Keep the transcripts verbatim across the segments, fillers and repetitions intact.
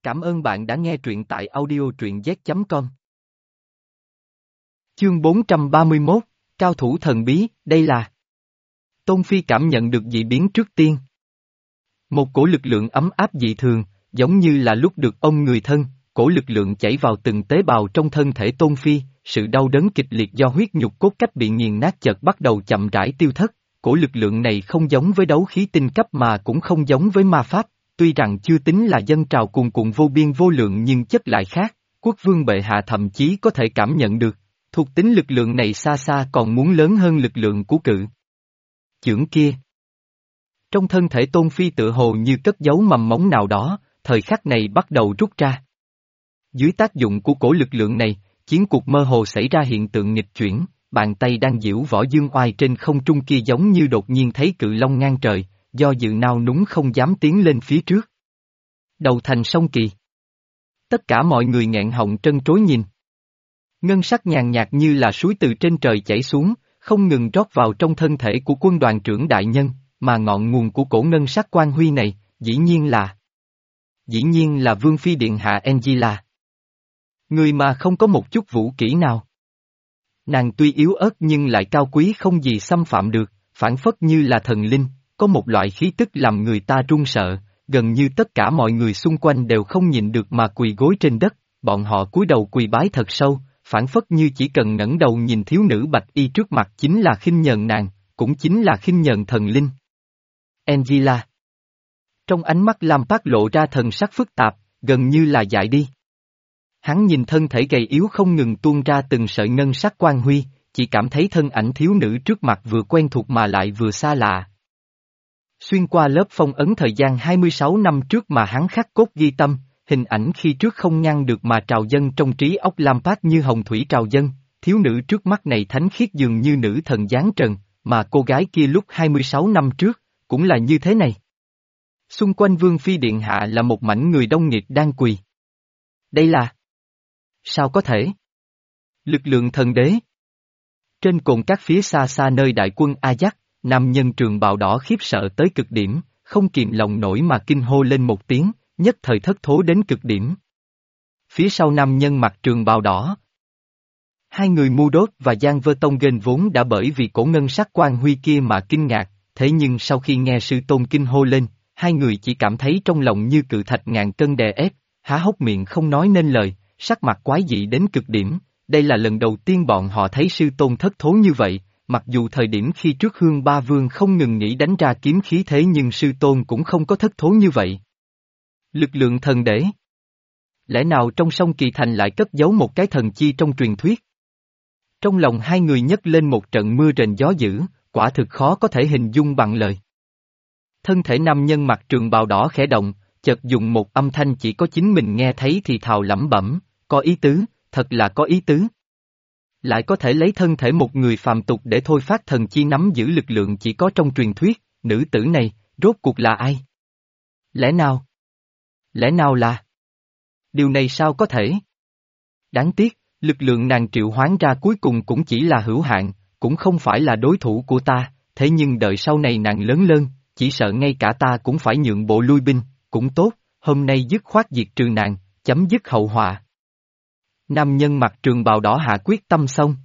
Cảm ơn bạn đã nghe truyện tại audio truyện z chấm com. Chương bốn trăm ba mươi mốt, Cao thủ thần bí, đây là... Tôn Phi cảm nhận được dị biến trước tiên. Một cổ lực lượng ấm áp dị thường, giống như là lúc được ôm người thân, cổ lực lượng chảy vào từng tế bào trong thân thể Tôn Phi, sự đau đớn kịch liệt do huyết nhục cốt cách bị nghiền nát chợt bắt đầu chậm rãi tiêu thất. Cổ lực lượng này không giống với đấu khí tinh cấp mà cũng không giống với ma pháp, tuy rằng chưa tính là dâng trào cuồn cuộn vô biên vô lượng nhưng chất lại khác, quốc vương bệ hạ thậm chí có thể cảm nhận được, thuộc tính lực lượng này xa xa còn muốn lớn hơn lực lượng của cự chưởng kia. Trong thân thể Tôn Phi tựa hồ như cất giấu mầm móng nào đó, thời khắc này bắt đầu rút ra. Dưới tác dụng của cổ lực lượng này, chiến cuộc mơ hồ xảy ra hiện tượng nghịch chuyển, bàn tay đang giễu võ dương oai trên không trung kia giống như đột nhiên thấy cự long ngang trời, do dự nao núng không dám tiến lên phía trước. Đầu thành song kỳ. Tất cả mọi người nghẹn họng trân trối nhìn. Ngân sắc nhàn nhạt như là suối từ trên trời chảy xuống, không ngừng rót vào trong thân thể của quân đoàn trưởng đại nhân, mà ngọn nguồn của cổ ngân sắc quang huy này, dĩ nhiên là... Dĩ nhiên là Vương Phi Điện Hạ Angela. Người mà không có một chút vũ kỹ nào. Nàng tuy yếu ớt nhưng lại cao quý không gì xâm phạm được, phản phất như là thần linh, có một loại khí tức làm người ta run sợ, gần như tất cả mọi người xung quanh đều không nhìn được mà quỳ gối trên đất, bọn họ cúi đầu quỳ bái thật sâu, phản phất như chỉ cần ngẩng đầu nhìn thiếu nữ bạch y trước mặt chính là khinh nhờn nàng, cũng chính là khinh nhờn thần linh. Angela. Trong ánh mắt Lam Park lộ ra thần sắc phức tạp, gần như là dại đi. Hắn nhìn thân thể gầy yếu không ngừng tuôn ra từng sợi ngân sắc quang huy, chỉ cảm thấy thân ảnh thiếu nữ trước mặt vừa quen thuộc mà lại vừa xa lạ. Xuyên qua lớp phong ấn thời gian hai mươi sáu năm trước mà hắn khắc cốt ghi tâm, hình ảnh khi trước không ngăn được mà trào dâng trong trí óc Lam Park như hồng thủy trào dâng, thiếu nữ trước mắt này thánh khiết dường như nữ thần giáng trần, mà cô gái kia lúc hai mươi sáu năm trước, cũng là như thế này. Xung quanh Vương Phi Điện Hạ là một mảnh người đông nghịt đang quỳ. Đây là... Sao có thể? Lực lượng thần đế. Trên cồn cát phía xa xa nơi đại quân Ajax, nam nhân trường bào đỏ khiếp sợ tới cực điểm, không kìm lòng nổi mà kinh hô lên một tiếng, nhất thời thất thố đến cực điểm. Phía sau nam nhân mặc trường bào đỏ. Hai người Mu Đốt và Giang Vơ Tông Gên vốn đã bởi vì cổ ngân sắc quang huy kia mà kinh ngạc, thế nhưng sau khi nghe sư tôn kinh hô lên, hai người chỉ cảm thấy trong lòng như cự thạch ngàn cân đè ép, há hốc miệng không nói nên lời, sắc mặt quái dị đến cực điểm. Đây là lần đầu tiên bọn họ thấy sư tôn thất thố như vậy, mặc dù thời điểm khi trước Hương Ba Vương không ngừng nghĩ đánh ra kiếm khí thế nhưng sư tôn cũng không có thất thố như vậy. Lực lượng thần đế. Lẽ nào trong sông Kỳ Thành lại cất giấu một cái thần chi trong truyền thuyết? Trong lòng hai người nhấc lên một trận mưa rền gió dữ, quả thực khó có thể hình dung bằng lời. Thân thể nam nhân mặc trường bào đỏ khẽ động, chợt dùng một âm thanh chỉ có chính mình nghe thấy thì thào lẩm bẩm, có ý tứ, thật là có ý tứ. Lại có thể lấy thân thể một người phàm tục để thôi phát thần chi nắm giữ lực lượng chỉ có trong truyền thuyết, nữ tử này, rốt cuộc là ai? Lẽ nào? Lẽ nào là? Điều này sao có thể? Đáng tiếc, lực lượng nàng triệu hoán ra cuối cùng cũng chỉ là hữu hạn, cũng không phải là đối thủ của ta, thế nhưng đợi sau này nàng lớn lên, chỉ sợ ngay cả ta cũng phải nhượng bộ lui binh, cũng tốt, hôm nay dứt khoát diệt trừ nàng, chấm dứt hậu họa. Nam nhân mặc trường bào đỏ hạ quyết tâm xong.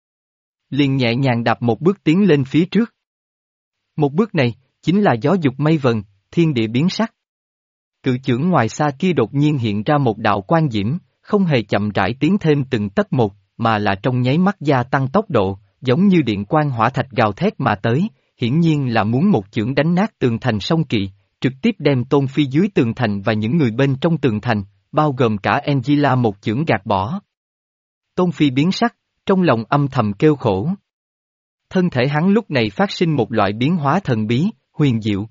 Liền nhẹ nhàng đạp một bước tiến lên phía trước. Một bước này, chính là gió dục mây vần, thiên địa biến sắc. Cự chưởng ngoài xa kia đột nhiên hiện ra một đạo quang diễm, không hề chậm rãi tiến thêm từng tấc một, mà là trong nháy mắt gia tăng tốc độ, giống như điện quang hỏa thạch gào thét mà tới, hiển nhiên là muốn một chưởng đánh nát tường thành sông Kỵ, trực tiếp đem Tôn Phi dưới tường thành và những người bên trong tường thành, bao gồm cả Angela một chưởng gạt bỏ. Tôn Phi biến sắc, trong lòng âm thầm kêu khổ. Thân thể hắn lúc này phát sinh một loại biến hóa thần bí, huyền diệu.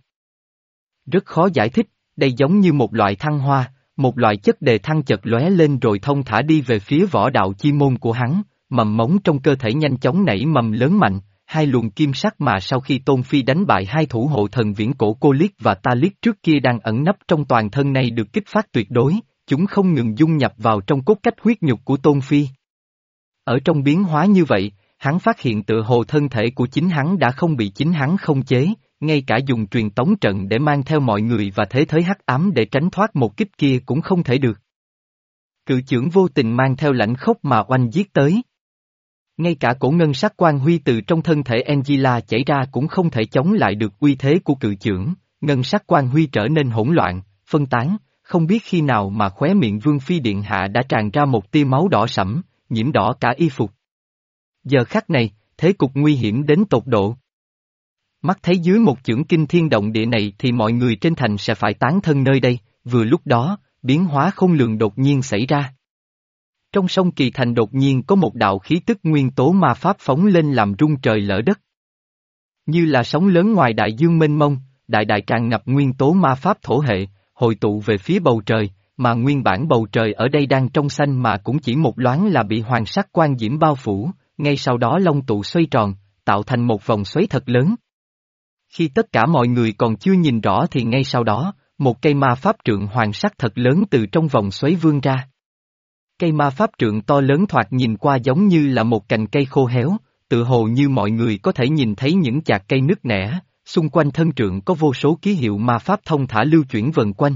Rất khó giải thích, đây giống như một loại thăng hoa, một loại chất đề thăng chợt lóe lên rồi thông thả đi về phía võ đạo chi môn của hắn, mầm mống trong cơ thể nhanh chóng nảy mầm lớn mạnh, hai luồng kim sắc mà sau khi Tôn Phi đánh bại hai thủ hộ thần viễn cổ Cô Liết và Ta Liết trước kia đang ẩn nấp trong toàn thân này được kích phát tuyệt đối, chúng không ngừng dung nhập vào trong cốt cách huyết nhục của Tôn Phi. Ở trong biến hóa như vậy, hắn phát hiện tựa hồ thân thể của chính hắn đã không bị chính hắn không chế, ngay cả dùng truyền tống trận để mang theo mọi người và thế giới hắc ám để tránh thoát một kích kia cũng không thể được. Cự chưởng vô tình mang theo lãnh khốc mà oanh giết tới. Ngay cả cổ ngân sắc quang huy từ trong thân thể Angela chảy ra cũng không thể chống lại được uy thế của cự chưởng, ngân sắc quang huy trở nên hỗn loạn, phân tán, không biết khi nào mà khóe miệng Vương Phi Điện Hạ đã tràn ra một tia máu đỏ sẫm, nhiễm đỏ cả y phục. Giờ khắc này, thế cục nguy hiểm đến tột độ. Mắt thấy dưới một chưởng kinh thiên động địa này thì mọi người trên thành sẽ phải tán thân nơi đây, vừa lúc đó, biến hóa khôn lường đột nhiên xảy ra. Trong sông Kỳ Thành đột nhiên có một đạo khí tức nguyên tố ma pháp phóng lên làm rung trời lỡ đất. Như là sóng lớn ngoài đại dương mênh mông, đại đại tràn ngập nguyên tố ma pháp thổ hệ, hội tụ về phía bầu trời, mà nguyên bản bầu trời ở đây đang trong xanh mà cũng chỉ một loáng là bị hoàng sắc quang diễm bao phủ, ngay sau đó long tụ xoay tròn, tạo thành một vòng xoáy thật lớn. Khi tất cả mọi người còn chưa nhìn rõ thì ngay sau đó, một cây ma pháp trượng hoàng sắc thật lớn từ trong vòng xoáy vươn ra. Cây ma pháp trượng to lớn thoạt nhìn qua giống như là một cành cây khô héo, tự hồ như mọi người có thể nhìn thấy những chạc cây nứt nẻ, xung quanh thân trượng có vô số ký hiệu ma pháp thông thả lưu chuyển vần quanh.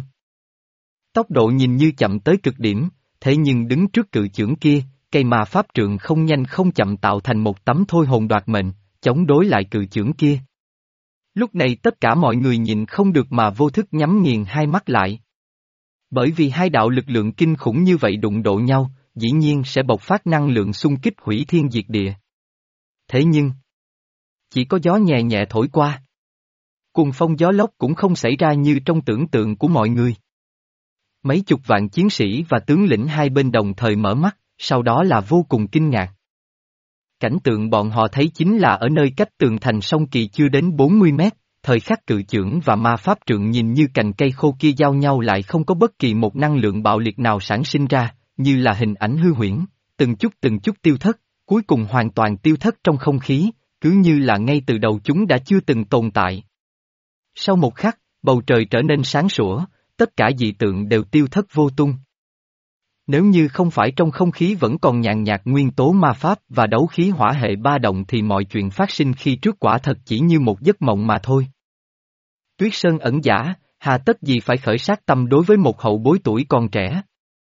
Tốc độ nhìn như chậm tới cực điểm, thế nhưng đứng trước cự chưởng kia, cây ma pháp trượng không nhanh không chậm tạo thành một tấm thôi hồn đoạt mệnh, chống đối lại cự chưởng kia. Lúc này tất cả mọi người nhìn không được mà vô thức nhắm nghiền hai mắt lại. Bởi vì hai đạo lực lượng kinh khủng như vậy đụng độ nhau, dĩ nhiên sẽ bộc phát năng lượng xung kích hủy thiên diệt địa. Thế nhưng, chỉ có gió nhẹ nhẹ thổi qua. Cuồng phong gió lốc cũng không xảy ra như trong tưởng tượng của mọi người. Mấy chục vạn chiến sĩ và tướng lĩnh hai bên đồng thời mở mắt, sau đó là vô cùng kinh ngạc. Cảnh tượng bọn họ thấy chính là ở nơi cách tường thành sông Kỳ chưa đến bốn mươi mét, thời khắc cự chưởng và ma pháp trượng nhìn như cành cây khô kia giao nhau lại không có bất kỳ một năng lượng bạo liệt nào sản sinh ra, như là hình ảnh hư huyễn, từng chút từng chút tiêu thất, cuối cùng hoàn toàn tiêu thất trong không khí, cứ như là ngay từ đầu chúng đã chưa từng tồn tại. Sau một khắc, bầu trời trở nên sáng sủa, tất cả dị tượng đều tiêu thất vô tung. Nếu như không phải trong không khí vẫn còn nhàn nhạt nguyên tố ma pháp và đấu khí hỏa hệ ba động thì mọi chuyện phát sinh khi trước quả thật chỉ như một giấc mộng mà thôi. Tuyết Sơn ẩn giả, hà tất gì phải khởi sát tâm đối với một hậu bối tuổi còn trẻ.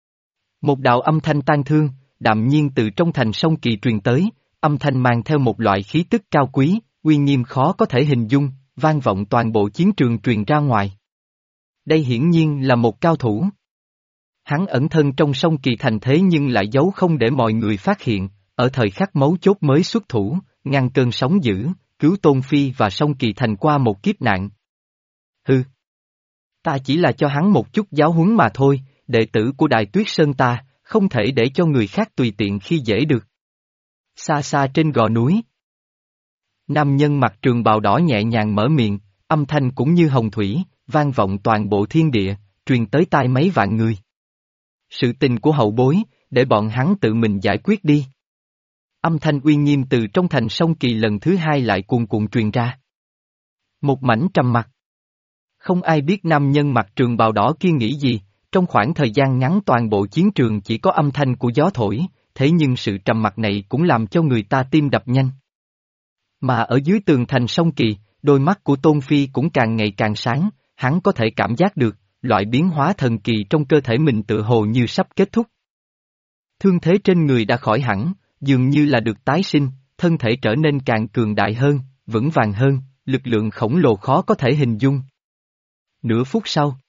Một đạo âm thanh tang thương, đạm nhiên từ trong thành sông Kỳ truyền tới, âm thanh mang theo một loại khí tức cao quý, uy nghiêm khó có thể hình dung, vang vọng toàn bộ chiến trường truyền ra ngoài. Đây hiển nhiên là một cao thủ. Hắn ẩn thân trong sông Kỳ Thành thế nhưng lại giấu không để mọi người phát hiện, ở thời khắc mấu chốt mới xuất thủ, ngăn cơn sóng dữ, cứu Tôn Phi và sông Kỳ Thành qua một kiếp nạn. Hừ. Ta chỉ là cho hắn một chút giáo huấn mà thôi, đệ tử của Đại Tuyết Sơn ta, không thể để cho người khác tùy tiện khi dễ được. Xa xa trên gò núi. Nam nhân mặc trường bào đỏ nhẹ nhàng mở miệng, âm thanh cũng như hồng thủy, vang vọng toàn bộ thiên địa, truyền tới tai mấy vạn người. Sự tình của hậu bối, để bọn hắn tự mình giải quyết đi. Âm thanh uy nghiêm từ trong thành sông Kỳ lần thứ hai lại cuồn cuộn truyền ra. Một mảnh trầm mặc. Không ai biết nam nhân mặc trường bào đỏ kia nghĩ gì, trong khoảng thời gian ngắn toàn bộ chiến trường chỉ có âm thanh của gió thổi, thế nhưng sự trầm mặc này cũng làm cho người ta tim đập nhanh. Mà ở dưới tường thành sông Kỳ, đôi mắt của Tôn Phi cũng càng ngày càng sáng, hắn có thể cảm giác được, loại biến hóa thần kỳ trong cơ thể mình tự hồ như sắp kết thúc. Thương thế trên người đã khỏi hẳn, dường như là được tái sinh, thân thể trở nên càng cường đại hơn, vững vàng hơn, lực lượng khổng lồ khó có thể hình dung. Nửa phút sau,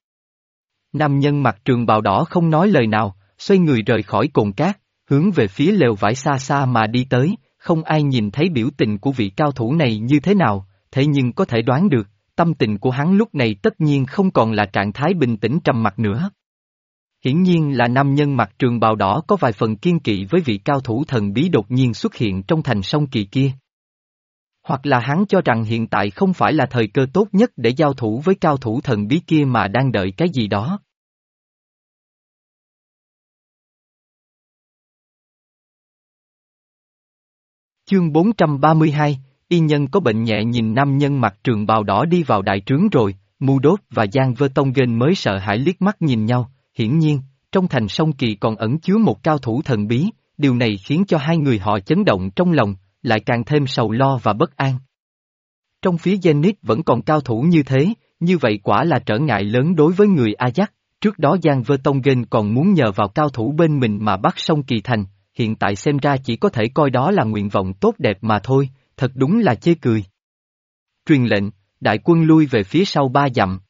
nam nhân mặc trường bào đỏ không nói lời nào, xoay người rời khỏi cồn cát, hướng về phía lều vải xa xa mà đi tới, không ai nhìn thấy biểu tình của vị cao thủ này như thế nào, thế nhưng có thể đoán được, tâm tình của hắn lúc này tất nhiên không còn là trạng thái bình tĩnh trầm mặc nữa. Hiển nhiên là nam nhân mặc trường bào đỏ có vài phần kiên kỵ với vị cao thủ thần bí đột nhiên xuất hiện trong thành sông Kỳ kia. Hoặc là hắn cho rằng hiện tại không phải là thời cơ tốt nhất để giao thủ với cao thủ thần bí kia mà đang đợi cái gì đó. Chương bốn trăm ba mươi hai, y nhân có bệnh nhẹ nhìn nam nhân mặc trường bào đỏ đi vào đại trướng rồi, Mu Đốt và Giang Vơ Tông Gên mới sợ hãi liếc mắt nhìn nhau, hiển nhiên, trong thành sông Kỳ còn ẩn chứa một cao thủ thần bí, điều này khiến cho hai người họ chấn động trong lòng, lại càng thêm sầu lo và bất an. Trong phía Zenith vẫn còn cao thủ như thế, như vậy quả là trở ngại lớn đối với người Ajax. Trước đó Giang Vertonghen còn muốn nhờ vào cao thủ bên mình mà bắt Song Kỳ Thành, hiện tại xem ra chỉ có thể coi đó là nguyện vọng tốt đẹp mà thôi, thật đúng là chê cười. Truyền lệnh, đại quân lui về phía sau ba dặm.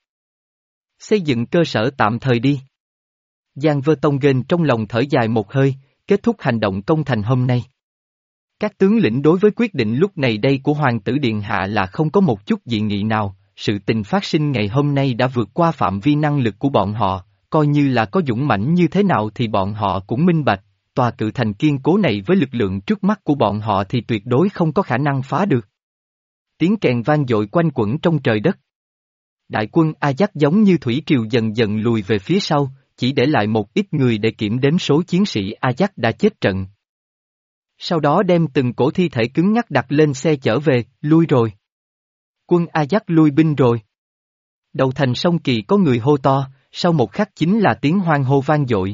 Xây dựng cơ sở tạm thời đi. Giang Vertonghen trong lòng thở dài một hơi, kết thúc hành động công thành hôm nay. Các tướng lĩnh đối với quyết định lúc này đây của Hoàng tử Điện Hạ là không có một chút dị nghị nào, sự tình phát sinh ngày hôm nay đã vượt qua phạm vi năng lực của bọn họ, coi như là có dũng mãnh như thế nào thì bọn họ cũng minh bạch, tòa cự thành kiên cố này với lực lượng trước mắt của bọn họ thì tuyệt đối không có khả năng phá được. Tiếng kèn vang dội quanh quẩn trong trời đất. Đại quân Ajax giống như thủy triều dần dần lùi về phía sau, chỉ để lại một ít người để kiểm đếm số chiến sĩ Ajax đã chết trận. Sau đó đem từng cổ thi thể cứng ngắc đặt lên xe chở về, lui rồi. Quân Ajax lui binh rồi. Đầu thành Song Kỳ có người hô to, sau một khắc chính là tiếng hoan hô vang dội.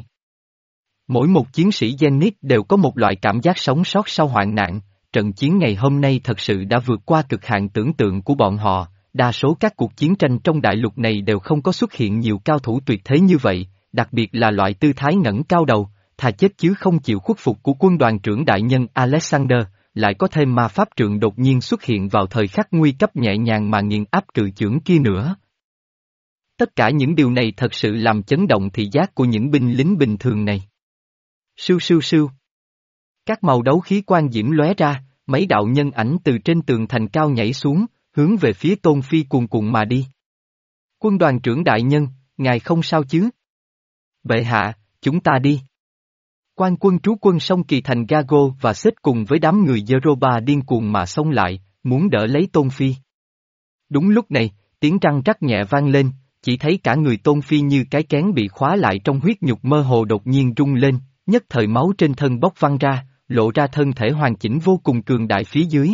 Mỗi một chiến sĩ Zenith đều có một loại cảm giác sống sót sau hoạn nạn, trận chiến ngày hôm nay thật sự đã vượt qua cực hạn tưởng tượng của bọn họ, đa số các cuộc chiến tranh trong đại lục này đều không có xuất hiện nhiều cao thủ tuyệt thế như vậy, đặc biệt là loại tư thái ngẩng cao đầu, thà chết chứ không chịu khuất phục của quân đoàn trưởng đại nhân Alexander, lại có thêm ma pháp trượng đột nhiên xuất hiện vào thời khắc nguy cấp nhẹ nhàng mà nghiền áp cự chưởng kia nữa. Tất cả những điều này thật sự làm chấn động thị giác của những binh lính bình thường này. Sưu sưu sưu. Các màu đấu khí quang diễm lóe ra, mấy đạo nhân ảnh từ trên tường thành cao nhảy xuống, hướng về phía Tôn Phi cuồn cuộn mà đi. Quân đoàn trưởng đại nhân, ngài không sao chứ? Bệ hạ, chúng ta đi. Quan quân trú quân Song Kỳ Thành Gago và xếp cùng với đám người Yoruba điên cuồng mà xông lại, muốn đỡ lấy Tôn Phi. Đúng lúc này, tiếng răng rắc nhẹ vang lên, chỉ thấy cả người Tôn Phi như cái kén bị khóa lại trong huyết nhục mơ hồ đột nhiên rung lên, nhất thời máu trên thân bốc văng ra, lộ ra thân thể hoàn chỉnh vô cùng cường đại phía dưới.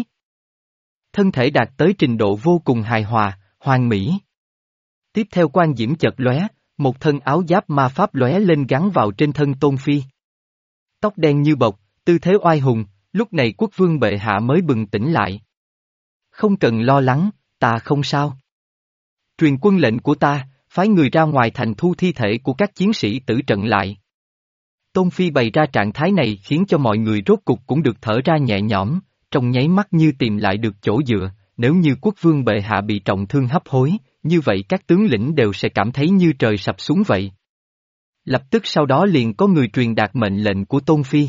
Thân thể đạt tới trình độ vô cùng hài hòa, hoàn mỹ. Tiếp theo quan diễm chợt lóe, một thân áo giáp ma pháp lóe lên gắn vào trên thân Tôn Phi. Tóc đen như bộc, tư thế oai hùng, lúc này quốc vương bệ hạ mới bừng tỉnh lại. Không cần lo lắng, ta không sao. Truyền quân lệnh của ta, phái người ra ngoài thành thu thi thể của các chiến sĩ tử trận lại. Tôn Phi bày ra trạng thái này khiến cho mọi người rốt cục cũng được thở ra nhẹ nhõm, trong nháy mắt như tìm lại được chỗ dựa, nếu như quốc vương bệ hạ bị trọng thương hấp hối, như vậy các tướng lĩnh đều sẽ cảm thấy như trời sập xuống vậy. Lập tức sau đó liền có người truyền đạt mệnh lệnh của Tôn Phi.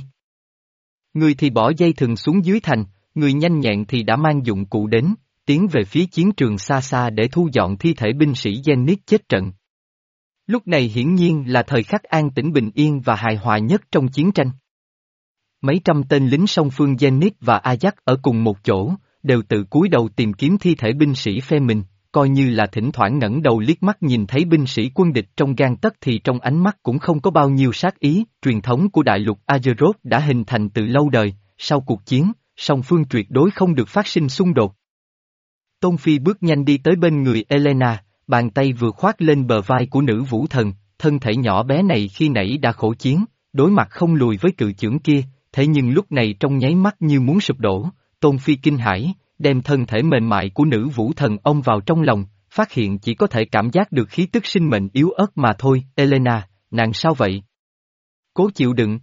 Người thì bỏ dây thừng xuống dưới thành, người nhanh nhẹn thì đã mang dụng cụ đến, tiến về phía chiến trường xa xa để thu dọn thi thể binh sĩ Zenith chết trận. Lúc này hiển nhiên là thời khắc an tĩnh bình yên và hài hòa nhất trong chiến tranh. Mấy trăm tên lính song phương Zenith và Ajax ở cùng một chỗ, đều tự cúi đầu tìm kiếm thi thể binh sĩ phe mình, coi như là thỉnh thoảng ngẩng đầu liếc mắt nhìn thấy binh sĩ quân địch trong gang tấc thì trong ánh mắt cũng không có bao nhiêu sát ý. Truyền thống của đại lục Azeroth đã hình thành từ lâu đời, sau cuộc chiến, song phương tuyệt đối không được phát sinh xung đột. Tôn Phi bước nhanh đi tới bên người Elena, bàn tay vừa khoác lên bờ vai của nữ vũ thần, thân thể nhỏ bé này khi nãy đã khổ chiến, đối mặt không lùi với cự chưởng kia, thế nhưng lúc này trong nháy mắt như muốn sụp đổ, Tôn Phi kinh hãi, đem thân thể mềm mại của nữ vũ thần ôm vào trong lòng, phát hiện chỉ có thể cảm giác được khí tức sinh mệnh yếu ớt mà thôi. Elena, nàng sao vậy? Cố chịu đựng.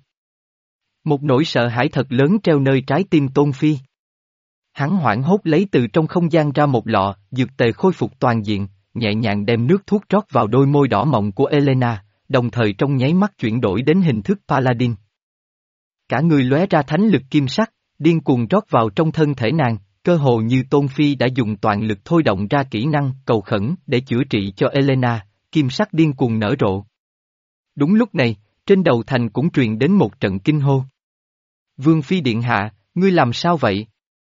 Một nỗi sợ hãi thật lớn treo nơi trái tim Tôn Phi. Hắn hoảng hốt lấy từ trong không gian ra một lọ, dược tề khôi phục toàn diện, nhẹ nhàng đem nước thuốc rót vào đôi môi đỏ mọng của Elena, đồng thời trong nháy mắt chuyển đổi đến hình thức Paladin. Cả người lóe ra thánh lực kim sắc, điên cuồng rót vào trong thân thể nàng, cơ hồ như Tôn Phi đã dùng toàn lực thôi động ra kỹ năng cầu khẩn để chữa trị cho Elena, kim sắc điên cuồng nở rộ. Đúng lúc này, trên đầu thành cũng truyền đến một trận kinh hô. Vương Phi điện hạ, ngươi làm sao vậy?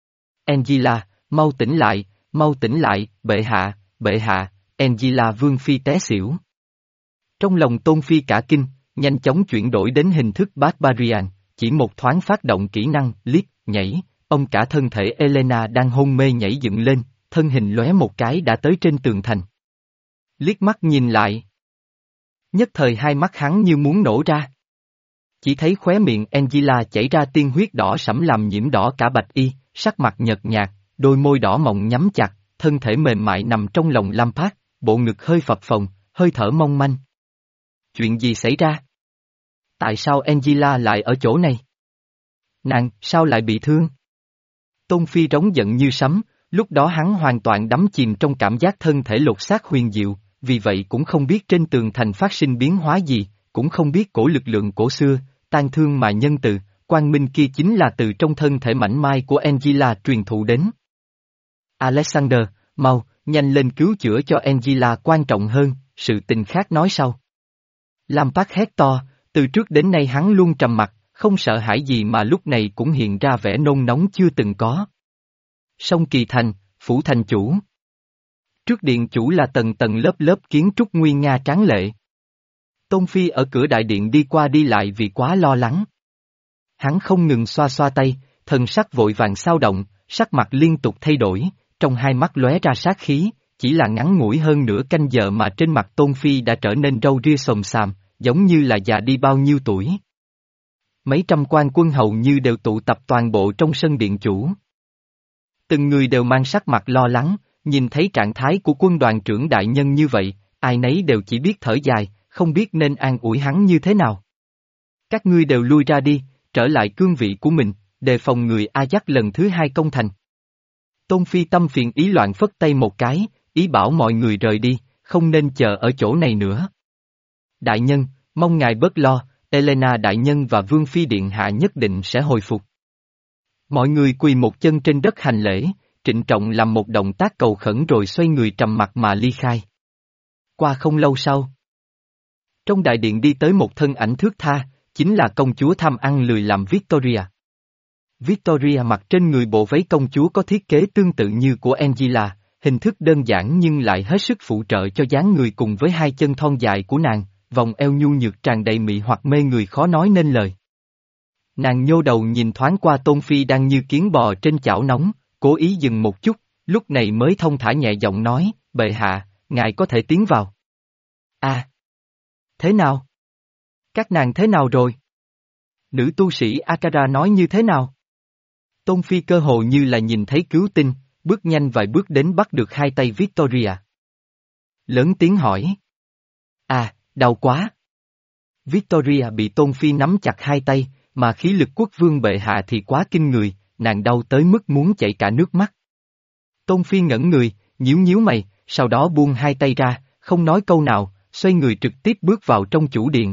Angela, mau tỉnh lại, mau tỉnh lại, bệ hạ, bệ hạ, Angela Vương Phi té xỉu. Trong lòng Tôn Phi cả kinh, nhanh chóng chuyển đổi đến hình thức Barbarian, chỉ một thoáng phát động kỹ năng, liếc, nhảy, ông cả thân thể Elena đang hôn mê nhảy dựng lên, thân hình lóe một cái đã tới trên tường thành. Liếc mắt nhìn lại. Nhất thời hai mắt hắn như muốn nổ ra. Chỉ thấy khóe miệng Angela chảy ra tiên huyết đỏ sẫm làm nhiễm đỏ cả bạch y, sắc mặt nhợt nhạt, đôi môi đỏ mọng nhắm chặt, thân thể mềm mại nằm trong lòng Lampard, bộ ngực hơi phập phồng, hơi thở mong manh. Chuyện gì xảy ra? Tại sao Angela lại ở chỗ này? Nàng, sao lại bị thương? Tôn Phi trống giận như sấm, lúc đó hắn hoàn toàn đắm chìm trong cảm giác thân thể lột xác huyền diệu, vì vậy cũng không biết trên tường thành phát sinh biến hóa gì, cũng không biết cổ lực lượng cổ xưa, tan thương mà nhân từ, quang minh kia chính là từ trong thân thể mảnh mai của Angela truyền thụ đến. Alexander, mau, nhanh lên cứu chữa cho Angela quan trọng hơn, sự tình khác nói sau. Lampard hét to, từ trước đến nay hắn luôn trầm mặc, không sợ hãi gì mà lúc này cũng hiện ra vẻ nôn nóng chưa từng có. Sông Kỳ Thành, phủ thành chủ. Trước điện chủ là tầng tầng lớp lớp kiến trúc nguy nga tráng lệ. Tôn Phi ở cửa đại điện đi qua đi lại vì quá lo lắng. Hắn không ngừng xoa xoa tay, thần sắc vội vàng xao động, sắc mặt liên tục thay đổi, trong hai mắt lóe ra sát khí, chỉ là ngắn ngủi hơn nửa canh giờ mà trên mặt Tôn Phi đã trở nên râu ria xồm xàm, giống như là già đi bao nhiêu tuổi. Mấy trăm quan quân hầu như đều tụ tập toàn bộ trong sân điện chủ. Từng người đều mang sắc mặt lo lắng, nhìn thấy trạng thái của quân đoàn trưởng đại nhân như vậy, ai nấy đều chỉ biết thở dài, không biết nên an ủi hắn như thế nào. Các ngươi đều lui ra đi, trở lại cương vị của mình, đề phòng người Ajax lần thứ hai công thành. Tôn Phi tâm phiền ý loạn phất tay một cái, ý bảo mọi người rời đi, không nên chờ ở chỗ này nữa. Đại nhân, mong ngài bớt lo, Elena đại nhân và Vương Phi điện hạ nhất định sẽ hồi phục. Mọi người quỳ một chân trên đất hành lễ, trịnh trọng làm một động tác cầu khẩn rồi xoay người trầm mặt mà ly khai. Qua không lâu sau, trong đại điện đi tới một thân ảnh thướt tha, chính là công chúa tham ăn lười làm Victoria. Victoria mặc trên người bộ váy công chúa có thiết kế tương tự như của Angela, hình thức đơn giản nhưng lại hết sức phụ trợ cho dáng người cùng với hai chân thon dài của nàng, vòng eo nhu nhược tràn đầy mị hoặc mê người khó nói nên lời. Nàng nhô đầu nhìn thoáng qua Tôn Phi đang như kiến bò trên chảo nóng, cố ý dừng một chút, lúc này mới thông thả nhẹ giọng nói, bệ hạ, ngài có thể tiến vào. À! Thế nào? Các nàng thế nào rồi? Nữ tu sĩ Akara nói như thế nào? Tôn Phi cơ hồ như là nhìn thấy cứu tinh, bước nhanh vài bước đến bắt được hai tay Victoria. Lớn tiếng hỏi. À, đau quá. Victoria bị Tôn Phi nắm chặt hai tay, mà khí lực quốc vương bệ hạ thì quá kinh người, nàng đau tới mức muốn chảy cả nước mắt. Tôn Phi ngẩn người, nhíu nhíu mày, sau đó buông hai tay ra, không nói câu nào, xoay người trực tiếp bước vào trong chủ điện.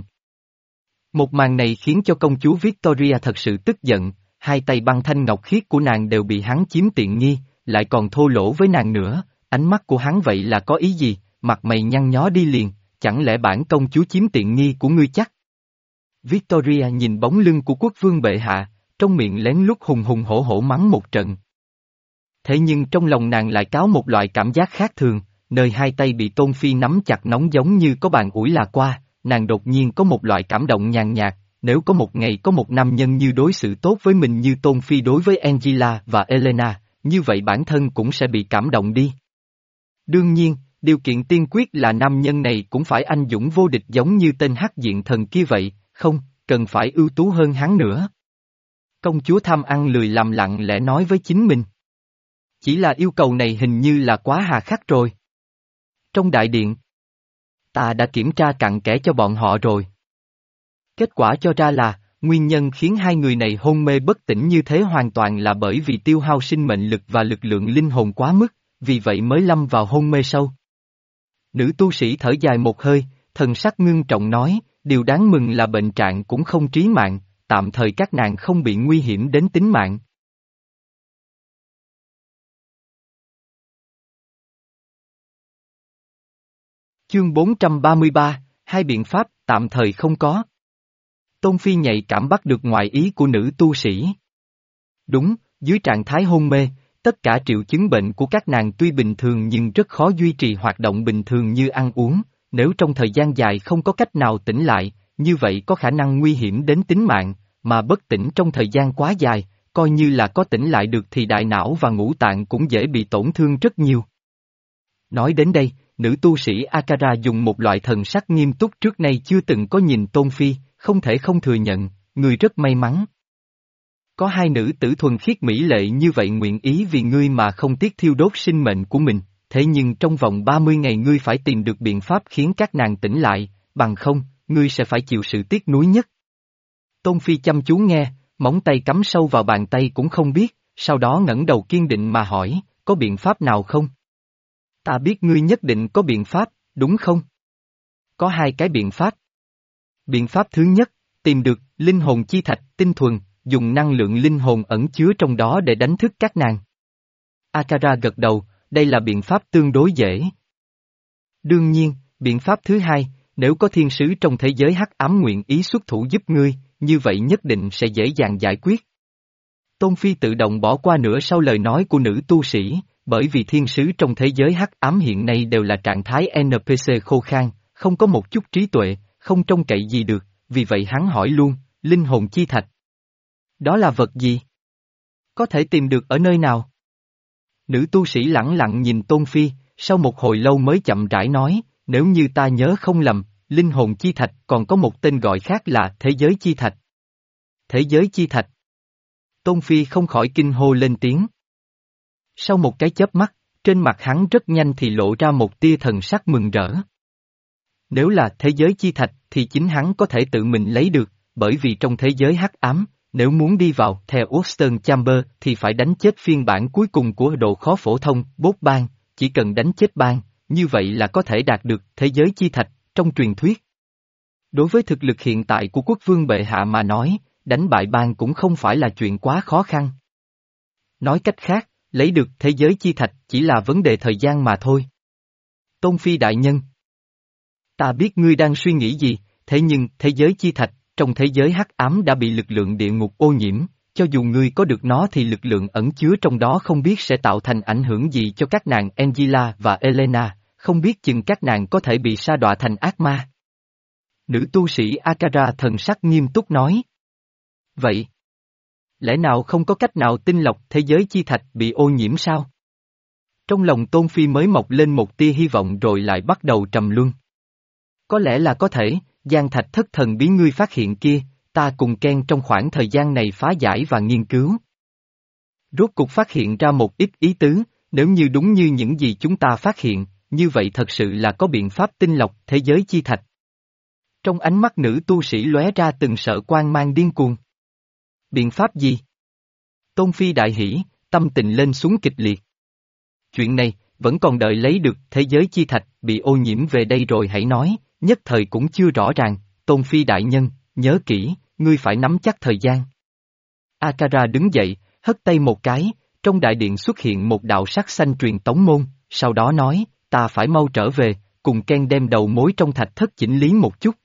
Một màn này khiến cho công chúa Victoria thật sự tức giận, hai tay băng thanh ngọc khiết của nàng đều bị hắn chiếm tiện nghi, lại còn thô lỗ với nàng nữa, ánh mắt của hắn vậy là có ý gì, mặt mày nhăn nhó đi liền, chẳng lẽ bản công chúa chiếm tiện nghi của ngươi chắc? Victoria nhìn bóng lưng của quốc vương bệ hạ, trong miệng lén lút hùng hùng hổ hổ mắng một trận. Thế nhưng trong lòng nàng lại cáo một loại cảm giác khác thường, nơi hai tay bị Tôn Phi nắm chặt nóng giống như có bàn ủi là qua, nàng đột nhiên có một loại cảm động nhàn nhạt, nếu có một ngày có một nam nhân như đối xử tốt với mình như Tôn Phi đối với Angela và Elena, như vậy bản thân cũng sẽ bị cảm động đi. Đương nhiên, điều kiện tiên quyết là nam nhân này cũng phải anh dũng vô địch giống như tên hắc diện thần kia vậy, không, cần phải ưu tú hơn hắn nữa. Công chúa tham ăn lười làm lặng lẽ nói với chính mình. Chỉ là yêu cầu này hình như là quá hà khắc rồi. Trong đại điện, ta đã kiểm tra cặn kẽ cho bọn họ rồi. Kết quả cho ra là, nguyên nhân khiến hai người này hôn mê bất tỉnh như thế hoàn toàn là bởi vì tiêu hao sinh mệnh lực và lực lượng linh hồn quá mức, vì vậy mới lâm vào hôn mê sâu. Nữ tu sĩ thở dài một hơi, thần sắc ngưng trọng nói, điều đáng mừng là bệnh trạng cũng không trí mạng, tạm thời các nàng không bị nguy hiểm đến tính mạng. Chương bốn trăm ba mươi ba, hai biện pháp, tạm thời không có. Tôn Phi nhạy cảm bắt được ngoại ý của nữ tu sĩ. Đúng, dưới trạng thái hôn mê, tất cả triệu chứng bệnh của các nàng tuy bình thường nhưng rất khó duy trì hoạt động bình thường như ăn uống, nếu trong thời gian dài không có cách nào tỉnh lại, như vậy có khả năng nguy hiểm đến tính mạng, mà bất tỉnh trong thời gian quá dài, coi như là có tỉnh lại được thì đại não và ngũ tạng cũng dễ bị tổn thương rất nhiều. Nói đến đây, nữ tu sĩ Akara dùng một loại thần sắc nghiêm túc trước nay chưa từng có nhìn Tôn Phi, không thể không thừa nhận, người rất may mắn. Có hai nữ tử thuần khiết mỹ lệ như vậy nguyện ý vì ngươi mà không tiếc thiêu đốt sinh mệnh của mình, thế nhưng trong vòng ba mươi ngày ngươi phải tìm được biện pháp khiến các nàng tỉnh lại, bằng không, ngươi sẽ phải chịu sự tiếc nuối nhất. Tôn Phi chăm chú nghe, móng tay cắm sâu vào bàn tay cũng không biết, sau đó ngẩng đầu kiên định mà hỏi, có biện pháp nào không? Ta biết ngươi nhất định có biện pháp, đúng không? Có hai cái biện pháp. Biện pháp thứ nhất, tìm được linh hồn chi thạch tinh thuần, dùng năng lượng linh hồn ẩn chứa trong đó để đánh thức các nàng. Akara gật đầu, đây là biện pháp tương đối dễ. Đương nhiên, biện pháp thứ hai, nếu có thiên sứ trong thế giới hắc ám nguyện ý xuất thủ giúp ngươi, như vậy nhất định sẽ dễ dàng giải quyết. Tôn Phi tự động bỏ qua nửa sau lời nói của nữ tu sĩ, bởi vì thiên sứ trong thế giới hắc ám hiện nay đều là trạng thái en pê xê khô khan, không có một chút trí tuệ, không trông cậy gì được, vì vậy hắn hỏi luôn, linh hồn chi thạch. Đó là vật gì? Có thể tìm được ở nơi nào? Nữ tu sĩ lẳng lặng nhìn Tôn Phi, sau một hồi lâu mới chậm rãi nói, nếu như ta nhớ không lầm, linh hồn chi thạch còn có một tên gọi khác là thế giới chi thạch. Thế giới chi thạch. Tôn Phi không khỏi kinh hô lên tiếng. Sau một cái chớp mắt, trên mặt hắn rất nhanh thì lộ ra một tia thần sắc mừng rỡ. Nếu là thế giới chi thạch thì chính hắn có thể tự mình lấy được, bởi vì trong thế giới hắc ám, nếu muốn đi vào theo Western Chamber thì phải đánh chết phiên bản cuối cùng của độ khó phổ thông, Bốt Bang, chỉ cần đánh chết bang, như vậy là có thể đạt được thế giới chi thạch, trong truyền thuyết. Đối với thực lực hiện tại của quốc vương bệ hạ mà nói, đánh bại bang cũng không phải là chuyện quá khó khăn. Nói cách khác, lấy được thế giới chi thạch chỉ là vấn đề thời gian mà thôi. Tôn Phi đại nhân. Ta biết ngươi đang suy nghĩ gì, thế nhưng thế giới chi thạch, trong thế giới hắc ám đã bị lực lượng địa ngục ô nhiễm, cho dù ngươi có được nó thì lực lượng ẩn chứa trong đó không biết sẽ tạo thành ảnh hưởng gì cho các nàng Angela và Elena, không biết chừng các nàng có thể bị sa đọa thành ác ma. Nữ tu sĩ Akara thần sắc nghiêm túc nói. Vậy, lẽ nào không có cách nào tinh lọc thế giới chi thạch bị ô nhiễm sao? Trong lòng Tôn Phi mới mọc lên một tia hy vọng rồi lại bắt đầu trầm luân. Có lẽ là có thể, Giang thạch thất thần bí ngươi phát hiện kia, ta cùng Ken trong khoảng thời gian này phá giải và nghiên cứu. Rốt cục phát hiện ra một ít ý tứ, nếu như đúng như những gì chúng ta phát hiện, như vậy thật sự là có biện pháp tinh lọc thế giới chi thạch. Trong ánh mắt nữ tu sĩ lóe ra từng sợ quang mang điên cuồng. Biện pháp gì? Tôn Phi đại hỉ, tâm tình lên xuống kịch liệt. Chuyện này, vẫn còn đợi lấy được thế giới chi thạch bị ô nhiễm về đây rồi hãy nói, nhất thời cũng chưa rõ ràng, Tôn Phi đại nhân, nhớ kỹ, ngươi phải nắm chắc thời gian. Akara đứng dậy, hất tay một cái, trong đại điện xuất hiện một đạo sắc xanh truyền tống môn, sau đó nói, ta phải mau trở về, cùng Ken đem đầu mối trong thạch thất chỉnh lý một chút.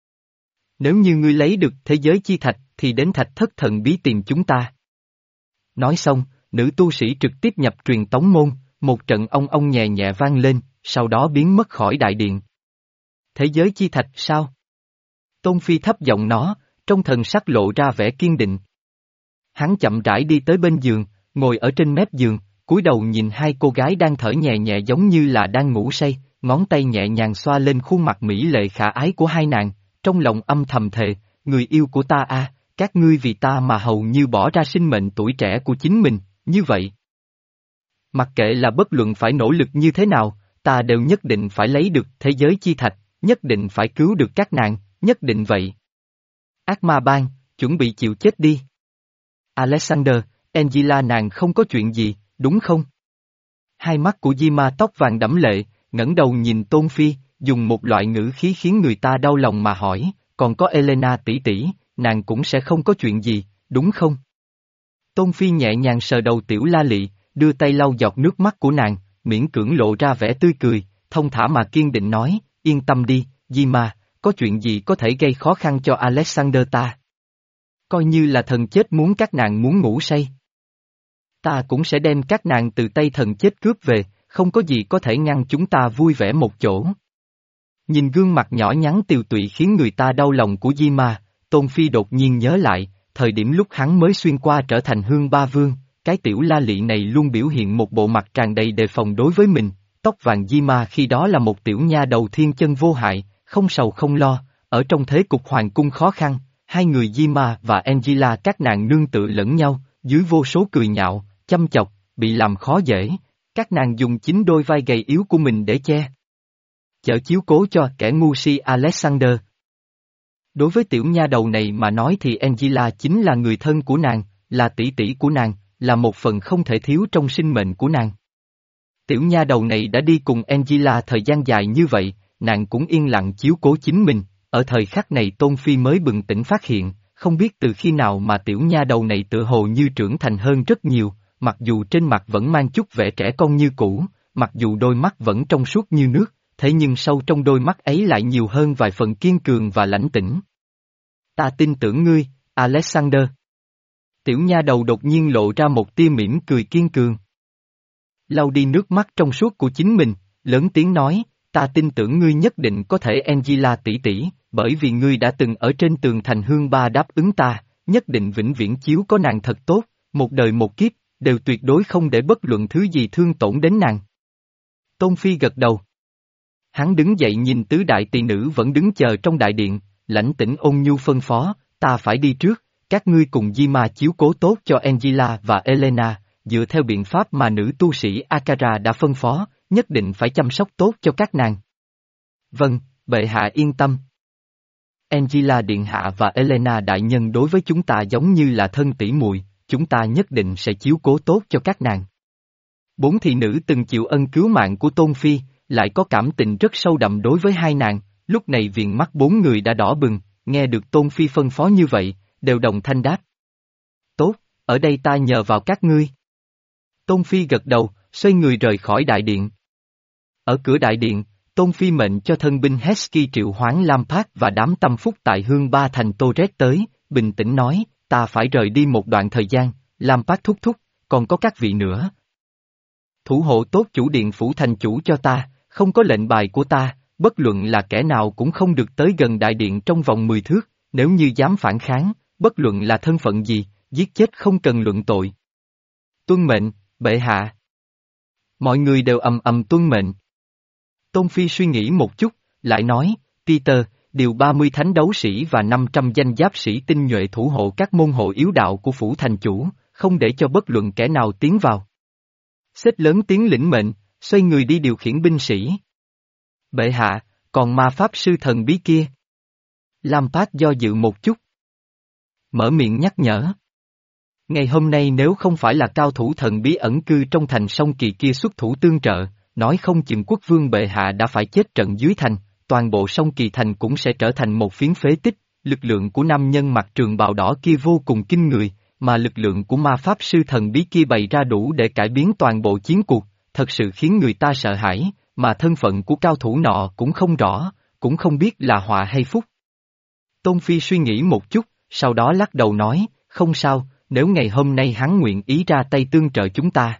Nếu như ngươi lấy được thế giới chi thạch, thì đến thạch thất thần bí tìm chúng ta. Nói xong, nữ tu sĩ trực tiếp nhập truyền tống môn, một trận ong ong nhẹ nhẹ vang lên, sau đó biến mất khỏi đại điện. Thế giới chi thạch sao? Tôn Phi thấp giọng nó, trong thần sắc lộ ra vẻ kiên định. Hắn chậm rãi đi tới bên giường, ngồi ở trên mép giường, cúi đầu nhìn hai cô gái đang thở nhẹ nhẹ giống như là đang ngủ say, ngón tay nhẹ nhàng xoa lên khuôn mặt mỹ lệ khả ái của hai nàng, trong lòng âm thầm thề, người yêu của ta a, các ngươi vì ta mà hầu như bỏ ra sinh mệnh tuổi trẻ của chính mình, như vậy. Mặc kệ là bất luận phải nỗ lực như thế nào, ta đều nhất định phải lấy được thế giới chi thạch, nhất định phải cứu được các nàng, nhất định vậy. Ác ma bang, chuẩn bị chịu chết đi. Alexander, Angela nàng không có chuyện gì, đúng không? Hai mắt của Di-ma tóc vàng đẫm lệ, ngẩng đầu nhìn Tôn Phi, dùng một loại ngữ khí khiến người ta đau lòng mà hỏi, còn có Elena tỷ tỷ, nàng cũng sẽ không có chuyện gì, đúng không? Tôn Phi nhẹ nhàng sờ đầu tiểu la lị, đưa tay lau giọt nước mắt của nàng, miễn cưỡng lộ ra vẻ tươi cười, thông thả mà kiên định nói, yên tâm đi, Di-ma, có chuyện gì có thể gây khó khăn cho Alexander ta? Coi như là thần chết muốn các nàng muốn ngủ say. Ta cũng sẽ đem các nàng từ tay thần chết cướp về, không có gì có thể ngăn chúng ta vui vẻ một chỗ. Nhìn gương mặt nhỏ nhắn tiều tụy khiến người ta đau lòng của Di-ma, Tôn Phi đột nhiên nhớ lại, thời điểm lúc hắn mới xuyên qua trở thành Hương Ba Vương, cái tiểu la lị này luôn biểu hiện một bộ mặt tràn đầy đề phòng đối với mình, tóc vàng Di-ma khi đó là một tiểu nha đầu thiên chân vô hại, không sầu không lo, ở trong thế cục hoàng cung khó khăn, hai người Yima và Angela các nàng nương tựa lẫn nhau, dưới vô số cười nhạo, chăm chọc, bị làm khó dễ, các nàng dùng chính đôi vai gầy yếu của mình để che chở chiếu cố cho kẻ ngu si Alexander. Đối với tiểu nha đầu này mà nói thì Angela chính là người thân của nàng, là tỷ tỷ của nàng, là một phần không thể thiếu trong sinh mệnh của nàng. Tiểu nha đầu này đã đi cùng Angela thời gian dài như vậy, nàng cũng yên lặng chiếu cố chính mình, ở thời khắc này Tôn Phi mới bừng tỉnh phát hiện, không biết từ khi nào mà tiểu nha đầu này tựa hồ như trưởng thành hơn rất nhiều, mặc dù trên mặt vẫn mang chút vẻ trẻ con như cũ, mặc dù đôi mắt vẫn trong suốt như nước, thế nhưng sâu trong đôi mắt ấy lại nhiều hơn vài phần kiên cường và lãnh tĩnh. Ta tin tưởng ngươi, Alexander. Tiểu nha đầu đột nhiên lộ ra một tia mỉm cười kiên cường. Lau đi nước mắt trong suốt của chính mình, lớn tiếng nói, ta tin tưởng ngươi nhất định có thể Angela tỷ tỷ, bởi vì ngươi đã từng ở trên tường thành hương ba đáp ứng ta, nhất định vĩnh viễn chiếu có nàng thật tốt, một đời một kiếp, đều tuyệt đối không để bất luận thứ gì thương tổn đến nàng. Tôn Phi gật đầu. Hắn đứng dậy nhìn tứ đại tỳ nữ vẫn đứng chờ trong đại điện, lãnh tĩnh ôn nhu phân phó, ta phải đi trước, các ngươi cùng Yima chiếu cố tốt cho Angela và Elena, dựa theo biện pháp mà nữ tu sĩ Akara đã phân phó, nhất định phải chăm sóc tốt cho các nàng. Vâng, bệ hạ yên tâm. Angela điện hạ và Elena đại nhân đối với chúng ta giống như là thân tỷ muội, chúng ta nhất định sẽ chiếu cố tốt cho các nàng. Bốn thị nữ từng chịu ân cứu mạng của Tôn Phi, lại có cảm tình rất sâu đậm đối với hai nàng, lúc này viền mắt bốn người đã đỏ bừng, nghe được Tôn Phi phân phó như vậy, đều đồng thanh đáp. Tốt, ở đây ta nhờ vào các ngươi. Tôn Phi gật đầu, xoay người rời khỏi đại điện. Ở cửa đại điện, Tôn Phi mệnh cho thân binh Hesky triệu hoán Lampard và đám tâm phúc tại hương ba thành Torres tới, bình tĩnh nói, ta phải rời đi một đoạn thời gian, Lampard thúc thúc, còn có các vị nữa. Thủ hộ tốt chủ điện phủ thành chủ cho ta, không có lệnh bài của ta, bất luận là kẻ nào cũng không được tới gần đại điện trong vòng mười thước, nếu như dám phản kháng, bất luận là thân phận gì, giết chết không cần luận tội. Tuân mệnh, bệ hạ. Mọi người đều ầm ầm tuân mệnh. Tôn Phi suy nghĩ một chút, lại nói, Peter, điều ba mươi thánh đấu sĩ và năm trăm danh giáp sĩ tinh nhuệ thủ hộ các môn hộ yếu đạo của phủ thành chủ, không để cho bất luận kẻ nào tiến vào. Xếp lớn tiếng lĩnh mệnh, xoay người đi điều khiển binh sĩ. Bệ hạ, còn ma pháp sư thần bí kia. Lampard do dự một chút. Mở miệng nhắc nhở. Ngày hôm nay nếu không phải là cao thủ thần bí ẩn cư trong thành sông Kỳ kia xuất thủ tương trợ, nói không chừng quốc vương bệ hạ đã phải chết trận dưới thành, toàn bộ sông Kỳ thành cũng sẽ trở thành một phiến phế tích, lực lượng của nam nhân mặc trường bào đỏ kia vô cùng kinh người, mà lực lượng của ma pháp sư thần bí kia bày ra đủ để cải biến toàn bộ chiến cuộc, thật sự khiến người ta sợ hãi, mà thân phận của cao thủ nọ cũng không rõ, cũng không biết là họa hay phúc. Tôn Phi suy nghĩ một chút, sau đó lắc đầu nói, không sao, nếu ngày hôm nay hắn nguyện ý ra tay tương trợ chúng ta.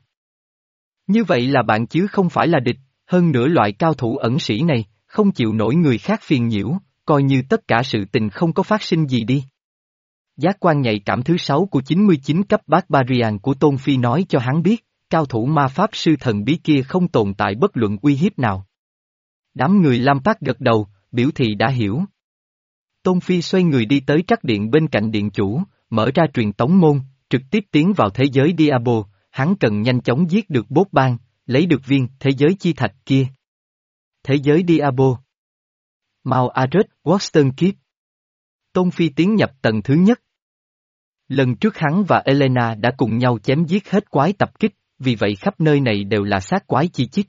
Như vậy là bạn chứ không phải là địch, hơn nữa loại cao thủ ẩn sĩ này, không chịu nổi người khác phiền nhiễu, coi như tất cả sự tình không có phát sinh gì đi. Giác quan nhạy cảm thứ sáu của chín mươi chín cấp Barbarian của Tôn Phi nói cho hắn biết, cao thủ ma pháp sư thần bí kia không tồn tại bất luận uy hiếp nào. Đám người Lampard gật đầu, biểu thị đã hiểu. Tôn Phi xoay người đi tới trắc điện bên cạnh điện chủ, mở ra truyền tống môn, trực tiếp tiến vào thế giới Diablo, hắn cần nhanh chóng giết được Bốt Bang, lấy được viên thế giới chi thạch kia. Thế giới Diablo. Mount Arret, Watson Keep. Tôn Phi tiến nhập tầng thứ nhất. Lần trước hắn và Elena đã cùng nhau chém giết hết quái tập kích, vì vậy khắp nơi này đều là xác quái chi chít.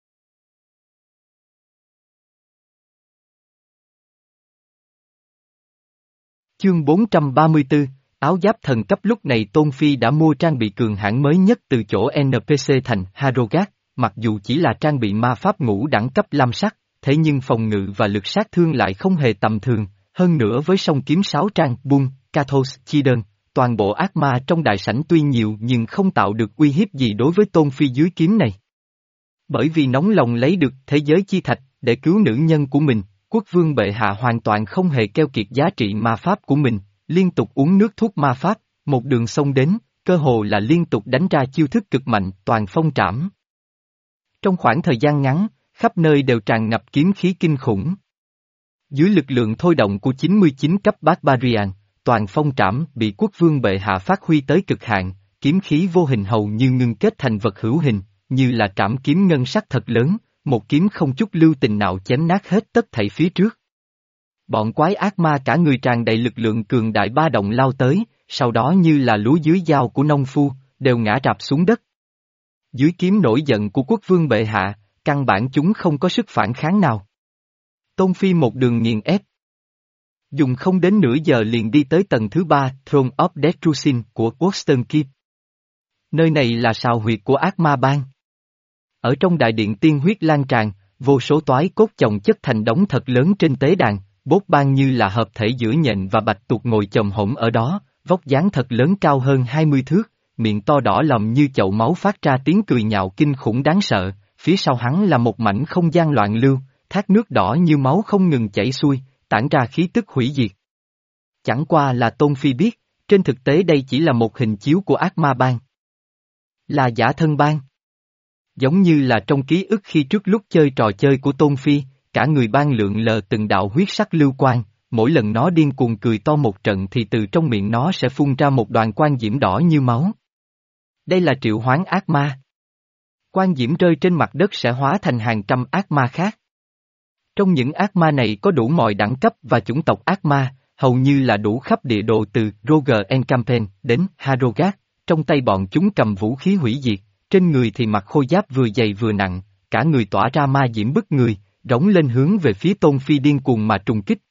Chương bốn trăm ba mươi tư, áo giáp thần cấp. Lúc này Tôn Phi đã mua trang bị cường hãn mới nhất từ chỗ en pê xê thành Harrogat, mặc dù chỉ là trang bị ma pháp ngũ đẳng cấp lam sắc, thế nhưng phòng ngự và lực sát thương lại không hề tầm thường, hơn nữa với song kiếm sáu trang Bun, Kathos, chi đơn, toàn bộ ác ma trong đại sảnh tuy nhiều nhưng không tạo được uy hiếp gì đối với Tôn Phi dưới kiếm này. Bởi vì nóng lòng lấy được thế giới chi thạch để cứu nữ nhân của mình, quốc vương bệ hạ hoàn toàn không hề keo kiệt giá trị ma pháp của mình, liên tục uống nước thuốc ma pháp, một đường sông đến, cơ hồ là liên tục đánh ra chiêu thức cực mạnh toàn phong trảm. Trong khoảng thời gian ngắn, khắp nơi đều tràn ngập kiếm khí kinh khủng. Dưới lực lượng thôi động của chín mươi chín cấp Barbarian, Toàn phong trảm bị quốc vương bệ hạ phát huy tới cực hạn, kiếm khí vô hình hầu như ngưng kết thành vật hữu hình, như là trảm kiếm ngân sắc thật lớn, một kiếm không chút lưu tình nào chém nát hết tất thảy phía trước. Bọn quái ác ma cả người tràn đầy lực lượng cường đại ba động lao tới, sau đó như là lúa dưới dao của nông phu, đều ngã rạp xuống đất. Dưới kiếm nổi giận của quốc vương bệ hạ, căn bản chúng không có sức phản kháng nào. Tôn Phi một đường nghiền ép. Dùng không đến nửa giờ liền đi tới tầng thứ ba, Throne of Destruction của Western Keep. Nơi này là sào huyệt của ác ma bang. Ở trong đại điện tiên huyết lan tràn, vô số toái cốt chồng chất thành đống thật lớn trên tế đàn, bốt bang như là hợp thể giữa nhện và bạch tuộc ngồi chồng hổm ở đó, vóc dáng thật lớn cao hơn hai mươi thước, miệng to đỏ lòm như chậu máu phát ra tiếng cười nhạo kinh khủng đáng sợ, phía sau hắn là một mảnh không gian loạn lưu, thác nước đỏ như máu không ngừng chảy xuôi, tản ra khí tức hủy diệt. Chẳng qua là Tôn Phi biết, trên thực tế đây chỉ là một hình chiếu của ác ma bang. Là giả thân bang. Giống như là trong ký ức khi trước lúc chơi trò chơi của Tôn Phi, cả người ban lượn lờ từng đạo huyết sắc lưu quang, mỗi lần nó điên cuồng cười to một trận thì từ trong miệng nó sẽ phun ra một đoàn quang diễm đỏ như máu. Đây là triệu hoán ác ma. Quang diễm rơi trên mặt đất sẽ hóa thành hàng trăm ác ma khác. Trong những ác ma này có đủ mọi đẳng cấp và chủng tộc ác ma, hầu như là đủ khắp địa đồ từ Roger and Campaign đến Harrogat, trong tay bọn chúng cầm vũ khí hủy diệt, trên người thì mặc khôi giáp vừa dày vừa nặng, cả người tỏa ra ma diễm bức người, rống lên hướng về phía Tôn Phi điên cuồng mà trùng kích.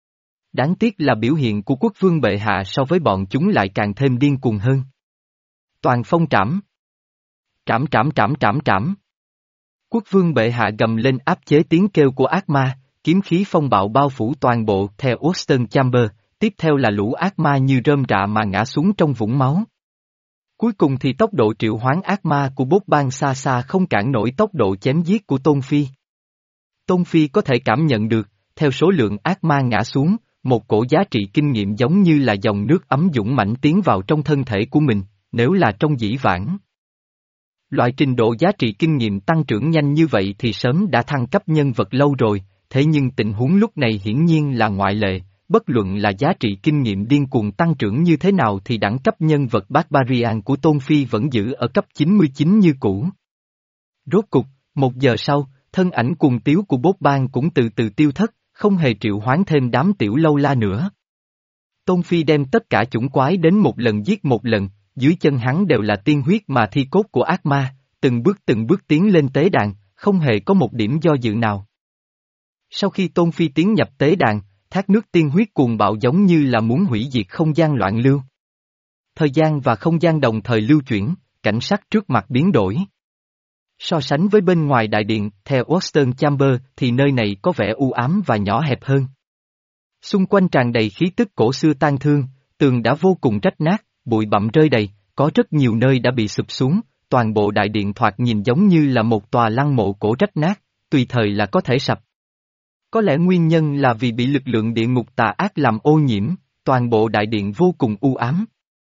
Đáng tiếc là biểu hiện của quốc vương bệ hạ so với bọn chúng lại càng thêm điên cuồng hơn. Toàn phong trảm. Trảm trảm trảm trảm trảm. Quốc vương bệ hạ gầm lên áp chế tiếng kêu của ác ma, kiếm khí phong bạo bao phủ toàn bộ theo Western Chamber, tiếp theo là lũ ác ma như rơm rạ mà ngã xuống trong vũng máu. Cuối cùng thì tốc độ triệu hoán ác ma của bốt bang xa xa không cản nổi tốc độ chém giết của Tôn Phi. Tôn Phi có thể cảm nhận được, theo số lượng ác ma ngã xuống, một cổ giá trị kinh nghiệm giống như là dòng nước ấm dũng mãnh tiến vào trong thân thể của mình, nếu là trong dĩ vãng. Loại trình độ giá trị kinh nghiệm tăng trưởng nhanh như vậy thì sớm đã thăng cấp nhân vật lâu rồi, thế nhưng tình huống lúc này hiển nhiên là ngoại lệ, bất luận là giá trị kinh nghiệm điên cuồng tăng trưởng như thế nào thì đẳng cấp nhân vật Barbarian của Tôn Phi vẫn giữ ở cấp chín mươi chín như cũ. Rốt cục, một giờ sau, thân ảnh cuồng tiếu của bốt bang cũng từ từ tiêu thất, không hề triệu hoán thêm đám tiểu lâu la nữa. Tôn Phi đem tất cả chủng quái đến một lần giết một lần, dưới chân hắn đều là tiên huyết mà thi cốt của ác ma, từng bước từng bước tiến lên tế đàn, không hề có một điểm do dự nào. Sau khi Tôn Phi tiến nhập tế đàn, thác nước tiên huyết cuồng bạo giống như là muốn hủy diệt không gian loạn lưu. Thời gian và không gian đồng thời lưu chuyển, cảnh sắc trước mặt biến đổi. So sánh với bên ngoài đại điện, theo Western Chamber thì nơi này có vẻ u ám và nhỏ hẹp hơn. Xung quanh tràn đầy khí tức cổ xưa tan thương, tường đã vô cùng rách nát, bụi bặm rơi đầy, có rất nhiều nơi đã bị sụp xuống, toàn bộ đại điện thoạt nhìn giống như là một tòa lăng mộ cổ rách nát, tùy thời là có thể sập. Có lẽ nguyên nhân là vì bị lực lượng địa ngục tà ác làm ô nhiễm, toàn bộ đại điện vô cùng u ám.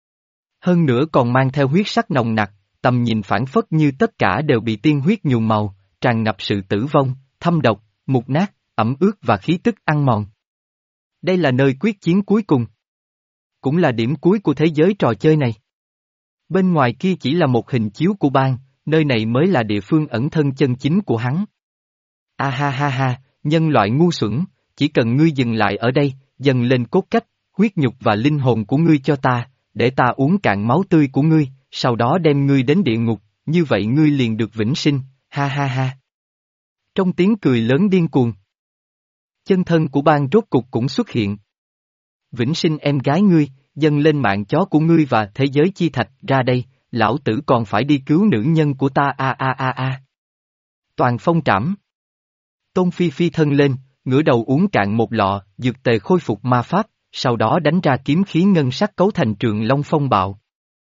Hơn nữa còn mang theo huyết sắc nồng nặc, tầm nhìn phảng phất như tất cả đều bị tiên huyết nhuộm màu, tràn ngập sự tử vong, thâm độc, mục nát, ẩm ướt và khí tức ăn mòn. Đây là nơi quyết chiến cuối cùng. Cũng là điểm cuối của thế giới trò chơi này. Bên ngoài kia chỉ là một hình chiếu của bang, nơi này mới là địa phương ẩn thân chân chính của hắn. A ha ha ha, nhân loại ngu xuẩn, chỉ cần ngươi dừng lại ở đây, dần lên cốt cách, huyết nhục và linh hồn của ngươi cho ta, để ta uống cạn máu tươi của ngươi, sau đó đem ngươi đến địa ngục, như vậy ngươi liền được vĩnh sinh, ha ha ha. Trong tiếng cười lớn điên cuồng, chân thân của bang rốt cục cũng xuất hiện. Vĩnh sinh em gái ngươi, dâng lên mạng chó của ngươi và thế giới chi thạch ra đây, lão tử còn phải đi cứu nữ nhân của ta a a a a. Toàn phong trảm. Tôn Phi phi thân lên, ngửa đầu uống cạn một lọ, dược tề khôi phục ma pháp, sau đó đánh ra kiếm khí ngân sắc cấu thành trường long phong bạo.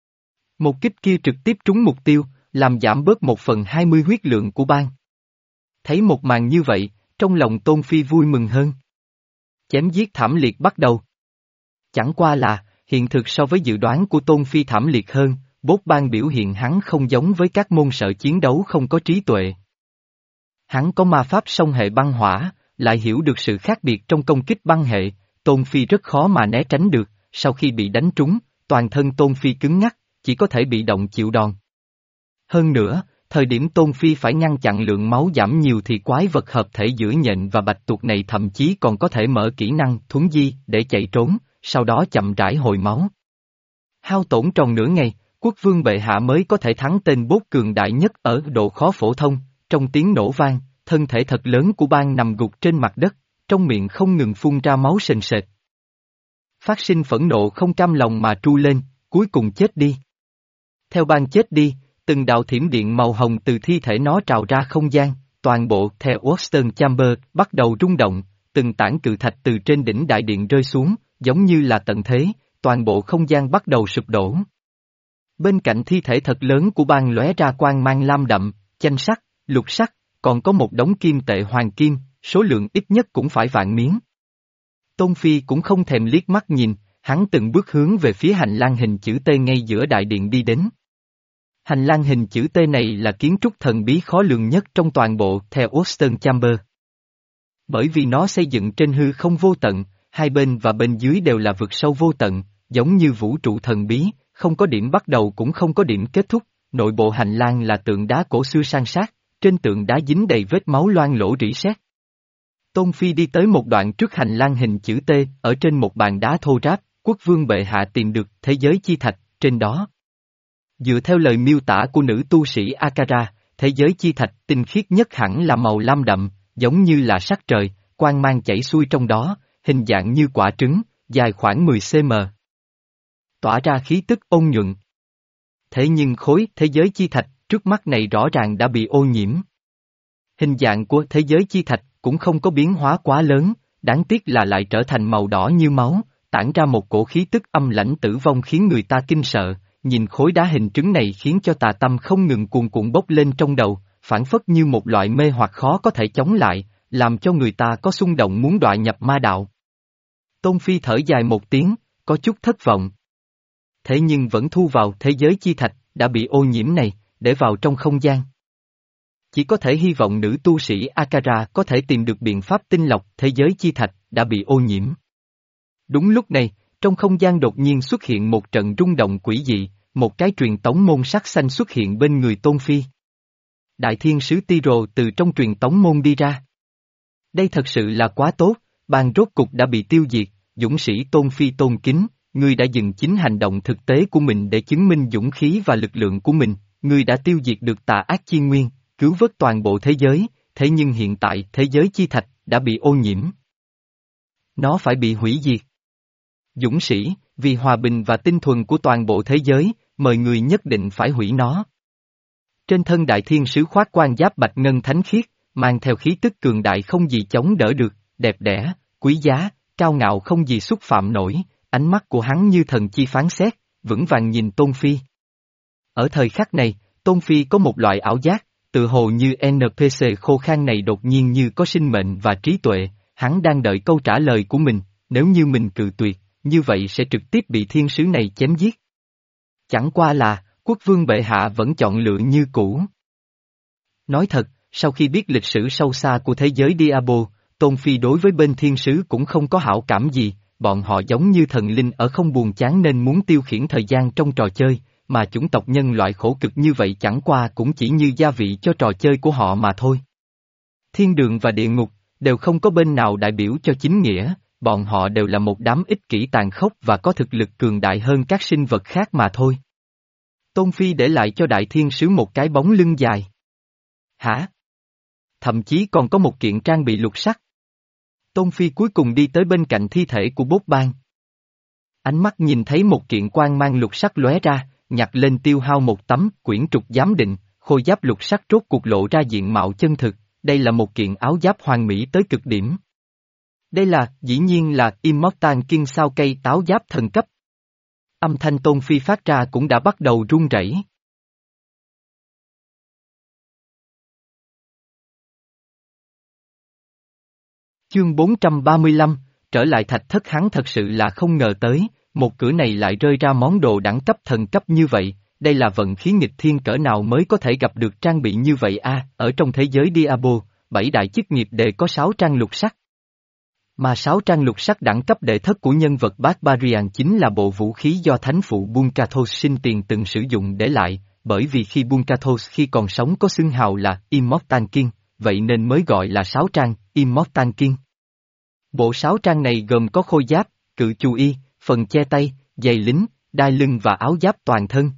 Một kích kia trực tiếp trúng mục tiêu, làm giảm bớt một phần hai mươi huyết lượng của bang. Thấy một màn như vậy, trong lòng Tôn Phi vui mừng hơn. Chém giết thảm liệt bắt đầu. Chẳng qua là, hiện thực so với dự đoán của Tôn Phi thảm liệt hơn, bốt bang biểu hiện hắn không giống với các môn sở chiến đấu không có trí tuệ. Hắn có ma pháp song hệ băng hỏa, lại hiểu được sự khác biệt trong công kích băng hệ, Tôn Phi rất khó mà né tránh được, sau khi bị đánh trúng, toàn thân Tôn Phi cứng ngắc, chỉ có thể bị động chịu đòn. Hơn nữa, thời điểm Tôn Phi phải ngăn chặn lượng máu giảm nhiều thì quái vật hợp thể giữa nhện và bạch tuộc này thậm chí còn có thể mở kỹ năng thuấn di để chạy trốn, sau đó chậm rãi hồi máu. Hao tổn tròn nửa ngày, quốc vương bệ hạ mới có thể thắng tên bốt cường đại nhất ở độ khó phổ thông, trong tiếng nổ vang, thân thể thật lớn của bang nằm gục trên mặt đất, trong miệng không ngừng phun ra máu sền sệt. Phát sinh phẫn nộ không cam lòng mà tru lên, cuối cùng chết đi. Theo bang chết đi, từng đạo thiểm điện màu hồng từ thi thể nó trào ra không gian, toàn bộ The Western Chamber bắt đầu rung động, từng tảng cự thạch từ trên đỉnh đại điện rơi xuống, giống như là tận thế, toàn bộ không gian bắt đầu sụp đổ. Bên cạnh thi thể thật lớn của bang lóe ra quang mang lam đậm, chanh sắc, lục sắc, còn có một đống kim tệ hoàng kim, số lượng ít nhất cũng phải vạn miếng. Tôn Phi cũng không thèm liếc mắt nhìn, hắn từng bước hướng về phía hành lang hình chữ T ngay giữa đại điện đi đến. Hành lang hình chữ T này là kiến trúc thần bí khó lường nhất trong toàn bộ The Western Chamber. Bởi vì nó xây dựng trên hư không vô tận, hai bên và bên dưới đều là vực sâu vô tận, giống như vũ trụ thần bí, không có điểm bắt đầu cũng không có điểm kết thúc, nội bộ hành lang là tượng đá cổ xưa san sát, trên tượng đá dính đầy vết máu loang lỗ rỉ sét. Tôn Phi đi tới một đoạn trước hành lang hình chữ T, ở trên một bàn đá thô ráp, quốc vương bệ hạ tìm được thế giới chi thạch, trên đó. Dựa theo lời miêu tả của nữ tu sĩ Akara, thế giới chi thạch tinh khiết nhất hẳn là màu lam đậm, giống như là sắc trời, quang mang chảy xuôi trong đó, hình dạng như quả trứng, dài khoảng mười xăng-ti-mét. Tỏa ra khí tức ôn nhuận. Thế nhưng khối thế giới chi thạch trước mắt này rõ ràng đã bị ô nhiễm. Hình dạng của thế giới chi thạch cũng không có biến hóa quá lớn, đáng tiếc là lại trở thành màu đỏ như máu, tản ra một cổ khí tức âm lãnh tử vong khiến người ta kinh sợ, nhìn khối đá hình trứng này khiến cho tà tâm không ngừng cuồn cuộn bốc lên trong đầu, phản phất như một loại mê hoặc khó có thể chống lại, làm cho người ta có xung động muốn đọa nhập ma đạo. Tôn Phi thở dài một tiếng, có chút thất vọng. Thế nhưng vẫn thu vào thế giới chi thạch, đã bị ô nhiễm này, để vào trong không gian. Chỉ có thể hy vọng nữ tu sĩ Akara có thể tìm được biện pháp tinh lọc thế giới chi thạch, đã bị ô nhiễm. Đúng lúc này, trong không gian đột nhiên xuất hiện một trận rung động quỷ dị, một cái truyền tống môn sắc xanh xuất hiện bên người Tôn Phi. Đại thiên sứ Tiro từ trong truyền tống môn đi ra. Đây thật sự là quá tốt, bang rốt cục đã bị tiêu diệt, dũng sĩ Tôn Phi tôn kính, ngươi đã dừng chính hành động thực tế của mình để chứng minh dũng khí và lực lượng của mình, ngươi đã tiêu diệt được tà ác chi nguyên, cứu vớt toàn bộ thế giới, thế nhưng hiện tại thế giới chi thạch đã bị ô nhiễm. Nó phải bị hủy diệt. Dũng sĩ, vì hòa bình và tinh thuần của toàn bộ thế giới, mời người nhất định phải hủy nó. Trên thân đại thiên sứ khoác quan giáp bạch ngân thánh khiết, mang theo khí tức cường đại không gì chống đỡ được, đẹp đẽ, quý giá, cao ngạo không gì xúc phạm nổi, ánh mắt của hắn như thần chi phán xét, vững vàng nhìn Tôn Phi. Ở thời khắc này, Tôn Phi có một loại ảo giác, tự hồ như en pê xê khô khan này đột nhiên như có sinh mệnh và trí tuệ, hắn đang đợi câu trả lời của mình, nếu như mình cự tuyệt, như vậy sẽ trực tiếp bị thiên sứ này chém giết. Chẳng qua là, quốc vương bệ hạ vẫn chọn lựa như cũ. Nói thật, sau khi biết lịch sử sâu xa của thế giới Diablo, Tôn Phi đối với bên thiên sứ cũng không có hảo cảm gì, bọn họ giống như thần linh ở không buồn chán nên muốn tiêu khiển thời gian trong trò chơi, mà chủng tộc nhân loại khổ cực như vậy chẳng qua cũng chỉ như gia vị cho trò chơi của họ mà thôi. Thiên đường và địa ngục, đều không có bên nào đại biểu cho chính nghĩa, bọn họ đều là một đám ích kỷ tàn khốc và có thực lực cường đại hơn các sinh vật khác mà thôi. Tôn Phi để lại cho đại thiên sứ một cái bóng lưng dài. Hả? Thậm chí còn có một kiện trang bị lục sắc. Tôn Phi cuối cùng đi tới bên cạnh thi thể của Bốt Bang. Ánh mắt nhìn thấy một kiện quang mang lục sắc lóe ra, nhặt lên tiêu hao một tấm quyển trục giám định, khôi giáp lục sắc rốt cuộc lộ ra diện mạo chân thực, đây là một kiện áo giáp hoàn mỹ tới cực điểm. Đây là, dĩ nhiên là Immortal King sao cây táo giáp thần cấp. Âm thanh Tôn Phi phát ra cũng đã bắt đầu run rẩy. Chương bốn trăm ba mươi lăm, trở lại thạch thất hắn thật sự là không ngờ tới, một cửa này lại rơi ra món đồ đẳng cấp thần cấp như vậy, đây là vận khí nghịch thiên cỡ nào mới có thể gặp được trang bị như vậy a, ở trong thế giới Diablo, bảy đại chức nghiệp đều có sáu trang lục sắc. Mà sáu trang lục sắc đẳng cấp đệ thất của nhân vật Barbarian chính là bộ vũ khí do thánh phụ Bunkathos sinh tiền từng sử dụng để lại, bởi vì khi Bunkathos khi còn sống có xưng hào là Immortal King, vậy nên mới gọi là sáu trang Immortal King. Bộ sáu trang này gồm có khôi giáp, cự chù y, phần che tay, giày lính, đai lưng và áo giáp toàn thân.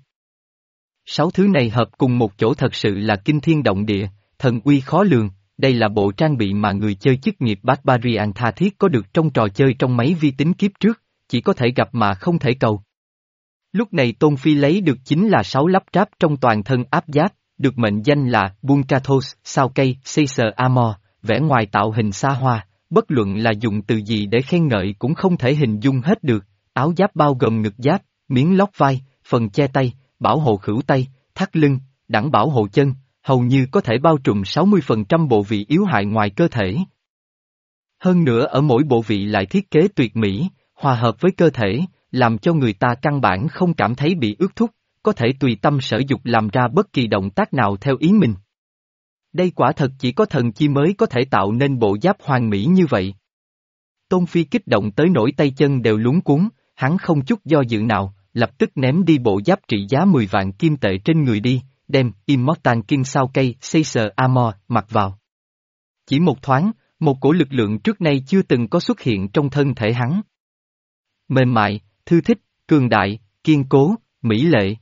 Sáu thứ này hợp cùng một chỗ thật sự là kinh thiên động địa, thần uy khó lường. Đây là bộ trang bị mà người chơi chức nghiệp Barbarian tha thiết có được trong trò chơi trong máy vi tính kiếp trước, chỉ có thể gặp mà không thể cầu. Lúc này Tôn Phi lấy được chính là sáu lắp ráp trong toàn thân áp giáp, được mệnh danh là Bunkathos, sao cây, Caesar Armor, vẻ ngoài tạo hình xa hoa, bất luận là dùng từ gì để khen ngợi cũng không thể hình dung hết được, áo giáp bao gồm ngực giáp, miếng lót vai, phần che tay, bảo hộ khửu tay, thắt lưng, đẳng bảo hộ chân. Hầu như có thể bao trùm sáu mươi phần trăm bộ vị yếu hại ngoài cơ thể. Hơn nữa ở mỗi bộ vị lại thiết kế tuyệt mỹ, hòa hợp với cơ thể, làm cho người ta căn bản không cảm thấy bị ước thúc, có thể tùy tâm sở dục làm ra bất kỳ động tác nào theo ý mình. Đây quả thật chỉ có thần chi mới có thể tạo nên bộ giáp hoàn mỹ như vậy. Tôn Phi kích động tới nỗi tay chân đều luống cuống, hắn không chút do dự nào, lập tức ném đi bộ giáp trị giá mười vạn kim tệ trên người đi. Đem Immortal King sao cây Caesar Armor mặc vào. Chỉ một thoáng, một cổ lực lượng trước nay chưa từng có xuất hiện trong thân thể hắn. Mềm mại, thư thích, cường đại, kiên cố, mỹ lệ.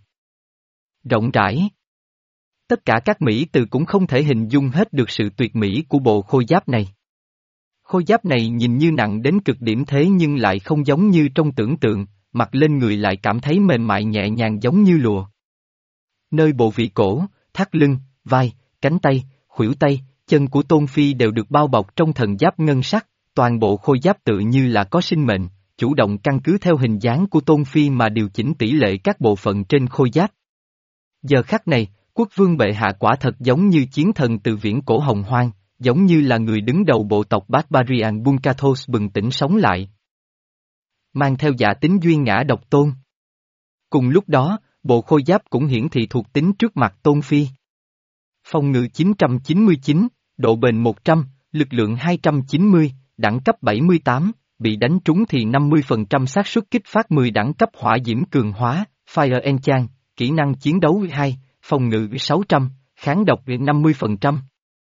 Rộng rãi. Tất cả các mỹ từ cũng không thể hình dung hết được sự tuyệt mỹ của bộ khôi giáp này. Khôi giáp này nhìn như nặng đến cực điểm thế nhưng lại không giống như trong tưởng tượng, mặc lên người lại cảm thấy mềm mại nhẹ nhàng giống như lụa. Nơi bộ vị cổ, thắt lưng, vai, cánh tay, khuỷu tay, chân của Tôn Phi đều được bao bọc trong thần giáp ngân sắc, toàn bộ khôi giáp tự như là có sinh mệnh, chủ động căn cứ theo hình dáng của Tôn Phi mà điều chỉnh tỷ lệ các bộ phận trên khôi giáp. Giờ khắc này, quốc vương bệ hạ quả thật giống như chiến thần từ viễn cổ hồng hoang, giống như là người đứng đầu bộ tộc Barbarian Bunkathos bừng tỉnh sống lại. Mang theo giả tính duyên ngã độc tôn. Cùng lúc đó, bộ khôi giáp cũng hiển thị thuộc tính trước mặt Tôn Phi. Phòng ngự chín trăm chín mươi chín, độ bền một trăm, lực lượng hai trăm chín mươi, đẳng cấp bảy mươi tám, bị đánh trúng thì năm mươi phần trăm xác suất kích phát mười đẳng cấp hỏa diễm cường hóa, Fire Enchant, kỹ năng chiến đấu hai, phòng ngự sáu trăm, kháng độc năm mươi phần trăm.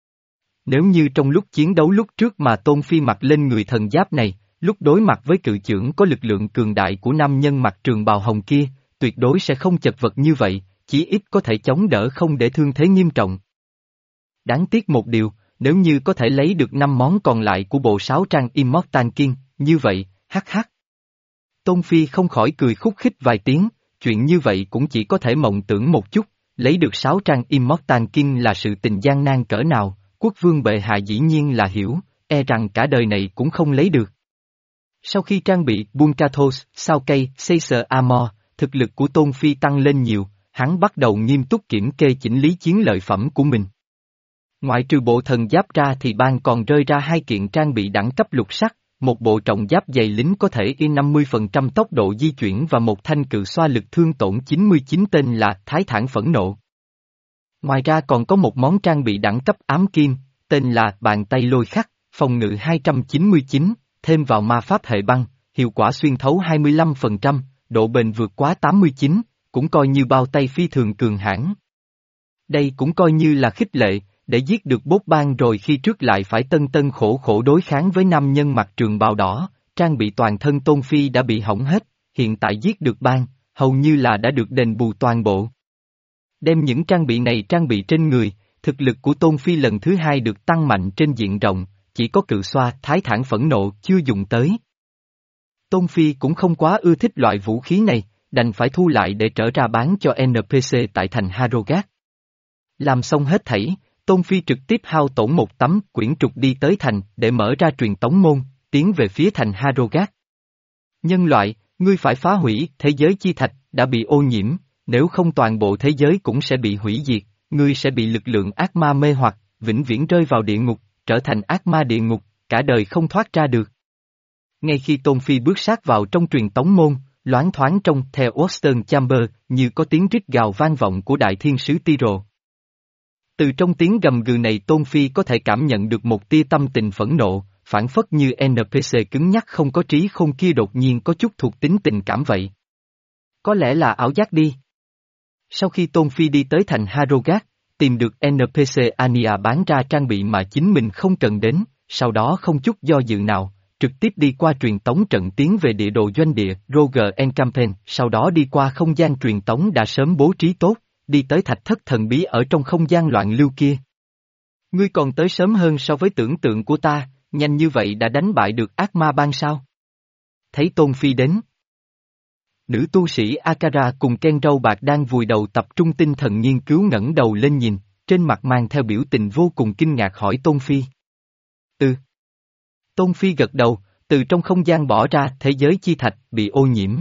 Nếu như trong lúc chiến đấu lúc trước mà Tôn Phi mặc lên người thần giáp này, lúc đối mặt với cự chưởng có lực lượng cường đại của nam nhân mặc trường bào hồng kia, tuyệt đối sẽ không chật vật như vậy, chí ít có thể chống đỡ không để thương thế nghiêm trọng. Đáng tiếc một điều, nếu như có thể lấy được năm món còn lại của bộ sáu trang Immortal King, như vậy, hắc hắc. Tôn Phi không khỏi cười khúc khích vài tiếng, chuyện như vậy cũng chỉ có thể mộng tưởng một chút, lấy được sáu trang Immortal King là sự tình gian nan cỡ nào, quốc vương bệ hạ dĩ nhiên là hiểu, e rằng cả đời này cũng không lấy được. Sau khi trang bị Bunkathos, sao cây, Caesar Armor, thực lực của Tôn Phi tăng lên nhiều, hắn bắt đầu nghiêm túc kiểm kê chỉnh lý chiến lợi phẩm của mình. Ngoại trừ bộ thần giáp ra thì bang còn rơi ra hai kiện trang bị đẳng cấp lục sắc, một bộ trọng giáp dày lính có thể y năm mươi phần trăm tốc độ di chuyển và một thanh cự xoa lực thương tổn chín mươi chín tên là Thái Thản Phẫn Nộ. Ngoài ra còn có một món trang bị đẳng cấp ám kim, tên là Bàn Tay Lôi Khắc, phòng ngự hai trăm chín mươi chín, thêm vào ma pháp hệ băng, hiệu quả xuyên thấu hai mươi lăm phần trăm, độ bền vượt quá tám mươi chín, cũng coi như bao tay phi thường cường hãn. Đây cũng coi như là khích lệ, để giết được bốt bang rồi khi trước lại phải tân tân khổ khổ đối kháng với nam nhân mặc trường bào đỏ, trang bị toàn thân Tôn Phi đã bị hỏng hết, hiện tại giết được bang, hầu như là đã được đền bù toàn bộ. Đem những trang bị này trang bị trên người, thực lực của Tôn Phi lần thứ hai được tăng mạnh trên diện rộng, chỉ có cự xoa Thái Thản Phẫn Nộ chưa dùng tới. Tôn Phi cũng không quá ưa thích loại vũ khí này, đành phải thu lại để trở ra bán cho en pê xê tại thành Harrogate. Làm xong hết thảy, Tôn Phi trực tiếp hao tổn một tấm quyển trục đi tới thành để mở ra truyền tống môn, tiến về phía thành Harrogate. Nhân loại, ngươi phải phá hủy thế giới chi thạch đã bị ô nhiễm, nếu không toàn bộ thế giới cũng sẽ bị hủy diệt, ngươi sẽ bị lực lượng ác ma mê hoặc, vĩnh viễn rơi vào địa ngục, trở thành ác ma địa ngục, cả đời không thoát ra được. Ngay khi Tôn Phi bước sát vào trong truyền tống môn, loáng thoáng trong The Western Chamber như có tiếng rít gào vang vọng của đại thiên sứ Tyro. Từ trong tiếng gầm gừ này Tôn Phi có thể cảm nhận được một tia tâm tình phẫn nộ, phản phất như en pê xê cứng nhắc không có trí khôn kia đột nhiên có chút thuộc tính tình cảm vậy. Có lẽ là ảo giác đi. Sau khi Tôn Phi đi tới thành Harrogate, tìm được en pê xê Anya bán ra trang bị mà chính mình không cần đến, sau đó không chút do dự nào, trực tiếp đi qua truyền tống trận tiến về địa đồ doanh địa Roger and Campaign, sau đó đi qua không gian truyền tống đã sớm bố trí tốt, đi tới thạch thất thần bí ở trong không gian loạn lưu kia. Ngươi còn tới sớm hơn so với tưởng tượng của ta, nhanh như vậy đã đánh bại được ác ma bang sao? Thấy Tôn Phi đến. Nữ tu sĩ Akara cùng Ken râu bạc đang vùi đầu tập trung tinh thần nghiên cứu ngẩng đầu lên nhìn, trên mặt mang theo biểu tình vô cùng kinh ngạc hỏi Tôn Phi. Ừ. Tôn Phi gật đầu, từ trong không gian bỏ ra thế giới chi thạch bị ô nhiễm.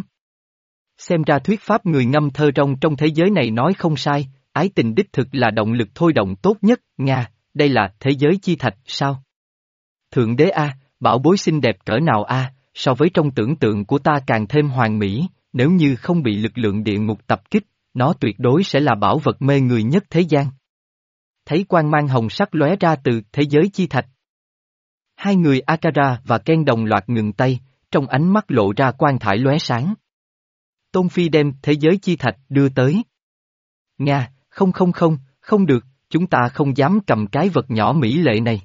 Xem ra thuyết pháp người ngâm thơ rong trong thế giới này nói không sai, ái tình đích thực là động lực thôi động tốt nhất, Nga, đây là thế giới chi thạch, sao? Thượng đế A, bảo bối xinh đẹp cỡ nào A, so với trong tưởng tượng của ta càng thêm hoàn mỹ, nếu như không bị lực lượng địa ngục tập kích, nó tuyệt đối sẽ là bảo vật mê người nhất thế gian. Thấy quang mang hồng sắc lóe ra từ thế giới chi thạch. Hai người Akara và Ken đồng loạt ngừng tay, trong ánh mắt lộ ra quang thải lóe sáng. Tôn Phi đem thế giới chi thạch đưa tới. Nga, không không không, không được, chúng ta không dám cầm cái vật nhỏ mỹ lệ này.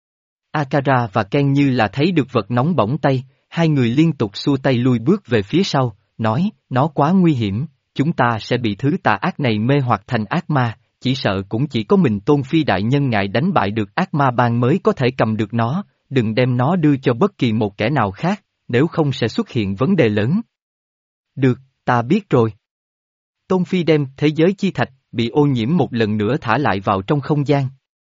Akara và Ken như là thấy được vật nóng bỏng tay, hai người liên tục xua tay lui bước về phía sau, nói, nó quá nguy hiểm, chúng ta sẽ bị thứ tà ác này mê hoặc thành ác ma, chỉ sợ cũng chỉ có mình Tôn Phi đại nhân ngài đánh bại được ác ma bang mới có thể cầm được nó, đừng đem nó đưa cho bất kỳ một kẻ nào khác, nếu không sẽ xuất hiện vấn đề lớn. Được, ta biết rồi. Tôn Phi đem thế giới chi thạch, bị ô nhiễm một lần nữa thả lại vào trong không gian.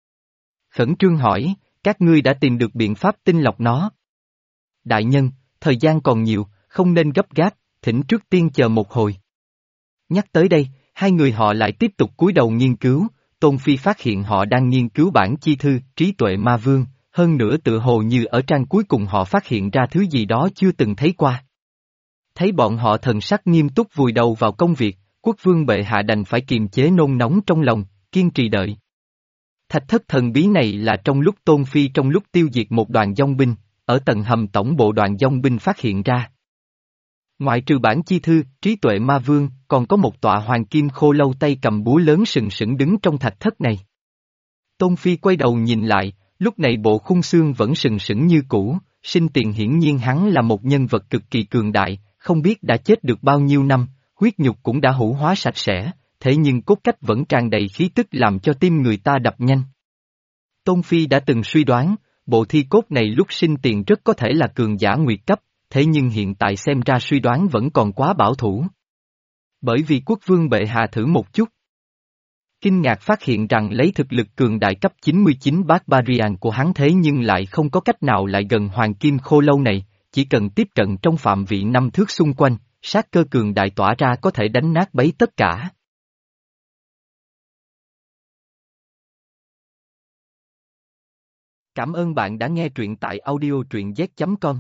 Khẩn trương hỏi, các ngươi đã tìm được biện pháp tinh lọc nó. Đại nhân, thời gian còn nhiều, không nên gấp gáp, thỉnh trước tiên chờ một hồi. Nhắc tới đây, hai người họ lại tiếp tục cúi đầu nghiên cứu, Tôn Phi phát hiện họ đang nghiên cứu bản chi thư, trí tuệ ma vương, hơn nữa tự hồ như ở trang cuối cùng họ phát hiện ra thứ gì đó chưa từng thấy qua. Thấy bọn họ thần sắc nghiêm túc vùi đầu vào công việc, quốc vương bệ hạ đành phải kiềm chế nôn nóng trong lòng, kiên trì đợi. Thạch thất thần bí này là trong lúc Tôn Phi trong lúc tiêu diệt một đoàn dòng binh, ở tầng hầm tổng bộ đoàn dòng binh phát hiện ra. Ngoại trừ bản chi thư, trí tuệ ma vương, còn có một tọa hoàng kim khô lâu tay cầm búa lớn sừng sững đứng trong thạch thất này. Tôn Phi quay đầu nhìn lại, lúc này bộ khung xương vẫn sừng sững như cũ, sinh tiền hiển nhiên hắn là một nhân vật cực kỳ cường đại, không biết đã chết được bao nhiêu năm, huyết nhục cũng đã hủ hóa sạch sẽ, thế nhưng cốt cách vẫn tràn đầy khí tức làm cho tim người ta đập nhanh. Tôn Phi đã từng suy đoán, bộ thi cốt này lúc sinh tiền rất có thể là cường giả nguyệt cấp, thế nhưng hiện tại xem ra suy đoán vẫn còn quá bảo thủ. Bởi vì quốc vương bệ hạ thử một chút. Kinh ngạc phát hiện rằng lấy thực lực cường đại cấp chín mươi chín Barbarian của hắn thế nhưng lại không có cách nào lại gần hoàng kim khô lâu này, chỉ cần tiếp cận trong phạm vị năm thước xung quanh, sát cơ cường đại tỏa ra có thể đánh nát bấy tất cả. Cảm ơn bạn đã nghe truyện tại audio truyện z chấm com.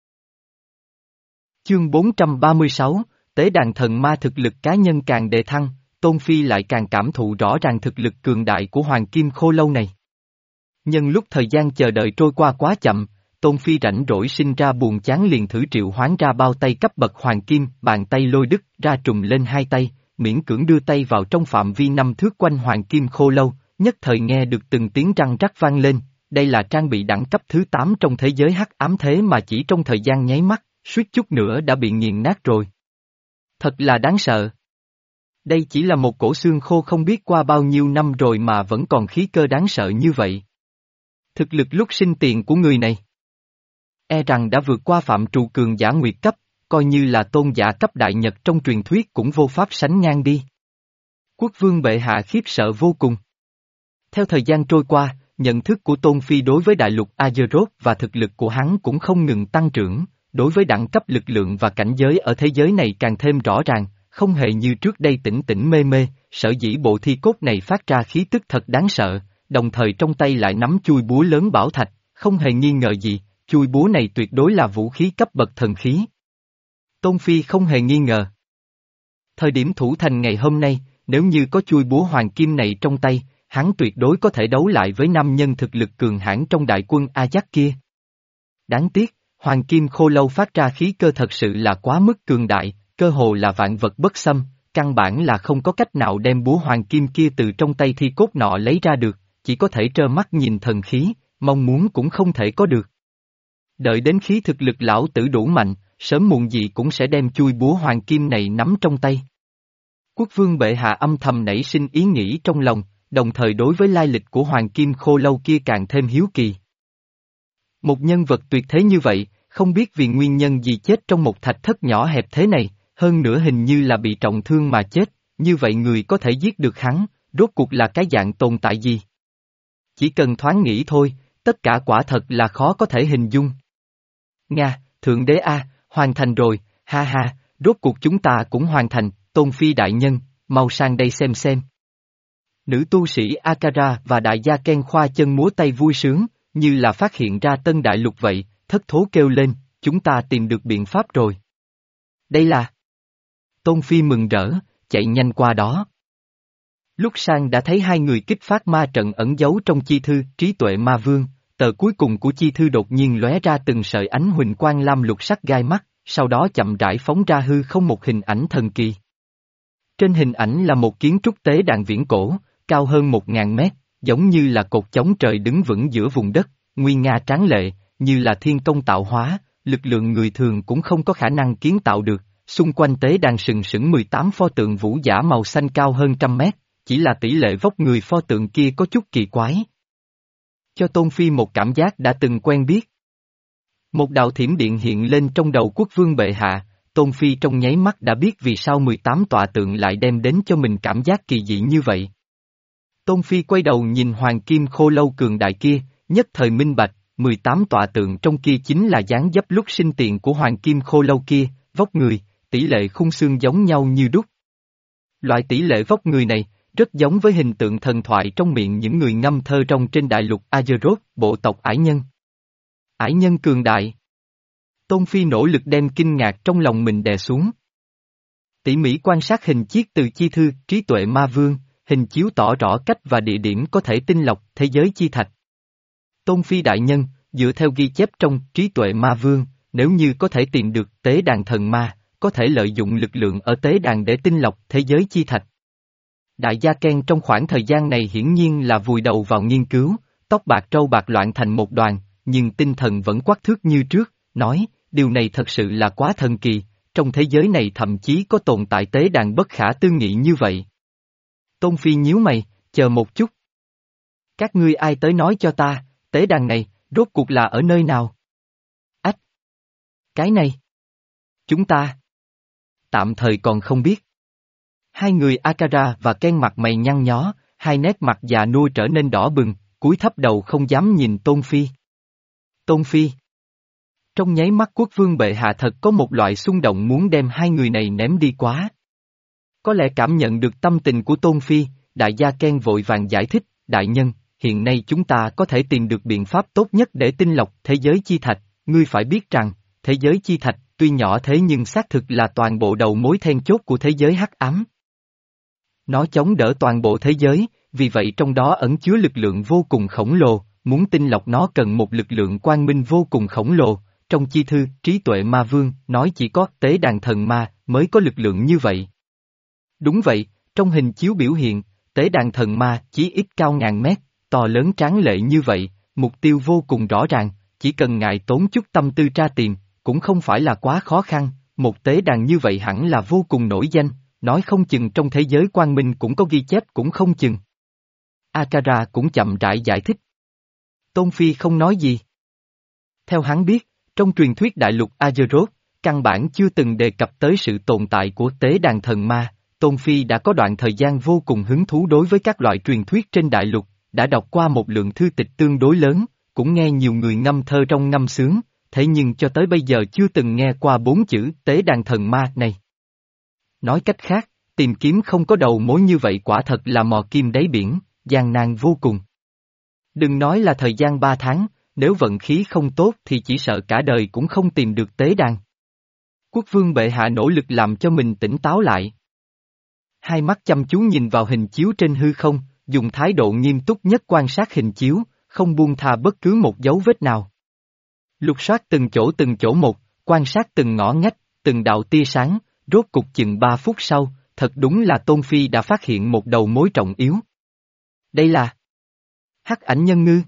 Chương bốn trăm ba mươi sáu, Tế đàn thần ma thực lực cá nhân càng đề thăng, Tôn Phi lại càng cảm thụ rõ ràng thực lực cường đại của hoàng kim khô lâu này. Nhân lúc thời gian chờ đợi trôi qua quá chậm, Tôn Phi rảnh rỗi sinh ra buồn chán liền thử triệu hoán ra bao tay cấp bậc hoàng kim, bàn tay lôi đứt ra trùng lên hai tay, miễn cưỡng đưa tay vào trong phạm vi năm thước quanh hoàng kim khô lâu, nhất thời nghe được từng tiếng răng rắc vang lên, đây là trang bị đẳng cấp thứ tám trong thế giới hắc ám thế mà chỉ trong thời gian nháy mắt, suýt chút nữa đã bị nghiền nát rồi. Thật là đáng sợ. Đây chỉ là một cổ xương khô không biết qua bao nhiêu năm rồi mà vẫn còn khí cơ đáng sợ như vậy. Thực lực lúc sinh tiền của người này e rằng đã vượt qua phạm trù cường giả nguyệt cấp, coi như là tôn giả cấp đại nhật trong truyền thuyết cũng vô pháp sánh ngang đi. Quốc vương bệ hạ khiếp sợ vô cùng. Theo thời gian trôi qua, nhận thức của Tôn Phi đối với đại lục Azeroth và thực lực của hắn cũng không ngừng tăng trưởng, đối với đẳng cấp lực lượng và cảnh giới ở thế giới này càng thêm rõ ràng, không hề như trước đây tỉnh tỉnh mê mê, sở dĩ bộ thi cốt này phát ra khí tức thật đáng sợ, đồng thời trong tay lại nắm chui búa lớn bảo thạch, không hề nghi ngờ gì, chui búa này tuyệt đối là vũ khí cấp bậc thần khí. Tôn Phi không hề nghi ngờ. Thời điểm thủ thành ngày hôm nay, nếu như có chui búa hoàng kim này trong tay, hắn tuyệt đối có thể đấu lại với nam nhân thực lực cường hãn trong đại quân Ajax kia. Đáng tiếc, Hoàng Kim Khô Lâu phát ra khí cơ thật sự là quá mức cường đại, cơ hồ là vạn vật bất xâm, căn bản là không có cách nào đem búa hoàng kim kia từ trong tay thi cốt nọ lấy ra được, chỉ có thể trơ mắt nhìn thần khí, mong muốn cũng không thể có được. Đợi đến khí thực lực lão tử đủ mạnh, sớm muộn gì cũng sẽ đem chui búa hoàng kim này nắm trong tay. Quốc vương bệ hạ âm thầm nảy sinh ý nghĩ trong lòng, đồng thời đối với lai lịch của Hoàng Kim Khô Lâu kia càng thêm hiếu kỳ. Một nhân vật tuyệt thế như vậy, không biết vì nguyên nhân gì chết trong một thạch thất nhỏ hẹp thế này, hơn nữa hình như là bị trọng thương mà chết, như vậy người có thể giết được hắn, rốt cuộc là cái dạng tồn tại gì? Chỉ cần thoáng nghĩ thôi, tất cả quả thật là khó có thể hình dung. Nga, Thượng Đế A, hoàn thành rồi, ha ha, rốt cuộc chúng ta cũng hoàn thành, Tôn Phi đại nhân, mau sang đây xem xem. Nữ tu sĩ Akara và đại gia Ken khoa chân múa tay vui sướng, như là phát hiện ra tân đại lục vậy, thất thố kêu lên, chúng ta tìm được biện pháp rồi. Đây là... Tôn Phi mừng rỡ, chạy nhanh qua đó. Lúc sang đã thấy hai người kích phát ma trận ẩn giấu trong chi thư Trí Tuệ Ma Vương, tờ cuối cùng của chi thư đột nhiên lóe ra từng sợi ánh huỳnh quang lam lục sắc gai mắt, sau đó chậm rãi phóng ra hư không một hình ảnh thần kỳ. Trên hình ảnh là một kiến trúc tế đàn viễn cổ, cao hơn một ngàn mét, giống như là cột chống trời đứng vững giữa vùng đất, nguy nga tráng lệ, như là thiên công tạo hóa, lực lượng người thường cũng không có khả năng kiến tạo được, xung quanh tế đàn sừng sững mười tám pho tượng vũ giả màu xanh cao hơn trăm mét, chỉ là tỷ lệ vóc người pho tượng kia có chút kỳ quái. Cho Tôn Phi một cảm giác đã từng quen biết. Một đạo thiểm điện hiện lên trong đầu quốc vương bệ hạ, Tôn Phi trong nháy mắt đã biết vì sao mười tám tọa tượng lại đem đến cho mình cảm giác kỳ dị như vậy. Tôn Phi quay đầu nhìn Hoàng Kim Khô Lâu cường đại kia, nhất thời minh bạch, mười tám tọa tượng trong kia chính là dáng dấp lúc sinh tiền của Hoàng Kim Khô Lâu kia, vóc người, tỷ lệ khung xương giống nhau như đúc. Loại tỷ lệ vóc người này, rất giống với hình tượng thần thoại trong miệng những người ngâm thơ rong trên đại lục Azeroth, bộ tộc ải nhân. Ải nhân cường đại. Tôn Phi nỗ lực đem kinh ngạc trong lòng mình đè xuống. Tỉ mỉ quan sát hình chiết từ chi thư Trí Tuệ Ma Vương, hình chiếu tỏ rõ cách và địa điểm có thể tinh lọc thế giới chi thạch. Tôn Phi đại nhân, dựa theo ghi chép trong Trí Tuệ Ma Vương, nếu như có thể tìm được tế đàn thần ma, có thể lợi dụng lực lượng ở tế đàn để tinh lọc thế giới chi thạch. Đại gia Ken trong khoảng thời gian này hiển nhiên là vùi đầu vào nghiên cứu, tóc bạc trâu bạc loạn thành một đoàn, nhưng tinh thần vẫn quắc thước như trước, nói, điều này thật sự là quá thần kỳ, trong thế giới này thậm chí có tồn tại tế đàn bất khả tư nghị như vậy. Tôn Phi nhíu mày, chờ một chút. Các ngươi ai tới nói cho ta, tế đàn này, rốt cuộc là ở nơi nào? Ách! Cái này! Chúng ta! Tạm thời còn không biết. Hai người Akara và Ken mặt mày nhăn nhó, hai nét mặt già nua trở nên đỏ bừng, cúi thấp đầu không dám nhìn Tôn Phi. Tôn Phi! Trong nháy mắt quốc vương bệ hạ thật có một loại xung động muốn đem hai người này ném đi quá. Có lẽ cảm nhận được tâm tình của Tôn Phi, đại gia Ken vội vàng giải thích, đại nhân, hiện nay chúng ta có thể tìm được biện pháp tốt nhất để tinh lọc thế giới chi thạch, ngươi phải biết rằng, thế giới chi thạch tuy nhỏ thế nhưng xác thực là toàn bộ đầu mối then chốt của thế giới hắc ám. Nó chống đỡ toàn bộ thế giới, vì vậy trong đó ẩn chứa lực lượng vô cùng khổng lồ, muốn tinh lọc nó cần một lực lượng quang minh vô cùng khổng lồ, trong chi thư Trí Tuệ Ma Vương nói chỉ có tế đàn thần ma mới có lực lượng như vậy. Đúng vậy, trong hình chiếu biểu hiện, tế đàn thần ma chí ít cao ngàn mét, to lớn tráng lệ như vậy, mục tiêu vô cùng rõ ràng, chỉ cần ngài tốn chút tâm tư tra tìm, cũng không phải là quá khó khăn, một tế đàn như vậy hẳn là vô cùng nổi danh, nói không chừng trong thế giới quang minh cũng có ghi chép cũng không chừng. Akara cũng chậm rãi giải thích. Tôn Phi không nói gì. Theo hắn biết, trong truyền thuyết đại lục Azeroth, căn bản chưa từng đề cập tới sự tồn tại của tế đàn thần ma, Tôn Phi đã có đoạn thời gian vô cùng hứng thú đối với các loại truyền thuyết trên đại lục, đã đọc qua một lượng thư tịch tương đối lớn, cũng nghe nhiều người ngâm thơ trong ngâm sướng, thế nhưng cho tới bây giờ chưa từng nghe qua bốn chữ tế đàn thần ma này. Nói cách khác, tìm kiếm không có đầu mối như vậy quả thật là mò kim đáy biển, gian nan vô cùng. Đừng nói là thời gian ba tháng, nếu vận khí không tốt thì chỉ sợ cả đời cũng không tìm được tế đàn. Quốc vương bệ hạ nỗ lực làm cho mình tỉnh táo lại. Hai mắt chăm chú nhìn vào hình chiếu trên hư không, dùng thái độ nghiêm túc nhất quan sát hình chiếu, không buông tha bất cứ một dấu vết nào. Lục soát từng chỗ từng chỗ một, quan sát từng ngõ ngách, từng đạo tia sáng, rốt cục chừng ba phút sau, thật đúng là Tôn Phi đã phát hiện một đầu mối trọng yếu. Đây là Hắc Ảnh Nhân Ngư.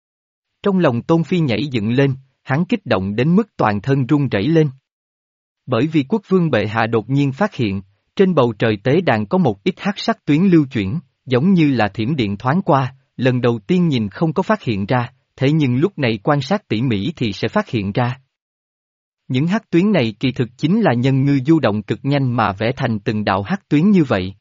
Trong lòng Tôn Phi nhảy dựng lên, hắn kích động đến mức toàn thân run rẩy lên. Bởi vì quốc vương bệ hạ đột nhiên phát hiện, trên bầu trời tế đàn có một ít hắc sắc tuyến lưu chuyển, giống như là thiểm điện thoáng qua, lần đầu tiên nhìn không có phát hiện ra, thế nhưng lúc này quan sát tỉ mỉ thì sẽ phát hiện ra. Những hắc tuyến này kỳ thực chính là nhân ngư du động cực nhanh mà vẽ thành từng đạo hắc tuyến như vậy.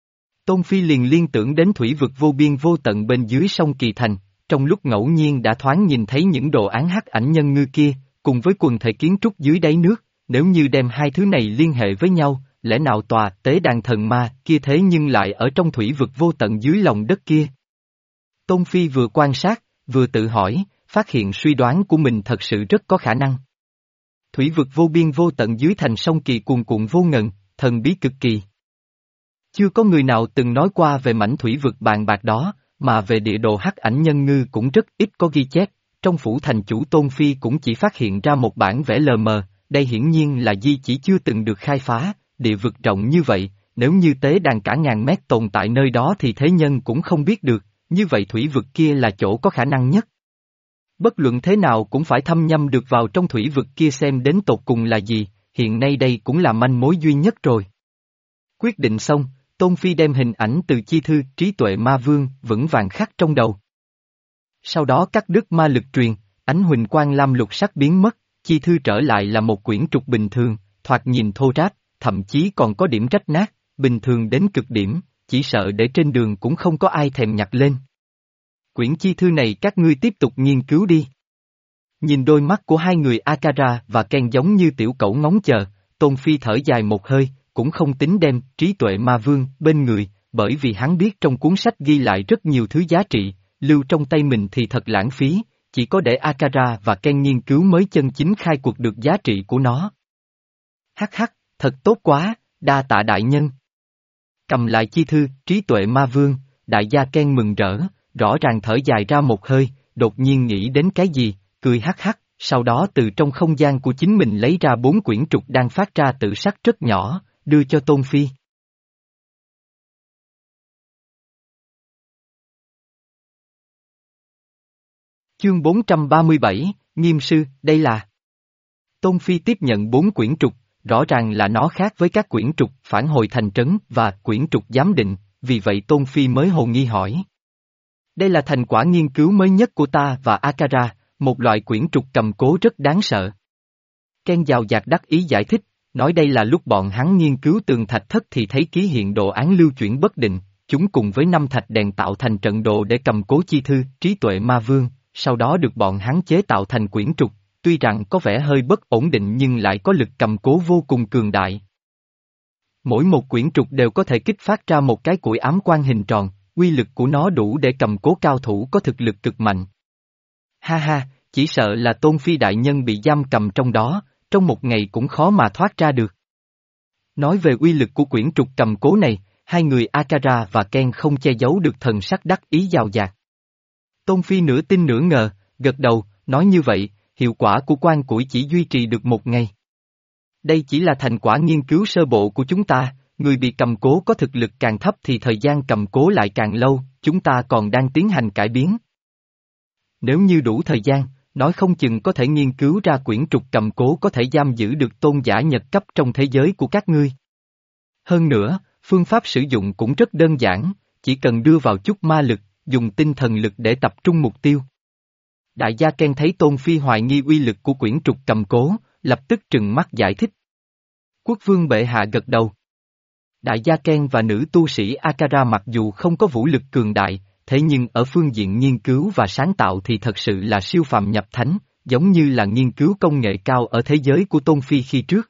Tôn Phi liền liên tưởng đến thủy vực vô biên vô tận bên dưới sông Kỳ Thành, trong lúc ngẫu nhiên đã thoáng nhìn thấy những đồ án hắc ảnh nhân ngư kia, cùng với quần thể kiến trúc dưới đáy nước, nếu như đem hai thứ này liên hệ với nhau, lẽ nào tòa tế đàn thần ma kia thế nhưng lại ở trong thủy vực vô tận dưới lòng đất kia. Tôn Phi vừa quan sát, vừa tự hỏi, phát hiện suy đoán của mình thật sự rất có khả năng. Thủy vực vô biên vô tận dưới thành sông Kỳ cuồn cuộn vô ngần, thần bí cực kỳ. Chưa có người nào từng nói qua về mảnh thủy vực bàn bạc đó, mà về địa đồ hắc ảnh nhân ngư cũng rất ít có ghi chép, trong phủ thành chủ Tôn Phi cũng chỉ phát hiện ra một bản vẽ lờ mờ, đây hiển nhiên là di chỉ chưa từng được khai phá, địa vực rộng như vậy, nếu như tế đàn cả ngàn mét tồn tại nơi đó thì thế nhân cũng không biết được, như vậy thủy vực kia là chỗ có khả năng nhất. Bất luận thế nào cũng phải thăm nhâm được vào trong thủy vực kia xem đến tột cùng là gì, hiện nay đây cũng là manh mối duy nhất rồi. Quyết định xong, Tôn Phi đem hình ảnh từ chi thư trí tuệ ma vương vững vàng khắc trong đầu. Sau đó cắt đứt ma lực truyền, ánh huỳnh quang lam lục sắc biến mất, chi thư trở lại là một quyển trục bình thường, thoạt nhìn thô ráp, thậm chí còn có điểm rách nát, bình thường đến cực điểm, chỉ sợ để trên đường cũng không có ai thèm nhặt lên. Quyển chi thư này các ngươi tiếp tục nghiên cứu đi. Nhìn đôi mắt của hai người Akara và Ken giống như tiểu cẩu ngóng chờ, Tôn Phi thở dài một hơi, cũng không tính đem trí tuệ ma vương bên người, bởi vì hắn biết trong cuốn sách ghi lại rất nhiều thứ giá trị, lưu trong tay mình thì thật lãng phí, chỉ có để Akara và Ken nghiên cứu mới chân chính khai cuộc được giá trị của nó. Hắc hắc, thật tốt quá, đa tạ đại nhân. Cầm lại chi thư, trí tuệ ma vương, đại gia Ken mừng rỡ, rõ ràng thở dài ra một hơi, đột nhiên nghĩ đến cái gì, cười hắc hắc, sau đó từ trong không gian của chính mình lấy ra bốn quyển trục đang phát ra tự sắc rất nhỏ, đưa cho Tôn Phi. Chương bốn trăm ba mươi bảy, Nghiêm sư, đây là... Tôn Phi tiếp nhận bốn quyển trục, rõ ràng là nó khác với các quyển trục phản hồi thành trấn và quyển trục giám định, vì vậy Tôn Phi mới hồ nghi hỏi. Đây là thành quả nghiên cứu mới nhất của ta và Akara, một loại quyển trục cầm cố rất đáng sợ. Ken giàu dạt đắc ý giải thích, nói đây là lúc bọn hắn nghiên cứu tường thạch thất thì thấy ký hiện đồ án lưu chuyển bất định, chúng cùng với năm thạch đèn tạo thành trận đồ để cầm cố chi thư, trí tuệ ma vương, sau đó được bọn hắn chế tạo thành quyển trục, tuy rằng có vẻ hơi bất ổn định nhưng lại có lực cầm cố vô cùng cường đại. Mỗi một quyển trục đều có thể kích phát ra một cái củi ám quang hình tròn, uy lực của nó đủ để cầm cố cao thủ có thực lực cực mạnh. Ha ha, chỉ sợ là Tôn Phi đại nhân bị giam cầm trong đó, trong một ngày cũng khó mà thoát ra được. Nói về uy lực của quyển trục cầm cố này, hai người Akara và Ken không che giấu được thần sắc đắc ý giàu dạt. Tôn Phi nửa tin nửa ngờ, gật đầu, nói như vậy, hiệu quả của quan củi chỉ duy trì được một ngày. Đây chỉ là thành quả nghiên cứu sơ bộ của chúng ta, người bị cầm cố có thực lực càng thấp thì thời gian cầm cố lại càng lâu, chúng ta còn đang tiến hành cải biến. Nếu như đủ thời gian, nói không chừng có thể nghiên cứu ra quyển trục cầm cố có thể giam giữ được tôn giả nhật cấp trong thế giới của các ngươi. Hơn nữa, phương pháp sử dụng cũng rất đơn giản, chỉ cần đưa vào chút ma lực, dùng tinh thần lực để tập trung mục tiêu. Đại gia Ken thấy Tôn Phi hoài nghi uy lực của quyển trục cầm cố, lập tức trừng mắt giải thích. Quốc vương bệ hạ gật đầu. Đại gia Ken và nữ tu sĩ Akara mặc dù không có vũ lực cường đại, thế nhưng ở phương diện nghiên cứu và sáng tạo thì thật sự là siêu phàm nhập thánh, giống như là nghiên cứu công nghệ cao ở thế giới của Tôn Phi khi trước.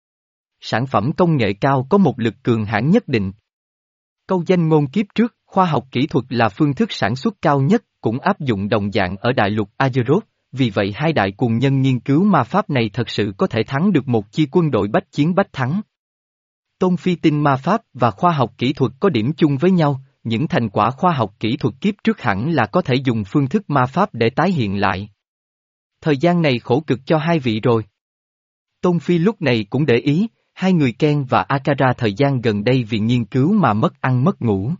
Sản phẩm công nghệ cao có một lực cường hãn nhất định. Câu danh ngôn kiếp trước, khoa học kỹ thuật là phương thức sản xuất cao nhất, cũng áp dụng đồng dạng ở đại lục Azeroth, vì vậy hai đại cùng nhân nghiên cứu ma pháp này thật sự có thể thắng được một chi quân đội bách chiến bách thắng. Tôn Phi tin ma pháp và khoa học kỹ thuật có điểm chung với nhau, những thành quả khoa học kỹ thuật kiếp trước hẳn là có thể dùng phương thức ma pháp để tái hiện lại. Thời gian này khổ cực cho hai vị rồi. Tôn Phi lúc này cũng để ý, hai người Ken và Akara thời gian gần đây vì nghiên cứu mà mất ăn mất ngủ.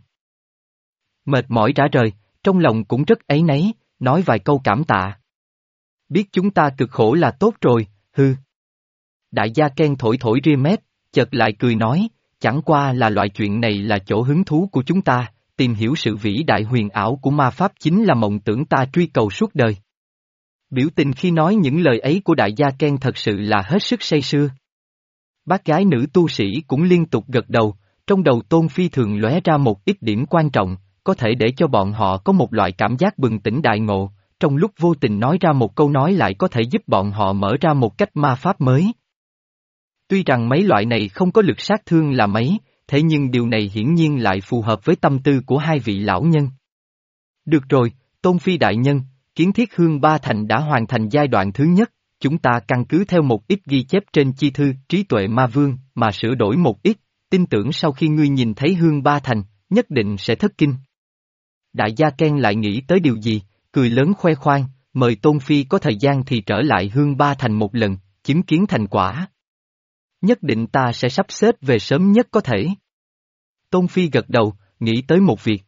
Mệt mỏi rã rời, trong lòng cũng rất áy náy, nói vài câu cảm tạ. Biết chúng ta cực khổ là tốt rồi, hư. Đại gia Ken thổi thổi ria mép, chợt lại cười nói, chẳng qua là loại chuyện này là chỗ hứng thú của chúng ta, tìm hiểu sự vĩ đại huyền ảo của ma pháp chính là mộng tưởng ta truy cầu suốt đời. Biểu tình khi nói những lời ấy của đại gia Ken thật sự là hết sức say sưa. Bác gái nữ tu sĩ cũng liên tục gật đầu, trong đầu Tôn Phi thường lóe ra một ít điểm quan trọng, có thể để cho bọn họ có một loại cảm giác bừng tỉnh đại ngộ, trong lúc vô tình nói ra một câu nói lại có thể giúp bọn họ mở ra một cách ma pháp mới. Tuy rằng mấy loại này không có lực sát thương là mấy, thế nhưng điều này hiển nhiên lại phù hợp với tâm tư của hai vị lão nhân. Được rồi, Tôn Phi đại nhân, kiến thiết hương ba thành đã hoàn thành giai đoạn thứ nhất, chúng ta căn cứ theo một ít ghi chép trên chi thư trí tuệ ma vương mà sửa đổi một ít, tin tưởng sau khi ngươi nhìn thấy hương ba thành, nhất định sẽ thất kinh. Đại gia Ken lại nghĩ tới điều gì, cười lớn khoe khoang, mời Tôn Phi có thời gian thì trở lại hương ba thành một lần, chứng kiến thành quả. Nhất định ta sẽ sắp xếp về sớm nhất có thể. Tôn Phi gật đầu, nghĩ tới một việc.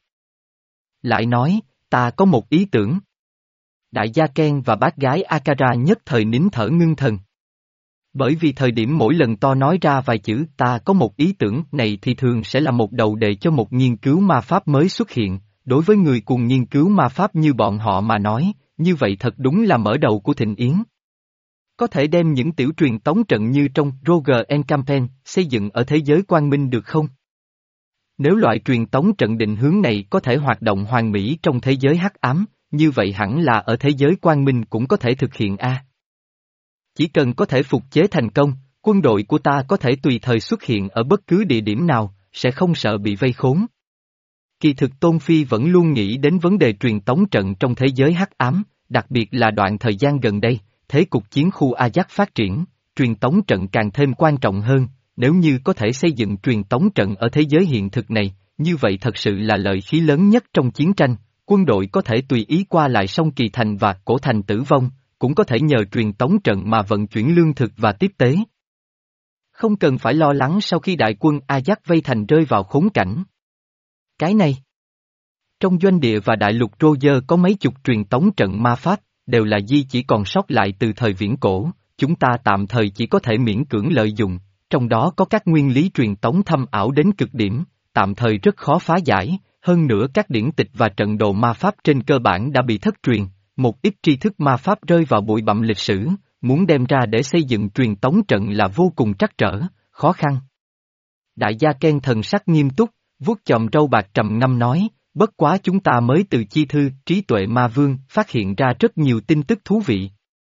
Lại nói, ta có một ý tưởng. Đại gia Ken và bác gái Akara nhất thời nín thở ngưng thần. Bởi vì thời điểm mỗi lần to nói ra vài chữ ta có một ý tưởng này thì thường sẽ là một đầu đề cho một nghiên cứu ma pháp mới xuất hiện, đối với người cùng nghiên cứu ma pháp như bọn họ mà nói, như vậy thật đúng là mở đầu của thịnh yến. Có thể đem những tiểu truyền tống trận như trong Roger and Campaign xây dựng ở thế giới quang minh được không? Nếu loại truyền tống trận định hướng này có thể hoạt động hoàn mỹ trong thế giới hắc ám, như vậy hẳn là ở thế giới quang minh cũng có thể thực hiện a. Chỉ cần có thể phục chế thành công, quân đội của ta có thể tùy thời xuất hiện ở bất cứ địa điểm nào, sẽ không sợ bị vây khốn. Kỳ thực Tôn Phi vẫn luôn nghĩ đến vấn đề truyền tống trận trong thế giới hắc ám, đặc biệt là đoạn thời gian gần đây, thế cục chiến khu Ajax phát triển, truyền tống trận càng thêm quan trọng hơn, nếu như có thể xây dựng truyền tống trận ở thế giới hiện thực này, như vậy thật sự là lợi khí lớn nhất trong chiến tranh, quân đội có thể tùy ý qua lại sông Kỳ Thành và Cổ Thành tử vong, cũng có thể nhờ truyền tống trận mà vận chuyển lương thực và tiếp tế. Không cần phải lo lắng sau khi đại quân Ajax vây thành rơi vào khốn cảnh. Cái này, trong doanh địa và đại lục Roger có mấy chục truyền tống trận ma pháp, đều là di chỉ còn sót lại từ thời viễn cổ, chúng ta tạm thời chỉ có thể miễn cưỡng lợi dụng, trong đó có các nguyên lý truyền tống thâm ảo đến cực điểm, tạm thời rất khó phá giải, hơn nữa các điển tịch và trận đồ ma pháp trên cơ bản đã bị thất truyền, một ít tri thức ma pháp rơi vào bụi bặm lịch sử, muốn đem ra để xây dựng truyền tống trận là vô cùng trắc trở, khó khăn. Đại gia Ken thần sắc nghiêm túc, vuốt chòm râu bạc trầm ngâm nói, bất quá chúng ta mới từ chi thư trí tuệ ma vương phát hiện ra rất nhiều tin tức thú vị.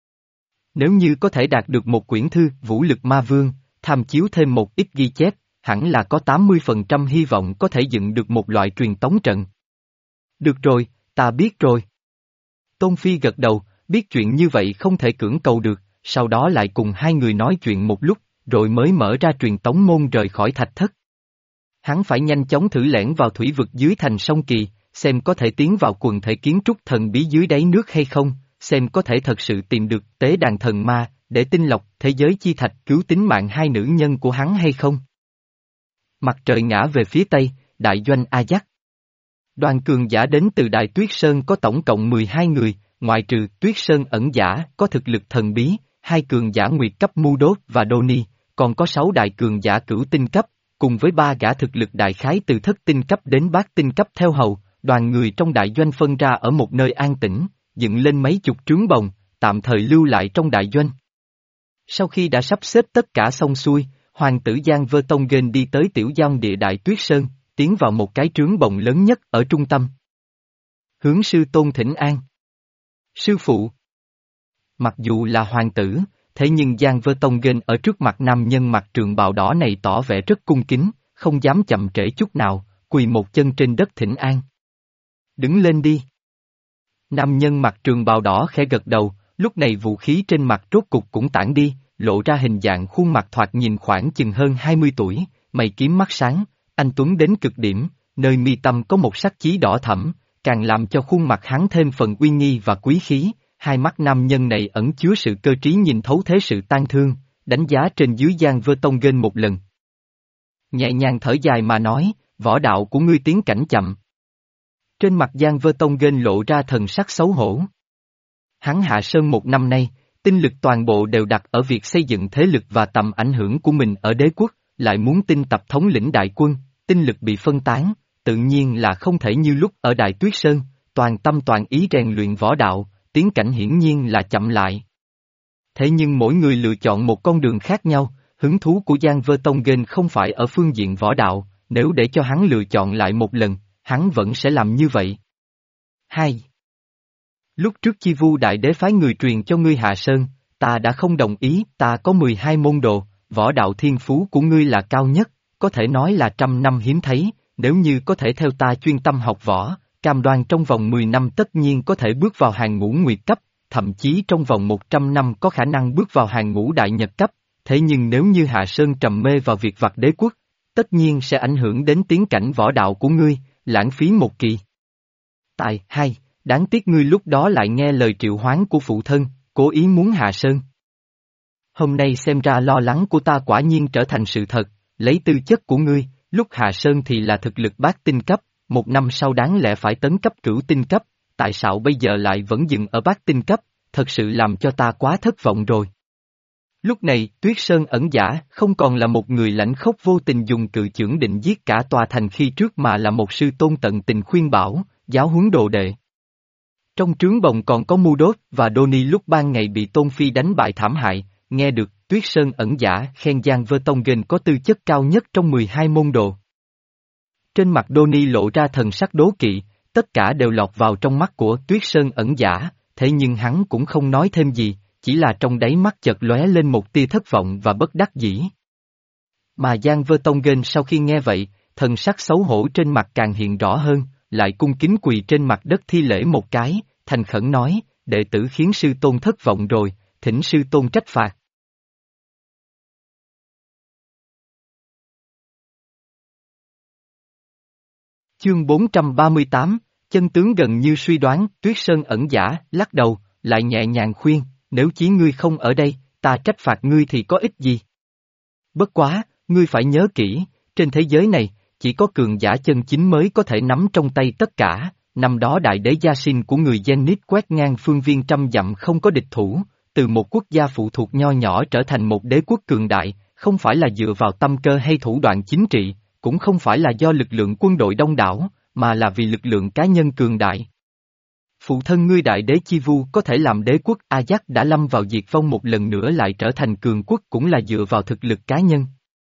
Nếu như có thể đạt được một quyển thư vũ lực ma vương, tham chiếu thêm một ít ghi chép, hẳn là có tám mươi phần trăm hy vọng có thể dựng được một loại truyền tống trận. Được rồi, ta biết rồi. Tôn Phi gật đầu, biết chuyện như vậy không thể cưỡng cầu được, sau đó lại cùng hai người nói chuyện một lúc, rồi mới mở ra truyền tống môn rời khỏi thạch thất. Hắn phải nhanh chóng thử lẻn vào thủy vực dưới thành sông Kỳ, xem có thể tiến vào quần thể kiến trúc thần bí dưới đáy nước hay không, xem có thể thật sự tìm được tế đàn thần ma, để tinh lọc thế giới chi thạch cứu tính mạng hai nữ nhân của hắn hay không. Mặt trời ngã về phía tây, đại doanh Ajax. Đoàn cường giả đến từ Đại Tuyết Sơn có tổng cộng mười hai người, ngoại trừ Tuyết Sơn ẩn giả có thực lực thần bí, hai cường giả nguyệt cấp Mu Đốt và Đoni, còn có sáu đại cường giả cửu tinh cấp, cùng với ba gã thực lực đại khái từ thất tinh cấp đến bát tinh cấp theo hầu, đoàn người trong đại doanh phân ra ở một nơi an tĩnh, dựng lên mấy chục trướng bồng, tạm thời lưu lại trong đại doanh. Sau khi đã sắp xếp tất cả xong xuôi, hoàng tử Giang Vơ Tông Gên đi tới tiểu giang địa Đại Tuyết Sơn, tiến vào một cái trướng bồng lớn nhất ở trung tâm. Hướng sư tôn thỉnh an. Sư phụ. Mặc dù là hoàng tử, thế nhưng Giang Vơ Tông Gên ở trước mặt nam nhân mặc trường bào đỏ này tỏ vẻ rất cung kính, không dám chậm trễ chút nào, quỳ một chân trên đất thỉnh an. Đứng lên đi. Nam nhân mặc trường bào đỏ khẽ gật đầu, lúc này vũ khí trên mặt rốt cục cũng tản đi, lộ ra hình dạng khuôn mặt thoạt nhìn khoảng chừng hơn hai mươi tuổi, mày kiếm mắt sáng, anh tuấn đến cực điểm, nơi mi tâm có một sắc chí đỏ thẫm, càng làm cho khuôn mặt hắn thêm phần uy nghi và quý khí, hai mắt nam nhân này ẩn chứa sự cơ trí nhìn thấu thế sự tan thương, đánh giá trên dưới Giang Vertonghen một lần. Nhẹ nhàng thở dài mà nói, võ đạo của ngươi tiến cảnh chậm. Trên mặt Giang Vertonghen lộ ra thần sắc xấu hổ. Hắn hạ sơn một năm nay, tinh lực toàn bộ đều đặt ở việc xây dựng thế lực và tầm ảnh hưởng của mình ở đế quốc, lại muốn tinh tập thống lĩnh đại quân, tinh lực bị phân tán, tự nhiên là không thể như lúc ở Đại Tuyết Sơn, toàn tâm toàn ý rèn luyện võ đạo, tiến cảnh hiển nhiên là chậm lại. Thế nhưng mỗi người lựa chọn một con đường khác nhau, hứng thú của Giang Vertonghen không phải ở phương diện võ đạo, nếu để cho hắn lựa chọn lại một lần, hắn vẫn sẽ làm như vậy. hai. Lúc trước Chi Vu Đại Đế phái người truyền cho ngươi hạ sơn, ta đã không đồng ý, ta có mười hai môn đồ, võ đạo thiên phú của ngươi là cao nhất, có thể nói là trăm năm hiếm thấy, nếu như có thể theo ta chuyên tâm học võ, cam đoan trong vòng mười năm tất nhiên có thể bước vào hàng ngũ nguyệt cấp, thậm chí trong vòng một trăm năm có khả năng bước vào hàng ngũ đại nhật cấp, thế nhưng nếu như Hạ Sơn trầm mê vào việc vặt đế quốc, tất nhiên sẽ ảnh hưởng đến tiến cảnh võ đạo của ngươi, lãng phí một kỳ. Tại hai, đáng tiếc ngươi lúc đó lại nghe lời triệu hoán của phụ thân, cố ý muốn Hạ Sơn. Hôm nay xem ra lo lắng của ta quả nhiên trở thành sự thật, lấy tư chất của ngươi, lúc Hạ Sơn thì là thực lực bát tinh cấp, một năm sau đáng lẽ phải tấn cấp cửu tinh cấp, tại sao bây giờ lại vẫn dừng ở bát tinh cấp, thật sự làm cho ta quá thất vọng rồi. Lúc này, Tuyết Sơn ẩn giả không còn là một người lãnh khốc vô tình dùng cự chưởng định giết cả tòa thành khi trước mà là một sư tôn tận tình khuyên bảo, giáo huấn đồ đệ. Trong trướng bồng còn có Mu Đốt và Đô Ni lúc ban ngày bị Tôn Phi đánh bại thảm hại, nghe được Tuyết Sơn ẩn giả khen Giang Vertonghen có tư chất cao nhất trong mười hai môn đồ. Trên mặt Đô Ni lộ ra thần sắc đố kỵ, tất cả đều lọt vào trong mắt của Tuyết Sơn ẩn giả, thế nhưng hắn cũng không nói thêm gì, chỉ là trong đáy mắt chợt lóe lên một tia thất vọng và bất đắc dĩ. Mà Giang Vertonghen sau khi nghe vậy, thần sắc xấu hổ trên mặt càng hiện rõ hơn, lại cung kính quỳ trên mặt đất thi lễ một cái, thành khẩn nói, đệ tử khiến sư tôn thất vọng rồi, thỉnh sư tôn trách phạt. Chương bốn trăm ba mươi tám, chân tướng gần như suy đoán, Tuyết Sơn ẩn giả, lắc đầu, lại nhẹ nhàng khuyên, nếu chí ngươi không ở đây, ta trách phạt ngươi thì có ích gì? Bất quá, ngươi phải nhớ kỹ, trên thế giới này, chỉ có cường giả chân chính mới có thể nắm trong tay tất cả, năm đó đại đế gia sinh của người Zenith quét ngang phương viên trăm dặm không có địch thủ, từ một quốc gia phụ thuộc nho nhỏ trở thành một đế quốc cường đại, không phải là dựa vào tâm cơ hay thủ đoạn chính trị, cũng không phải là do lực lượng quân đội đông đảo, mà là vì lực lượng cá nhân cường đại. Phụ thân ngươi đại đế Chi Vu có thể làm đế quốc Ajax đã lâm vào diệt vong một lần nữa lại trở thành cường quốc cũng là dựa vào thực lực cá nhân.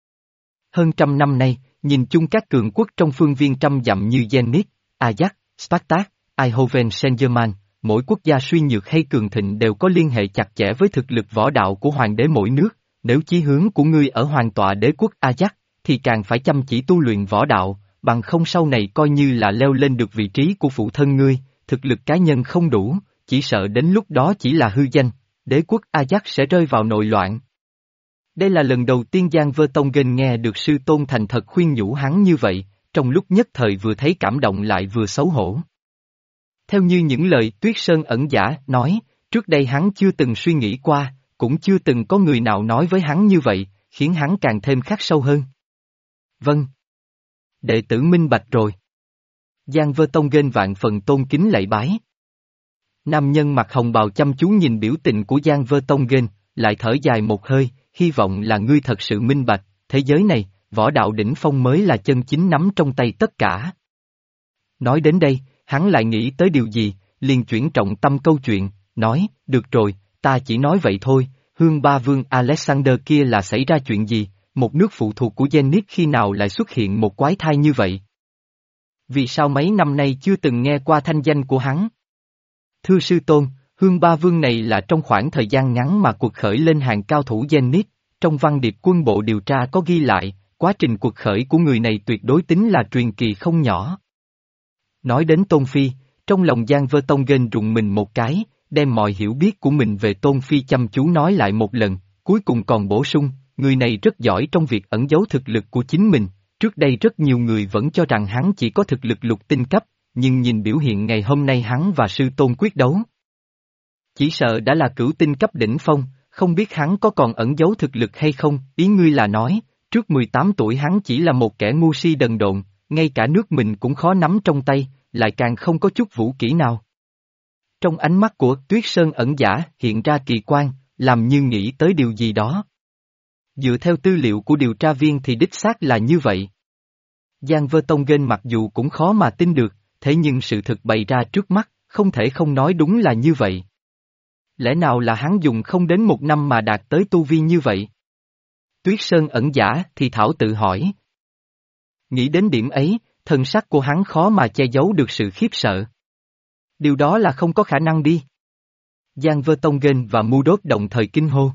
Hơn trăm năm nay, nhìn chung các cường quốc trong phương viên trăm dặm như Zenith, Ajax, Spartak, Eindhoven Saint-Germain, mỗi quốc gia suy nhược hay cường thịnh đều có liên hệ chặt chẽ với thực lực võ đạo của hoàng đế mỗi nước, nếu chí hướng của ngươi ở hoàng tọa đế quốc Ajax, thì càng phải chăm chỉ tu luyện võ đạo, bằng không sau này coi như là leo lên được vị trí của phụ thân ngươi, thực lực cá nhân không đủ, chỉ sợ đến lúc đó chỉ là hư danh, đế quốc Ajax sẽ rơi vào nội loạn. Đây là lần đầu tiên Giang Vertonghen nghe được sư tôn thành thật khuyên nhủ hắn như vậy, trong lúc nhất thời vừa thấy cảm động lại vừa xấu hổ. Theo như những lời Tuyết Sơn ẩn giả nói, trước đây hắn chưa từng suy nghĩ qua, cũng chưa từng có người nào nói với hắn như vậy, khiến hắn càng thêm khắc sâu hơn. Vâng. Đệ tử minh bạch rồi. Giang Vertonghen vạn phần tôn kính lạy bái. Nam nhân mặc hồng bào chăm chú nhìn biểu tình của Giang Vertonghen, lại thở dài một hơi, hy vọng là ngươi thật sự minh bạch, thế giới này, võ đạo đỉnh phong mới là chân chính nắm trong tay tất cả. Nói đến đây, hắn lại nghĩ tới điều gì, liền chuyển trọng tâm câu chuyện, nói, được rồi, ta chỉ nói vậy thôi, Hương Ba Vương Alexander kia là xảy ra chuyện gì, một nước phụ thuộc của Zenith khi nào lại xuất hiện một quái thai như vậy? Vì sao mấy năm nay chưa từng nghe qua thanh danh của hắn? Thưa sư tôn, Hương Ba Vương này là trong khoảng thời gian ngắn mà cuộc khởi lên hàng cao thủ Zenith, trong văn điệp quân bộ điều tra có ghi lại, quá trình cuộc khởi của người này tuyệt đối tính là truyền kỳ không nhỏ. Nói đến Tôn Phi, trong lòng Giang Vertonghen rùng mình một cái, đem mọi hiểu biết của mình về Tôn Phi chăm chú nói lại một lần, cuối cùng còn bổ sung, người này rất giỏi trong việc ẩn giấu thực lực của chính mình, trước đây rất nhiều người vẫn cho rằng hắn chỉ có thực lực lục tinh cấp, nhưng nhìn biểu hiện ngày hôm nay hắn và sư tôn quyết đấu. Chỉ sợ đã là cửu tinh cấp đỉnh phong, không biết hắn có còn ẩn giấu thực lực hay không, ý ngươi là nói, trước mười tám tuổi hắn chỉ là một kẻ ngu si đần độn, ngay cả nước mình cũng khó nắm trong tay, lại càng không có chút vũ kỹ nào. Trong ánh mắt của Tuyết Sơn ẩn giả hiện ra kỳ quan, làm như nghĩ tới điều gì đó. Dựa theo tư liệu của điều tra viên thì đích xác là như vậy. Giang Vơ Tông Gen mặc dù cũng khó mà tin được, thế nhưng sự thực bày ra trước mắt, không thể không nói đúng là như vậy. Lẽ nào là hắn dùng không đến một năm mà đạt tới tu vi như vậy? Tuyết Sơn ẩn giả thì thảo tự hỏi. Nghĩ đến điểm ấy, thần sắc của hắn khó mà che giấu được sự khiếp sợ. Điều đó là không có khả năng đi. Giang Vơ Tông Gen và Mu Đốt đồng thời kinh hô.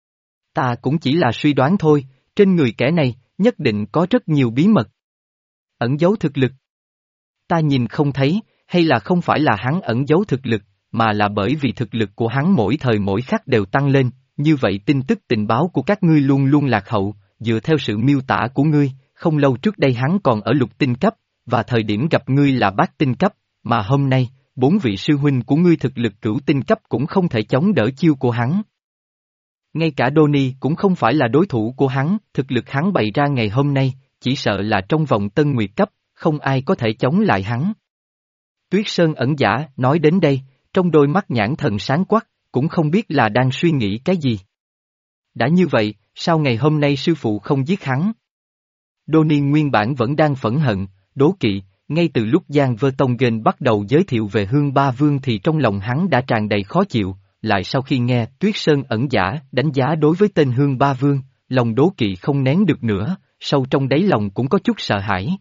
Ta cũng chỉ là suy đoán thôi, trên người kẻ này, nhất định có rất nhiều bí mật. Ẩn giấu thực lực. Ta nhìn không thấy, hay là không phải là hắn ẩn giấu thực lực, mà là bởi vì thực lực của hắn mỗi thời mỗi khắc đều tăng lên, như vậy tin tức tình báo của các ngươi luôn luôn lạc hậu, dựa theo sự miêu tả của ngươi, không lâu trước đây hắn còn ở lục tinh cấp, và thời điểm gặp ngươi là bát tinh cấp, mà hôm nay, bốn vị sư huynh của ngươi thực lực cửu tinh cấp cũng không thể chống đỡ chiêu của hắn. Ngay cả Donnie cũng không phải là đối thủ của hắn, thực lực hắn bày ra ngày hôm nay, chỉ sợ là trong vòng tân nguyệt cấp, không ai có thể chống lại hắn. Tuyết Sơn ẩn giả nói đến đây, trong đôi mắt nhãn thần sáng quắc, cũng không biết là đang suy nghĩ cái gì. Đã như vậy, sao ngày hôm nay sư phụ không giết hắn? Donnie nguyên bản vẫn đang phẫn hận, đố kỵ, ngay từ lúc Giang Vơ Tông Gen bắt đầu giới thiệu về Hương Ba Vương thì trong lòng hắn đã tràn đầy khó chịu, lại sau khi nghe Tuyết Sơn ẩn giả đánh giá đối với tên Hương Ba Vương, lòng đố kỵ không nén được nữa, sâu trong đáy lòng cũng có chút sợ hãi.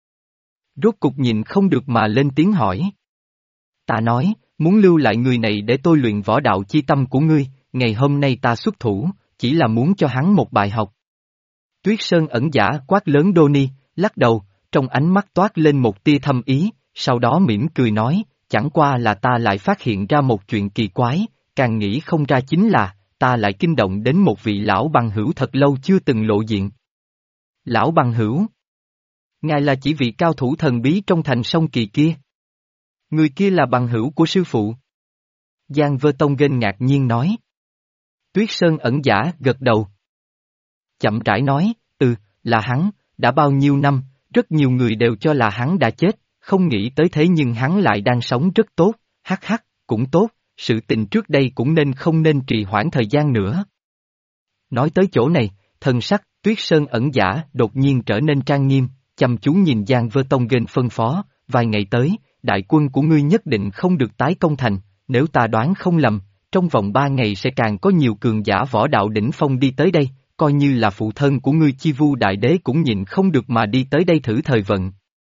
Rốt cục nhìn không được mà lên tiếng hỏi. Ta nói, muốn lưu lại người này để tôi luyện võ đạo chi tâm của ngươi, ngày hôm nay ta xuất thủ, chỉ là muốn cho hắn một bài học. Tuyết Sơn ẩn giả quát lớn Donnie, lắc đầu, trong ánh mắt toát lên một tia thâm ý, sau đó mỉm cười nói, chẳng qua là ta lại phát hiện ra một chuyện kỳ quái, càng nghĩ không ra chính là, ta lại kinh động đến một vị lão bằng hữu thật lâu chưa từng lộ diện. Lão bằng hữu? Ngài là chỉ vị cao thủ thần bí trong thành sông Kỳ kia. Người kia là bằng hữu của sư phụ. Giang Vơ Tông Gen ngạc nhiên nói. Tuyết Sơn ẩn giả gật đầu. Chậm rãi nói, ừ, là hắn, đã bao nhiêu năm, rất nhiều người đều cho là hắn đã chết, không nghĩ tới thế nhưng hắn lại đang sống rất tốt, hắc hắc, cũng tốt, sự tình trước đây cũng nên không nên trì hoãn thời gian nữa. Nói tới chỗ này, thần sắc, Tuyết Sơn ẩn giả đột nhiên trở nên trang nghiêm, chăm chú nhìn Giang Vơ Tông Gen phân phó, vài ngày tới, đại quân của ngươi nhất định không được tái công thành, nếu ta đoán không lầm, trong vòng ba ngày sẽ càng có nhiều cường giả võ đạo đỉnh phong đi tới đây, coi như là phụ thân của ngươi Chi Vu Đại Đế cũng nhịn không được mà đi tới đây thử thời vận.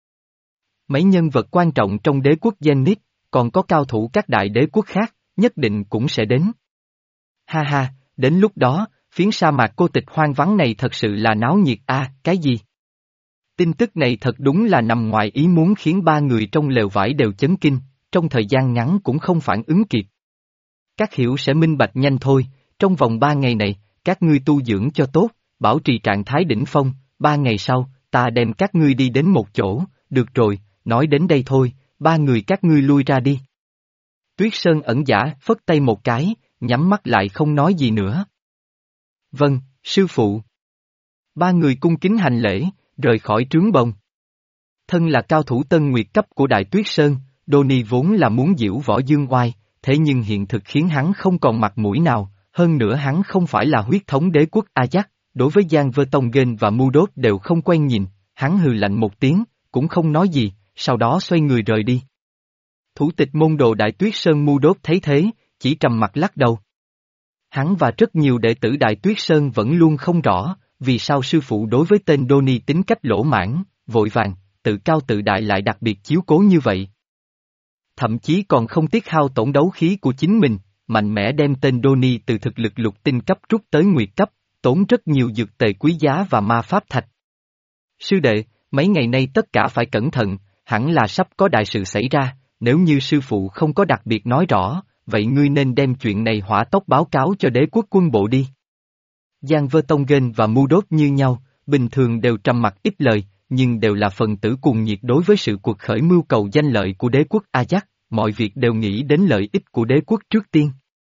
Mấy nhân vật quan trọng trong đế quốc Zenith, còn có cao thủ các đại đế quốc khác, nhất định cũng sẽ đến. Ha ha, đến lúc đó, phiến sa mạc cô tịch hoang vắng này thật sự là náo nhiệt a, à, cái gì? Tin tức này thật đúng là nằm ngoài ý muốn khiến ba người trong lều vải đều chấn kinh, trong thời gian ngắn cũng không phản ứng kịp. Các hiểu sẽ minh bạch nhanh thôi, trong vòng ba ngày này, các ngươi tu dưỡng cho tốt, bảo trì trạng thái đỉnh phong, ba ngày sau, ta đem các ngươi đi đến một chỗ, được rồi, nói đến đây thôi, ba người các ngươi lui ra đi. Tuyết Sơn ẩn giả phất tay một cái, nhắm mắt lại không nói gì nữa. Vâng, sư phụ. Ba người cung kính hành lễ, rời khỏi trướng bồng. Thân là cao thủ tân nguyệt cấp của Đại Tuyết Sơn, Donnie vốn là muốn diễu võ dương oai, thế nhưng hiện thực khiến hắn không còn mặt mũi nào, hơn nữa hắn không phải là huyết thống đế quốc Ajax, đối với Giang Vơ Tông Gen và Mu Đốt đều không quen nhìn, hắn hừ lạnh một tiếng, cũng không nói gì, sau đó xoay người rời đi. Thủ tịch môn đồ Đại Tuyết Sơn Mu Đốt thấy thế, chỉ trầm mặt lắc đầu. Hắn và rất nhiều đệ tử Đại Tuyết Sơn vẫn luôn không rõ, vì sao sư phụ đối với tên Donnie tính cách lỗ mãn, vội vàng, tự cao tự đại lại đặc biệt chiếu cố như vậy. Thậm chí còn không tiếc hao tổn đấu khí của chính mình, mạnh mẽ đem tên Donnie từ thực lực lục tinh cấp rút tới nguyệt cấp, tốn rất nhiều dược tề quý giá và ma pháp thạch. Sư đệ, mấy ngày nay tất cả phải cẩn thận, hẳn là sắp có đại sự xảy ra, nếu như sư phụ không có đặc biệt nói rõ, vậy ngươi nên đem chuyện này hỏa tốc báo cáo cho đế quốc quân bộ đi. Giang Vơ Tông Gen và Mu Đốt như nhau, bình thường đều trầm mặc ít lời, nhưng đều là phần tử cuồng nhiệt đối với sự cuộc khởi mưu cầu danh lợi của đế quốc Ajax, mọi việc đều nghĩ đến lợi ích của đế quốc trước tiên.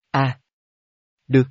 À. Được.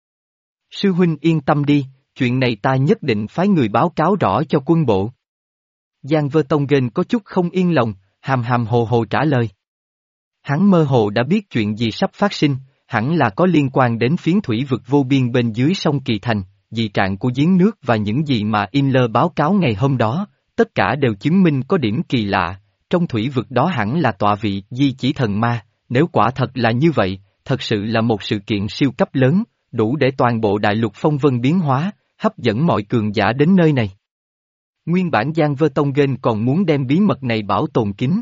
Sư huynh yên tâm đi, chuyện này ta nhất định phái người báo cáo rõ cho quân bộ. Giang Vơ Tông Nghênh có chút không yên lòng, hàm hàm hồ hồ trả lời. Hắn mơ hồ đã biết chuyện gì sắp phát sinh, hẳn là có liên quan đến phiến thủy vực vô biên bên dưới sông Kỳ Thành, dị trạng của giếng nước và những gì mà Inler báo cáo ngày hôm đó, tất cả đều chứng minh có điểm kỳ lạ, trong thủy vực đó hẳn là tọa vị di chỉ thần ma, nếu quả thật là như vậy, thật sự là một sự kiện siêu cấp lớn, đủ để toàn bộ đại lục phong vân biến hóa, hấp dẫn mọi cường giả đến nơi này. Nguyên bản Giang Vơ Tông Nghênh còn muốn đem bí mật này bảo tồn kín.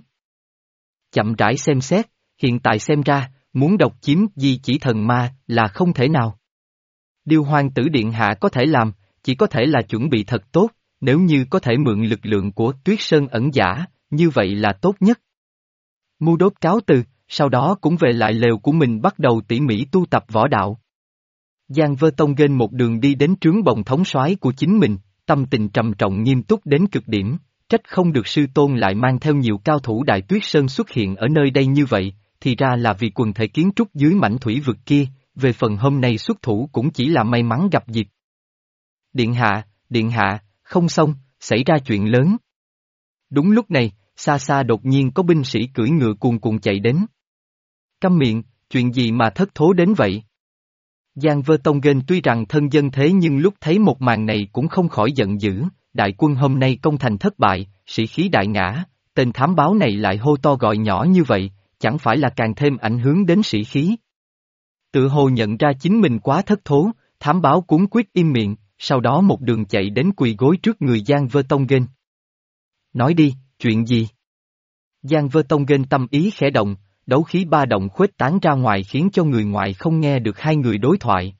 Chậm rãi xem xét, hiện tại xem ra, muốn độc chiếm di chỉ thần ma là không thể nào. Điều hoàng tử điện hạ có thể làm, chỉ có thể là chuẩn bị thật tốt, nếu như có thể mượn lực lượng của Tuyết Sơn ẩn giả, như vậy là tốt nhất. Mu Đốt cáo từ, sau đó cũng về lại lều của mình bắt đầu tỉ mỉ tu tập võ đạo. Giang Vơ Tông Nghênh một đường đi đến trướng bồng thống soái của chính mình, tâm tình trầm trọng nghiêm túc đến cực điểm, trách không được sư tôn lại mang theo nhiều cao thủ Đại Tuyết Sơn xuất hiện ở nơi đây như vậy, thì ra là vì quần thể kiến trúc dưới mảnh thủy vực kia, về phần hôm nay xuất thủ cũng chỉ là may mắn gặp dịp. Điện hạ, điện hạ, không xong, xảy ra chuyện lớn. Đúng lúc này, xa xa đột nhiên có binh sĩ cưỡi ngựa cuồn cuộn chạy đến. Câm miệng, chuyện gì mà thất thố đến vậy? Giang Vơ Tông Nghênh tuy rằng thân dân thế nhưng lúc thấy một màn này cũng không khỏi giận dữ, đại quân hôm nay công thành thất bại, sĩ khí đại ngã, tên thám báo này lại hô to gọi nhỏ như vậy, chẳng phải là càng thêm ảnh hưởng đến sĩ khí. Tự hồ nhận ra chính mình quá thất thố, thám báo cuống quyết im miệng, sau đó một đường chạy đến quỳ gối trước người Giang Vơ Tông Nghênh. Nói đi, chuyện gì? Giang Vơ Tông Nghênh tâm ý khẽ động, đấu khí ba động khuếch tán ra ngoài khiến cho người ngoài không nghe được hai người đối thoại.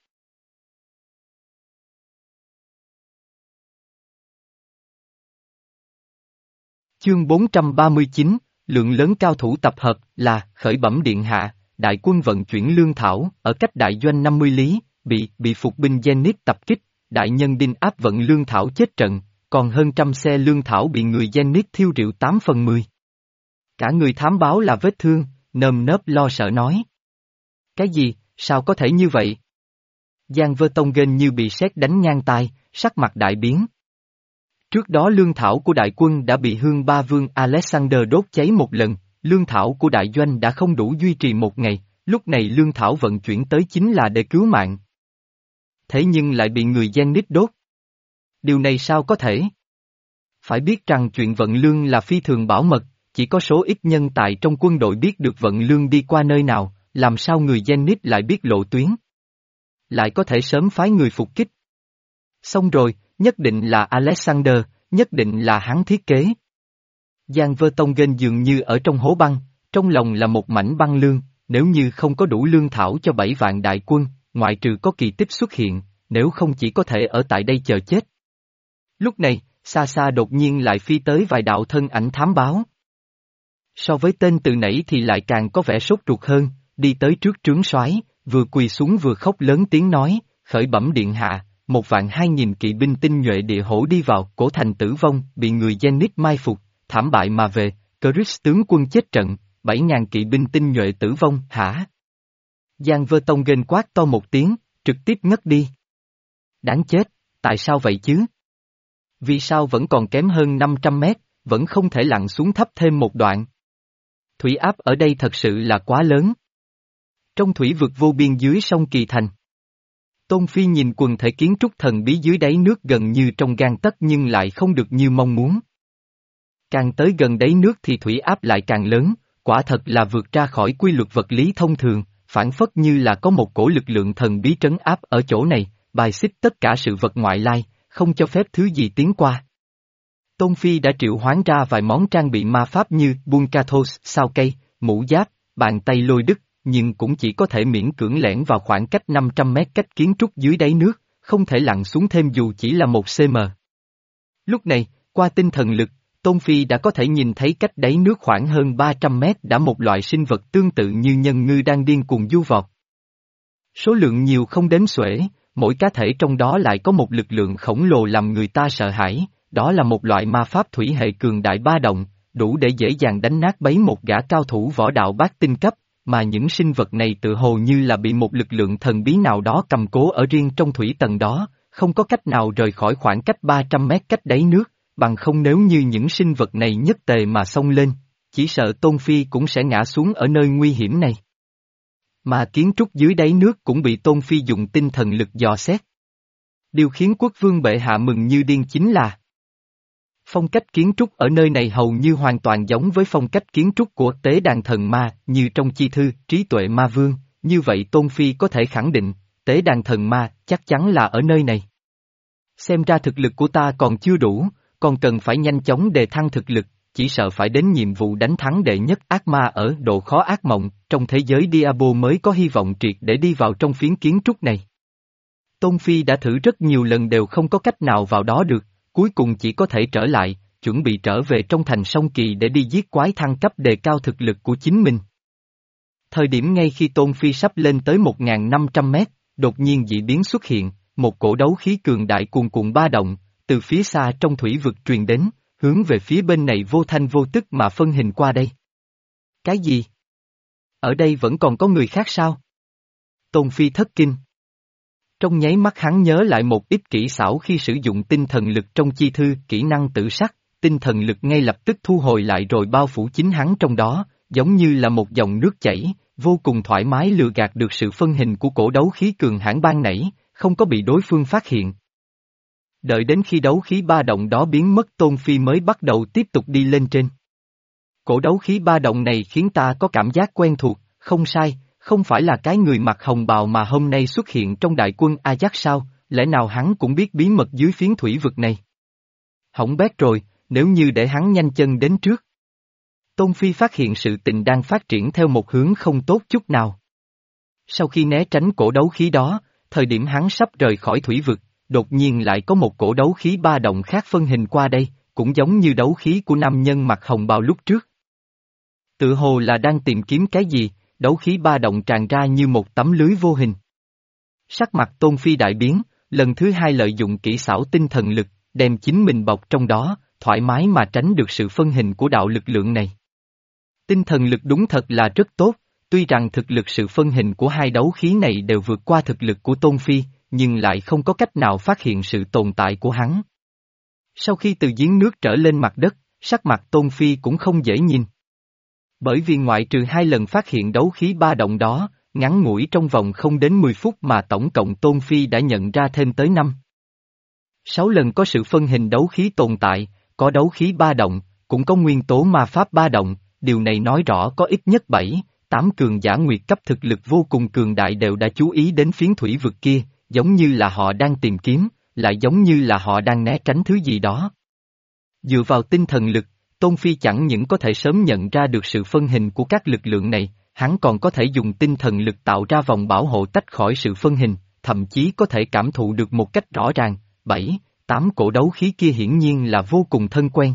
Chương bốn trăm ba mươi chín, lượng lớn cao thủ tập hợp là khởi bẩm điện hạ, đại quân vận chuyển lương thảo ở cách đại doanh năm mươi lý, bị bị phục binh Zenith tập kích, đại nhân Đinh áp vận lương thảo chết trận, còn hơn trăm xe lương thảo bị người Zenith thiêu rượu tám phần mười. Cả người thám báo là vết thương, nơm nớp lo sợ nói. Cái gì, sao có thể như vậy? Giang Vơ Tông Nghênh như bị sét đánh ngang tai, sắc mặt đại biến. Trước đó lương thảo của đại quân đã bị Hương Ba Vương Alexander đốt cháy một lần, lương thảo của đại doanh đã không đủ duy trì một ngày, lúc này lương thảo vận chuyển tới chính là để cứu mạng. Thế nhưng lại bị người Zenith đốt. Điều này sao có thể? Phải biết rằng chuyện vận lương là phi thường bảo mật, chỉ có số ít nhân tài trong quân đội biết được vận lương đi qua nơi nào, làm sao người Zenith lại biết lộ tuyến? Lại có thể sớm phái người phục kích. Xong rồi, nhất định là Alexander, nhất định là hắn thiết kế. Giang Vơ Tông Nghênh dường như ở trong hố băng, trong lòng là một mảnh băng lương, nếu như không có đủ lương thảo cho bảy vạn đại quân, ngoại trừ có kỳ tích xuất hiện, nếu không chỉ có thể ở tại đây chờ chết. Lúc này, xa xa đột nhiên lại phi tới vài đạo thân ảnh thám báo. So với tên từ nãy thì lại càng có vẻ sốt ruột hơn, đi tới trước trướng soái, vừa quỳ xuống vừa khóc lớn tiếng nói, khởi bẩm điện hạ, một vạn hai nghìn kỵ binh tinh nhuệ địa hổ đi vào, cổ thành tử vong, bị người Zenith mai phục, thảm bại mà về, Chris tướng quân chết trận, bảy ngàn kỵ binh tinh nhuệ tử vong, hả? Giang Vơ Tông Nghênh quát to một tiếng, trực tiếp ngất đi. Đáng chết, tại sao vậy chứ? Vì sao vẫn còn kém hơn năm trăm mét, vẫn không thể lặn xuống thấp thêm một đoạn? Thủy áp ở đây thật sự là quá lớn. Trong thủy vực vô biên dưới sông Kỳ Thành. Tôn Phi nhìn quần thể kiến trúc thần bí dưới đáy nước gần như trong gang tấc nhưng lại không được như mong muốn. Càng tới gần đáy nước thì thủy áp lại càng lớn, quả thật là vượt ra khỏi quy luật vật lý thông thường, phản phất như là có một cổ lực lượng thần bí trấn áp ở chỗ này, bài xích tất cả sự vật ngoại lai, không cho phép thứ gì tiến qua. Tôn Phi đã triệu hoán ra vài món trang bị ma pháp như Bunkathos, sao cây, mũ giáp, bàn tay lôi đức, nhưng cũng chỉ có thể miễn cưỡng lẻn vào khoảng cách năm trăm mét cách kiến trúc dưới đáy nước, không thể lặn xuống thêm dù chỉ là một xăng. Lúc này, qua tinh thần lực, Tôn Phi đã có thể nhìn thấy cách đáy nước khoảng hơn ba trăm mét đã một loại sinh vật tương tự như nhân ngư đang điên cuồng du vọt. Số lượng nhiều không đếm xuể, mỗi cá thể trong đó lại có một lực lượng khổng lồ làm người ta sợ hãi, đó là một loại ma pháp thủy hệ cường đại ba động, đủ để dễ dàng đánh nát bấy một gã cao thủ võ đạo bát tinh cấp, mà những sinh vật này tự hồ như là bị một lực lượng thần bí nào đó cầm cố ở riêng trong thủy tầng đó, không có cách nào rời khỏi khoảng cách ba trăm mét cách đáy nước, bằng không nếu như những sinh vật này nhất tề mà xông lên, chỉ sợ Tôn Phi cũng sẽ ngã xuống ở nơi nguy hiểm này. Mà kiến trúc dưới đáy nước cũng bị Tôn Phi dùng tinh thần lực dò xét. Điều khiến quốc vương bệ hạ mừng như điên chính là phong cách kiến trúc ở nơi này hầu như hoàn toàn giống với phong cách kiến trúc của tế đàn thần ma, như trong chi thư Trí tuệ ma vương, như vậy Tôn Phi có thể khẳng định, tế đàn thần ma chắc chắn là ở nơi này. Xem ra thực lực của ta còn chưa đủ, còn cần phải nhanh chóng đề thăng thực lực, chỉ sợ phải đến nhiệm vụ đánh thắng đệ nhất ác ma ở độ khó ác mộng, trong thế giới Diablo mới có hy vọng triệt để đi vào trong phiến kiến trúc này. Tôn Phi đã thử rất nhiều lần đều không có cách nào vào đó được, cuối cùng chỉ có thể trở lại, chuẩn bị trở về trong thành Song Kỳ để đi giết quái thăng cấp đề cao thực lực của chính mình. Thời điểm ngay khi Tôn Phi sắp lên tới một nghìn năm trăm mét, đột nhiên dị biến xuất hiện, một cổ đấu khí cường đại cuồn cuộn ba động, từ phía xa trong thủy vực truyền đến, hướng về phía bên này vô thanh vô tức mà phân hình qua đây. Cái gì? Ở đây vẫn còn có người khác sao? Tôn Phi thất kinh. Trong nháy mắt hắn nhớ lại một ít kỹ xảo khi sử dụng tinh thần lực trong chi thư kỹ năng tự sát, tinh thần lực ngay lập tức thu hồi lại rồi bao phủ chính hắn trong đó, giống như là một dòng nước chảy, vô cùng thoải mái lừa gạt được sự phân hình của cổ đấu khí cường hãn ban nãy, không có bị đối phương phát hiện. Đợi đến khi đấu khí ba động đó biến mất Tôn Phi mới bắt đầu tiếp tục đi lên trên. Cổ đấu khí ba động này khiến ta có cảm giác quen thuộc, không sai, không phải là cái người mặc hồng bào mà hôm nay xuất hiện trong đại quân Ajax sao, lẽ nào hắn cũng biết bí mật dưới phiến thủy vực này. Hỏng bét rồi, nếu như để hắn nhanh chân đến trước. Tôn Phi phát hiện sự tình đang phát triển theo một hướng không tốt chút nào. Sau khi né tránh cổ đấu khí đó, thời điểm hắn sắp rời khỏi thủy vực, đột nhiên lại có một cổ đấu khí ba động khác phân hình qua đây, cũng giống như đấu khí của nam nhân mặc hồng bào lúc trước. Tự hồ là đang tìm kiếm cái gì, đấu khí ba động tràn ra như một tấm lưới vô hình. Sắc mặt Tôn Phi đại biến, lần thứ hai lợi dụng kỹ xảo tinh thần lực, đem chính mình bọc trong đó, thoải mái mà tránh được sự phân hình của đạo lực lượng này. Tinh thần lực đúng thật là rất tốt, tuy rằng thực lực sự phân hình của hai đấu khí này đều vượt qua thực lực của Tôn Phi, nhưng lại không có cách nào phát hiện sự tồn tại của hắn. Sau khi từ giếng nước trở lên mặt đất, sắc mặt Tôn Phi cũng không dễ nhìn. Bởi vì ngoại trừ hai lần phát hiện đấu khí ba động đó, ngắn ngủi trong vòng không đến mười phút mà tổng cộng Tôn Phi đã nhận ra thêm tới năm. Sáu lần có sự phân hình đấu khí tồn tại, có đấu khí ba động, cũng có nguyên tố ma pháp ba động, điều này nói rõ có ít nhất bảy, tám cường giả nguyệt cấp thực lực vô cùng cường đại đều đã chú ý đến phiến thủy vực kia, giống như là họ đang tìm kiếm, lại giống như là họ đang né tránh thứ gì đó. Dựa vào tinh thần lực, Tôn Phi chẳng những có thể sớm nhận ra được sự phân hình của các lực lượng này, hắn còn có thể dùng tinh thần lực tạo ra vòng bảo hộ tách khỏi sự phân hình, thậm chí có thể cảm thụ được một cách rõ ràng, bảy, tám cổ đấu khí kia hiển nhiên là vô cùng thân quen.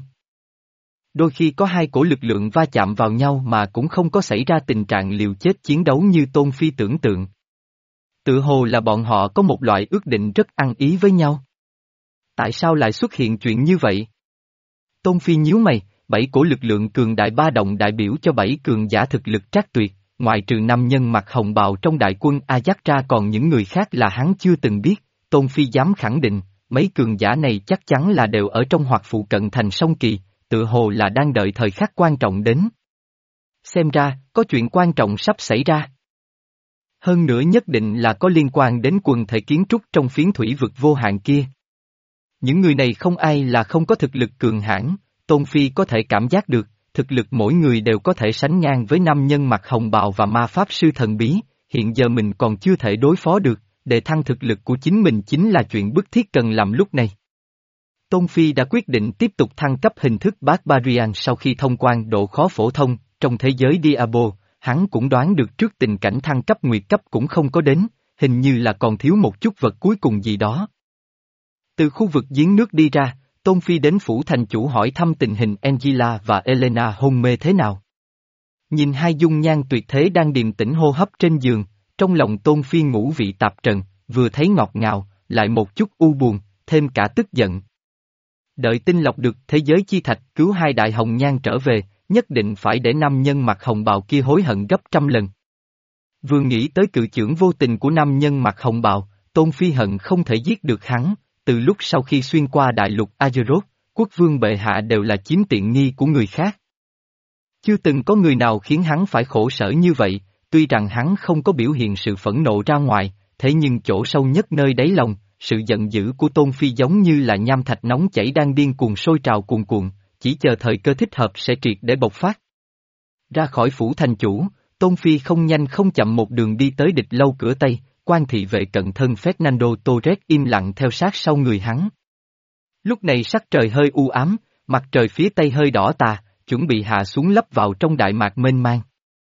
Đôi khi có hai cổ lực lượng va chạm vào nhau mà cũng không có xảy ra tình trạng liều chết chiến đấu như Tôn Phi tưởng tượng. Tự hồ là bọn họ có một loại ước định rất ăn ý với nhau. Tại sao lại xuất hiện chuyện như vậy? Tôn Phi nhíu mày, bảy cổ lực lượng cường đại ba động đại biểu cho bảy cường giả thực lực trác tuyệt, ngoại trừ năm nhân mặc hồng bào trong đại quân Ajax ra còn những người khác là hắn chưa từng biết, Tôn Phi dám khẳng định, mấy cường giả này chắc chắn là đều ở trong hoặc phụ cận thành Song Kỳ, tự hồ là đang đợi thời khắc quan trọng đến. Xem ra, có chuyện quan trọng sắp xảy ra. Hơn nữa nhất định là có liên quan đến quần thể kiến trúc trong phiến thủy vực vô hạn kia. Những người này không ai là không có thực lực cường hãn, Tôn Phi có thể cảm giác được, thực lực mỗi người đều có thể sánh ngang với năm nhân mặc hồng bào và ma pháp sư thần bí, hiện giờ mình còn chưa thể đối phó được, để thăng thực lực của chính mình chính là chuyện bức thiết cần làm lúc này. Tôn Phi đã quyết định tiếp tục thăng cấp hình thức Barbarian sau khi thông quan độ khó phổ thông, trong thế giới Diablo, hắn cũng đoán được trước tình cảnh thăng cấp nguyệt cấp cũng không có đến, hình như là còn thiếu một chút vật cuối cùng gì đó. Từ khu vực giếng nước đi ra, Tôn Phi đến phủ thành chủ hỏi thăm tình hình Angela và Elena hôn mê thế nào. Nhìn hai dung nhan tuyệt thế đang điềm tĩnh hô hấp trên giường, trong lòng Tôn Phi ngũ vị tạp trần, vừa thấy ngọt ngào, lại một chút u buồn, thêm cả tức giận. Đợi tinh lọc được thế giới chi thạch cứu hai đại hồng nhan trở về, nhất định phải để năm nhân mặc hồng bào kia hối hận gấp trăm lần. Vừa nghĩ tới cự chưởng vô tình của nam nhân mặc hồng bào, Tôn Phi hận không thể giết được hắn, từ lúc sau khi xuyên qua đại lục Azeroth, quốc vương bệ hạ đều là chiếm tiện nghi của người khác. Chưa từng có người nào khiến hắn phải khổ sở như vậy, tuy rằng hắn không có biểu hiện sự phẫn nộ ra ngoài, thế nhưng chỗ sâu nhất nơi đáy lòng, sự giận dữ của Tôn Phi giống như là nham thạch nóng chảy đang điên cuồng sôi trào cuồn cuộn, chỉ chờ thời cơ thích hợp sẽ triệt để bộc phát. Ra khỏi phủ thành chủ, Tôn Phi không nhanh không chậm một đường đi tới địch lâu cửa Tây, quan thị vệ cận thân Fernando Torres im lặng theo sát sau người hắn. Lúc này sắc trời hơi u ám, mặt trời phía Tây hơi đỏ tà, chuẩn bị hạ xuống lấp vào trong đại mạc mênh mang.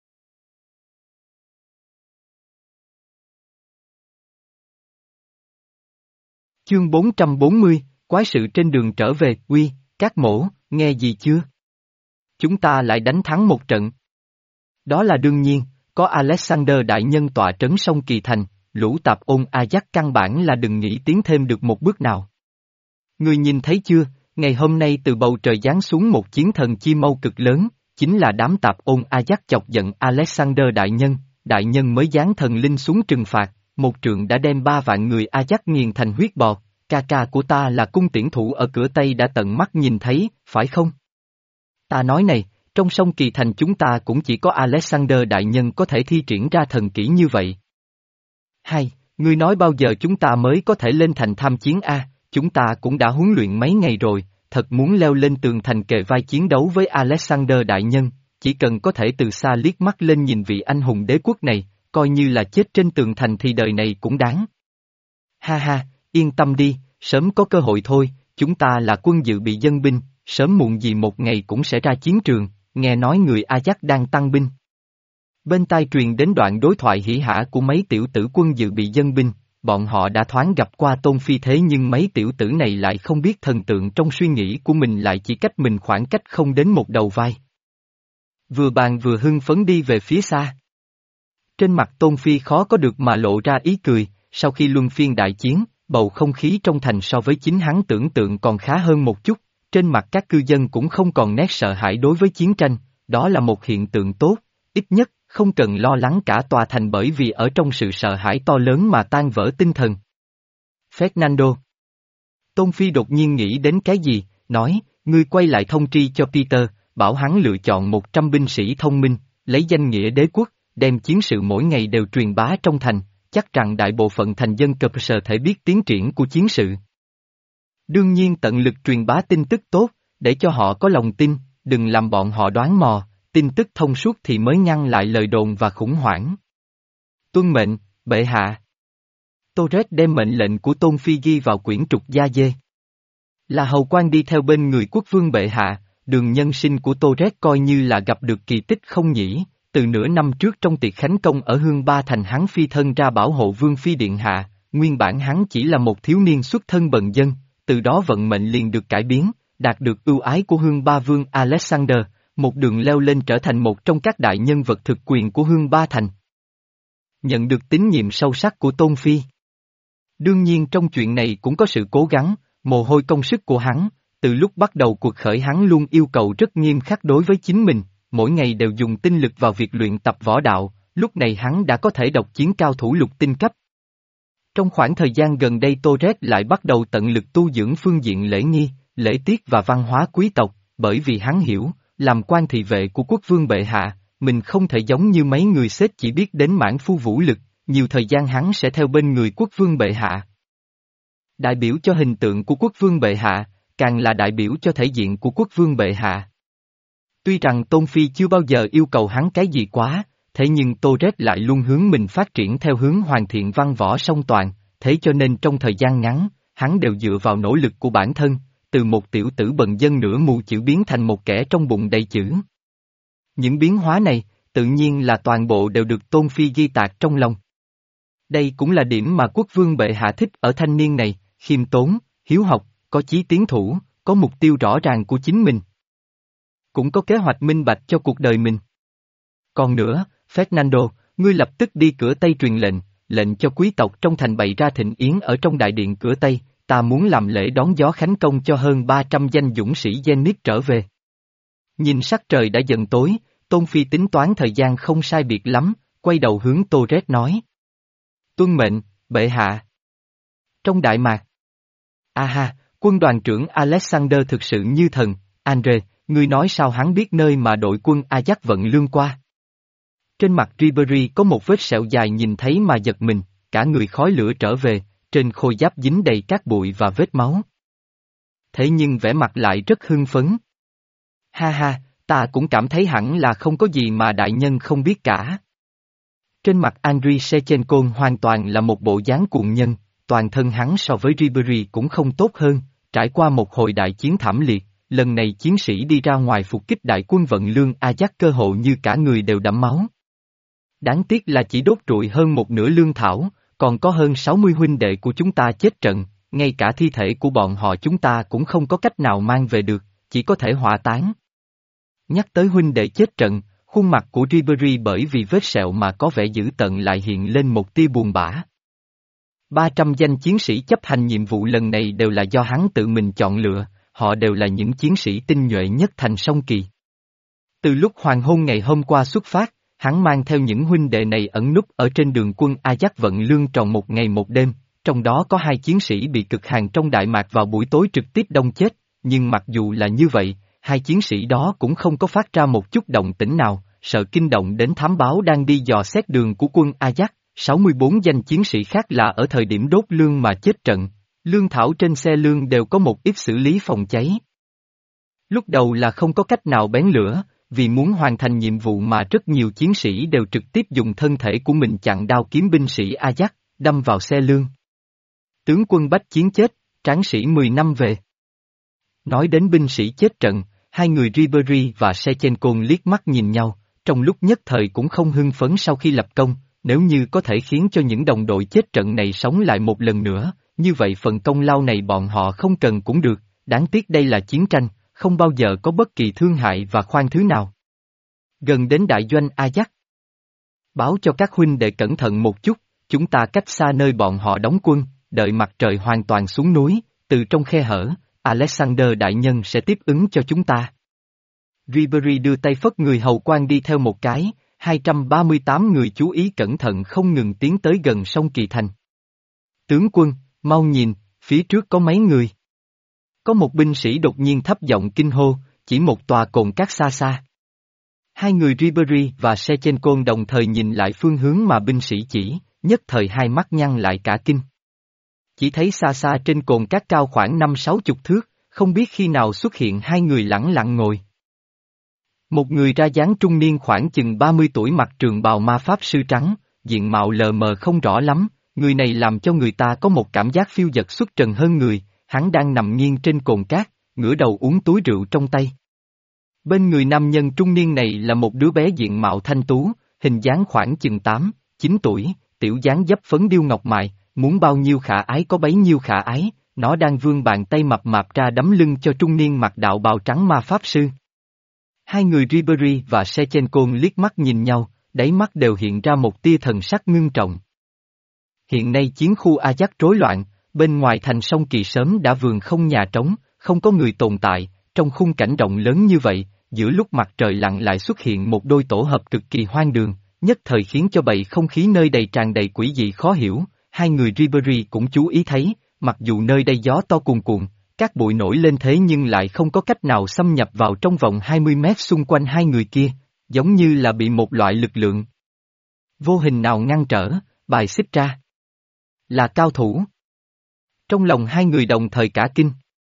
Chương bốn trăm bốn mươi, quái sự trên đường trở về, uy, các mổ, nghe gì chưa? Chúng ta lại đánh thắng một trận. Đó là đương nhiên, có Alexander đại nhân tọa trấn sông Kỳ Thành, lũ tạp ôn Ajax căn bản là đừng nghĩ tiến thêm được một bước nào. Ngươi nhìn thấy chưa, ngày hôm nay từ bầu trời giáng xuống một chiến thần chi mâu cực lớn, chính là đám tạp ôn Ajax chọc giận Alexander đại nhân, đại nhân mới giáng thần linh xuống trừng phạt, một trượng đã đem ba vạn người Ajax nghiền thành huyết bọt, ca ca của ta là cung tiễn thủ ở cửa Tây đã tận mắt nhìn thấy, phải không? Ta nói này, trong sông Kỳ Thành chúng ta cũng chỉ có Alexander đại nhân có thể thi triển ra thần kỹ như vậy. Hay, ngươi nói bao giờ chúng ta mới có thể lên thành tham chiến a? Chúng ta cũng đã huấn luyện mấy ngày rồi, thật muốn leo lên tường thành kề vai chiến đấu với Alexander đại nhân, chỉ cần có thể từ xa liếc mắt lên nhìn vị anh hùng đế quốc này, coi như là chết trên tường thành thì đời này cũng đáng. Ha ha, yên tâm đi, sớm có cơ hội thôi, chúng ta là quân dự bị dân binh, sớm muộn gì một ngày cũng sẽ ra chiến trường, nghe nói người Ajax đang tăng binh. Bên tai truyền đến đoạn đối thoại hỉ hả của mấy tiểu tử quân dự bị dân binh, bọn họ đã thoáng gặp qua Tôn Phi thế nhưng mấy tiểu tử này lại không biết thần tượng trong suy nghĩ của mình lại chỉ cách mình khoảng cách không đến một đầu vai. Vừa bàn vừa hưng phấn đi về phía xa. Trên mặt Tôn Phi khó có được mà lộ ra ý cười, sau khi luân phiên đại chiến, bầu không khí trong thành so với chính hắn tưởng tượng còn khá hơn một chút, trên mặt các cư dân cũng không còn nét sợ hãi đối với chiến tranh, đó là một hiện tượng tốt, ít nhất, không cần lo lắng cả tòa thành bởi vì ở trong sự sợ hãi to lớn mà tan vỡ tinh thần. Fernando. Tôn Phi đột nhiên nghĩ đến cái gì, nói, ngươi quay lại thông tri cho Peter, bảo hắn lựa chọn một trăm binh sĩ thông minh, lấy danh nghĩa đế quốc, đem chiến sự mỗi ngày đều truyền bá trong thành, chắc rằng đại bộ phận thành dân cập sở thể biết tiến triển của chiến sự. Đương nhiên tận lực truyền bá tin tức tốt, để cho họ có lòng tin, đừng làm bọn họ đoán mò, tin tức thông suốt thì mới ngăn lại lời đồn và khủng hoảng. Tuân mệnh, bệ hạ. Torres đem mệnh lệnh của Tôn Phi ghi vào quyển trục gia dê. Là hầu quan đi theo bên người quốc vương bệ hạ, đường nhân sinh của Torres coi như là gặp được kỳ tích không nhỉ, từ nửa năm trước trong tiệc khánh công ở Hương Ba Thành hắn phi thân ra bảo hộ vương phi điện hạ, nguyên bản hắn chỉ là một thiếu niên xuất thân bần dân, từ đó vận mệnh liền được cải biến, đạt được ưu ái của Hương Ba Vương Alexander, một đường leo lên trở thành một trong các đại nhân vật thực quyền của Hương Ba Thành. Nhận được tín nhiệm sâu sắc của Tôn Phi. Đương nhiên trong chuyện này cũng có sự cố gắng, mồ hôi công sức của hắn, từ lúc bắt đầu cuộc khởi hắn luôn yêu cầu rất nghiêm khắc đối với chính mình, mỗi ngày đều dùng tinh lực vào việc luyện tập võ đạo, lúc này hắn đã có thể độc chiến cao thủ lục tinh cấp. Trong khoảng thời gian gần đây Torres lại bắt đầu tận lực tu dưỡng phương diện lễ nghi, lễ tiết và văn hóa quý tộc, bởi vì hắn hiểu, làm quan thị vệ của quốc vương bệ hạ, mình không thể giống như mấy người sếp chỉ biết đến mãn phu vũ lực, nhiều thời gian hắn sẽ theo bên người quốc vương bệ hạ. Đại biểu cho hình tượng của quốc vương bệ hạ, càng là đại biểu cho thể diện của quốc vương bệ hạ. Tuy rằng Tôn Phi chưa bao giờ yêu cầu hắn cái gì quá, thế nhưng Torres lại luôn hướng mình phát triển theo hướng hoàn thiện văn võ song toàn, thế cho nên trong thời gian ngắn, hắn đều dựa vào nỗ lực của bản thân, từ một tiểu tử bần dân nửa mù chữ biến thành một kẻ trong bụng đầy chữ. Những biến hóa này, tự nhiên là toàn bộ đều được Tôn Phi ghi tạc trong lòng. Đây cũng là điểm mà quốc vương bệ hạ thích ở thanh niên này, khiêm tốn, hiếu học, có chí tiến thủ, có mục tiêu rõ ràng của chính mình. Cũng có kế hoạch minh bạch cho cuộc đời mình. Còn nữa, Fernando, ngươi lập tức đi cửa Tây truyền lệnh, lệnh cho quý tộc trong thành bày ra thịnh yến ở trong đại điện cửa Tây, ta muốn làm lễ đón gió khánh công cho hơn ba trăm danh dũng sĩ Zenith trở về. Nhìn sắc trời đã dần tối, Tôn Phi tính toán thời gian không sai biệt lắm, quay đầu hướng Torres nói. Tuân mệnh, bệ hạ. Trong Đại Mạc. A ha, quân đoàn trưởng Alexander thực sự như thần, Andre, ngươi nói sao hắn biết nơi mà đội quân Ajax vận lương qua. Trên mặt Ribery có một vết sẹo dài nhìn thấy mà giật mình, cả người khói lửa trở về, trên khôi giáp dính đầy cát bụi và vết máu. Thế nhưng vẻ mặt lại rất hưng phấn. Ha ha, ta cũng cảm thấy hẳn là không có gì mà đại nhân không biết cả. Trên mặt Andriy Shevchenko hoàn toàn là một bộ dáng cuồng nhân, toàn thân hắn so với Ribery cũng không tốt hơn, trải qua một hồi đại chiến thảm liệt, lần này chiến sĩ đi ra ngoài phục kích đại quân vận lương Ajax cơ hội như cả người đều đẫm máu. Đáng tiếc là chỉ đốt trụi hơn một nửa lương thảo, còn có hơn sáu mươi huynh đệ của chúng ta chết trận, ngay cả thi thể của bọn họ chúng ta cũng không có cách nào mang về được, chỉ có thể hỏa táng. Nhắc tới huynh đệ chết trận, khuôn mặt của Ribery bởi vì vết sẹo mà có vẻ dữ tợn lại hiện lên một tia buồn bã. ba trăm danh chiến sĩ chấp hành nhiệm vụ lần này đều là do hắn tự mình chọn lựa, họ đều là những chiến sĩ tinh nhuệ nhất thành song kỳ. Từ lúc hoàng hôn ngày hôm qua xuất phát, hắn mang theo những huynh đệ này ẩn núp ở trên đường quân Ajax vận lương tròn một ngày một đêm, trong đó có hai chiến sĩ bị cực hàn trong Đại Mạc vào buổi tối trực tiếp đông chết, nhưng mặc dù là như vậy, hai chiến sĩ đó cũng không có phát ra một chút động tĩnh nào, sợ kinh động đến thám báo đang đi dò xét đường của quân Ajax. sáu mươi bốn danh chiến sĩ khác là ở thời điểm đốt lương mà chết trận, lương thảo trên xe lương đều có một ít xử lý phòng cháy. Lúc đầu là không có cách nào bén lửa, vì muốn hoàn thành nhiệm vụ mà rất nhiều chiến sĩ đều trực tiếp dùng thân thể của mình chặn đao kiếm binh sĩ Ajax, đâm vào xe lương. Tướng quân bách chiến chết, tráng sĩ mười năm về. Nói đến binh sĩ chết trận, hai người Ribery và Shevchenko liếc mắt nhìn nhau, trong lúc nhất thời cũng không hưng phấn sau khi lập công, nếu như có thể khiến cho những đồng đội chết trận này sống lại một lần nữa, như vậy phần công lao này bọn họ không cần cũng được, đáng tiếc đây là chiến tranh, không bao giờ có bất kỳ thương hại và khoan thứ nào. Gần đến đại doanh Ajax. Báo cho các huynh đệ cẩn thận một chút, chúng ta cách xa nơi bọn họ đóng quân, đợi mặt trời hoàn toàn xuống núi, từ trong khe hở, Alexander đại nhân sẽ tiếp ứng cho chúng ta. Ribery đưa tay phất người hầu quan đi theo một cái, hai trăm ba mươi tám người chú ý cẩn thận không ngừng tiến tới gần sông Kỳ Thành. Tướng quân, mau nhìn, phía trước có mấy người. Có một binh sĩ đột nhiên thấp giọng kinh hô, chỉ một tòa cồn cát xa xa. Hai người Ribery và Shevchenko đồng thời nhìn lại phương hướng mà binh sĩ chỉ, nhất thời hai mắt nhăn lại cả kinh. Chỉ thấy xa xa trên cồn cát cao khoảng năm sáu chục thước, không biết khi nào xuất hiện hai người lẳng lặng ngồi. Một người ra dáng trung niên khoảng chừng ba mươi tuổi mặc trường bào ma pháp sư trắng, diện mạo lờ mờ không rõ lắm, người này làm cho người ta có một cảm giác phiêu dật xuất trần hơn người, hắn đang nằm nghiêng trên cồn cát, ngửa đầu uống túi rượu trong tay. Bên người nam nhân trung niên này là một đứa bé diện mạo thanh tú, hình dáng khoảng chừng tám, chín tuổi, tiểu dáng dấp phấn điêu ngọc mại, muốn bao nhiêu khả ái có bấy nhiêu khả ái, nó đang vươn bàn tay mập mạp ra đấm lưng cho trung niên mặc đạo bào trắng ma pháp sư. Hai người Ribery và Shevchenko liếc mắt nhìn nhau, đáy mắt đều hiện ra một tia thần sắc ngưng trọng. Hiện nay chiến khu Ajax rối loạn, bên ngoài thành sông Kỳ sớm đã vườn không nhà trống, không có người tồn tại, trong khung cảnh rộng lớn như vậy, giữa lúc mặt trời lặn lại xuất hiện một đôi tổ hợp cực kỳ hoang đường, nhất thời khiến cho bầy không khí nơi đây tràn đầy quỷ dị khó hiểu, hai người Ribery cũng chú ý thấy, mặc dù nơi đây gió to cuồn cuộn, các bụi nổi lên thế nhưng lại không có cách nào xâm nhập vào trong vòng hai mươi mét xung quanh hai người kia, giống như là bị một loại lực lượng vô hình nào ngăn trở, bài xích ra. Là cao thủ. Trong lòng hai người đồng thời cả kinh.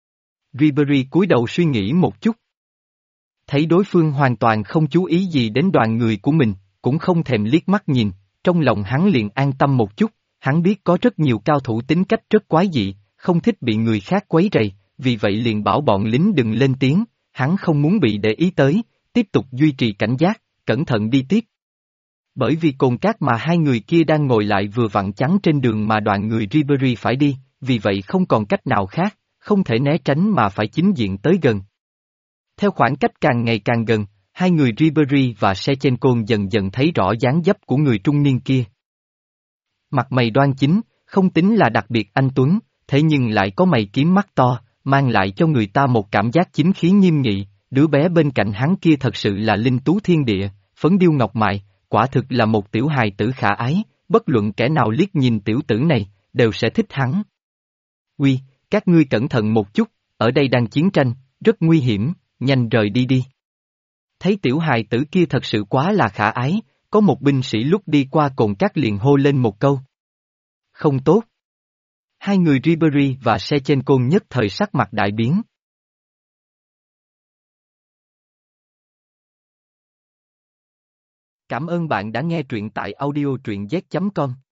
Ribery cúi đầu suy nghĩ một chút. Thấy đối phương hoàn toàn không chú ý gì đến đoàn người của mình, cũng không thèm liếc mắt nhìn, trong lòng hắn liền an tâm một chút, hắn biết có rất nhiều cao thủ tính cách rất quái dị, không thích bị người khác quấy rầy, vì vậy liền bảo bọn lính đừng lên tiếng, hắn không muốn bị để ý tới, tiếp tục duy trì cảnh giác, cẩn thận đi tiếp. Bởi vì cồn cát mà hai người kia đang ngồi lại vừa vặn chắn trên đường mà đoàn người Ribery phải đi, vì vậy không còn cách nào khác, không thể né tránh mà phải chính diện tới gần. Theo khoảng cách càng ngày càng gần, hai người Ribery và Shevchenko dần dần thấy rõ dáng dấp của người trung niên kia. Mặt mày đoan chính, không tính là đặc biệt anh tuấn, thế nhưng lại có mày kiếm mắt to, mang lại cho người ta một cảm giác chính khí nghiêm nghị, đứa bé bên cạnh hắn kia thật sự là linh tú thiên địa, phấn điêu ngọc mại, quả thực là một tiểu hài tử khả ái, bất luận kẻ nào liếc nhìn tiểu tử này, đều sẽ thích hắn. Uy, các ngươi cẩn thận một chút, ở đây đang chiến tranh, rất nguy hiểm, nhanh rời đi đi. Thấy tiểu hài tử kia thật sự quá là khả ái, có một binh sĩ lúc đi qua cồn cát liền hô lên một câu. Không tốt. Hai người Ribery và Shevchenko nhất thời sắc mặt đại biến. Cảm ơn bạn đã nghe truyện tại audio truyện z chấm com.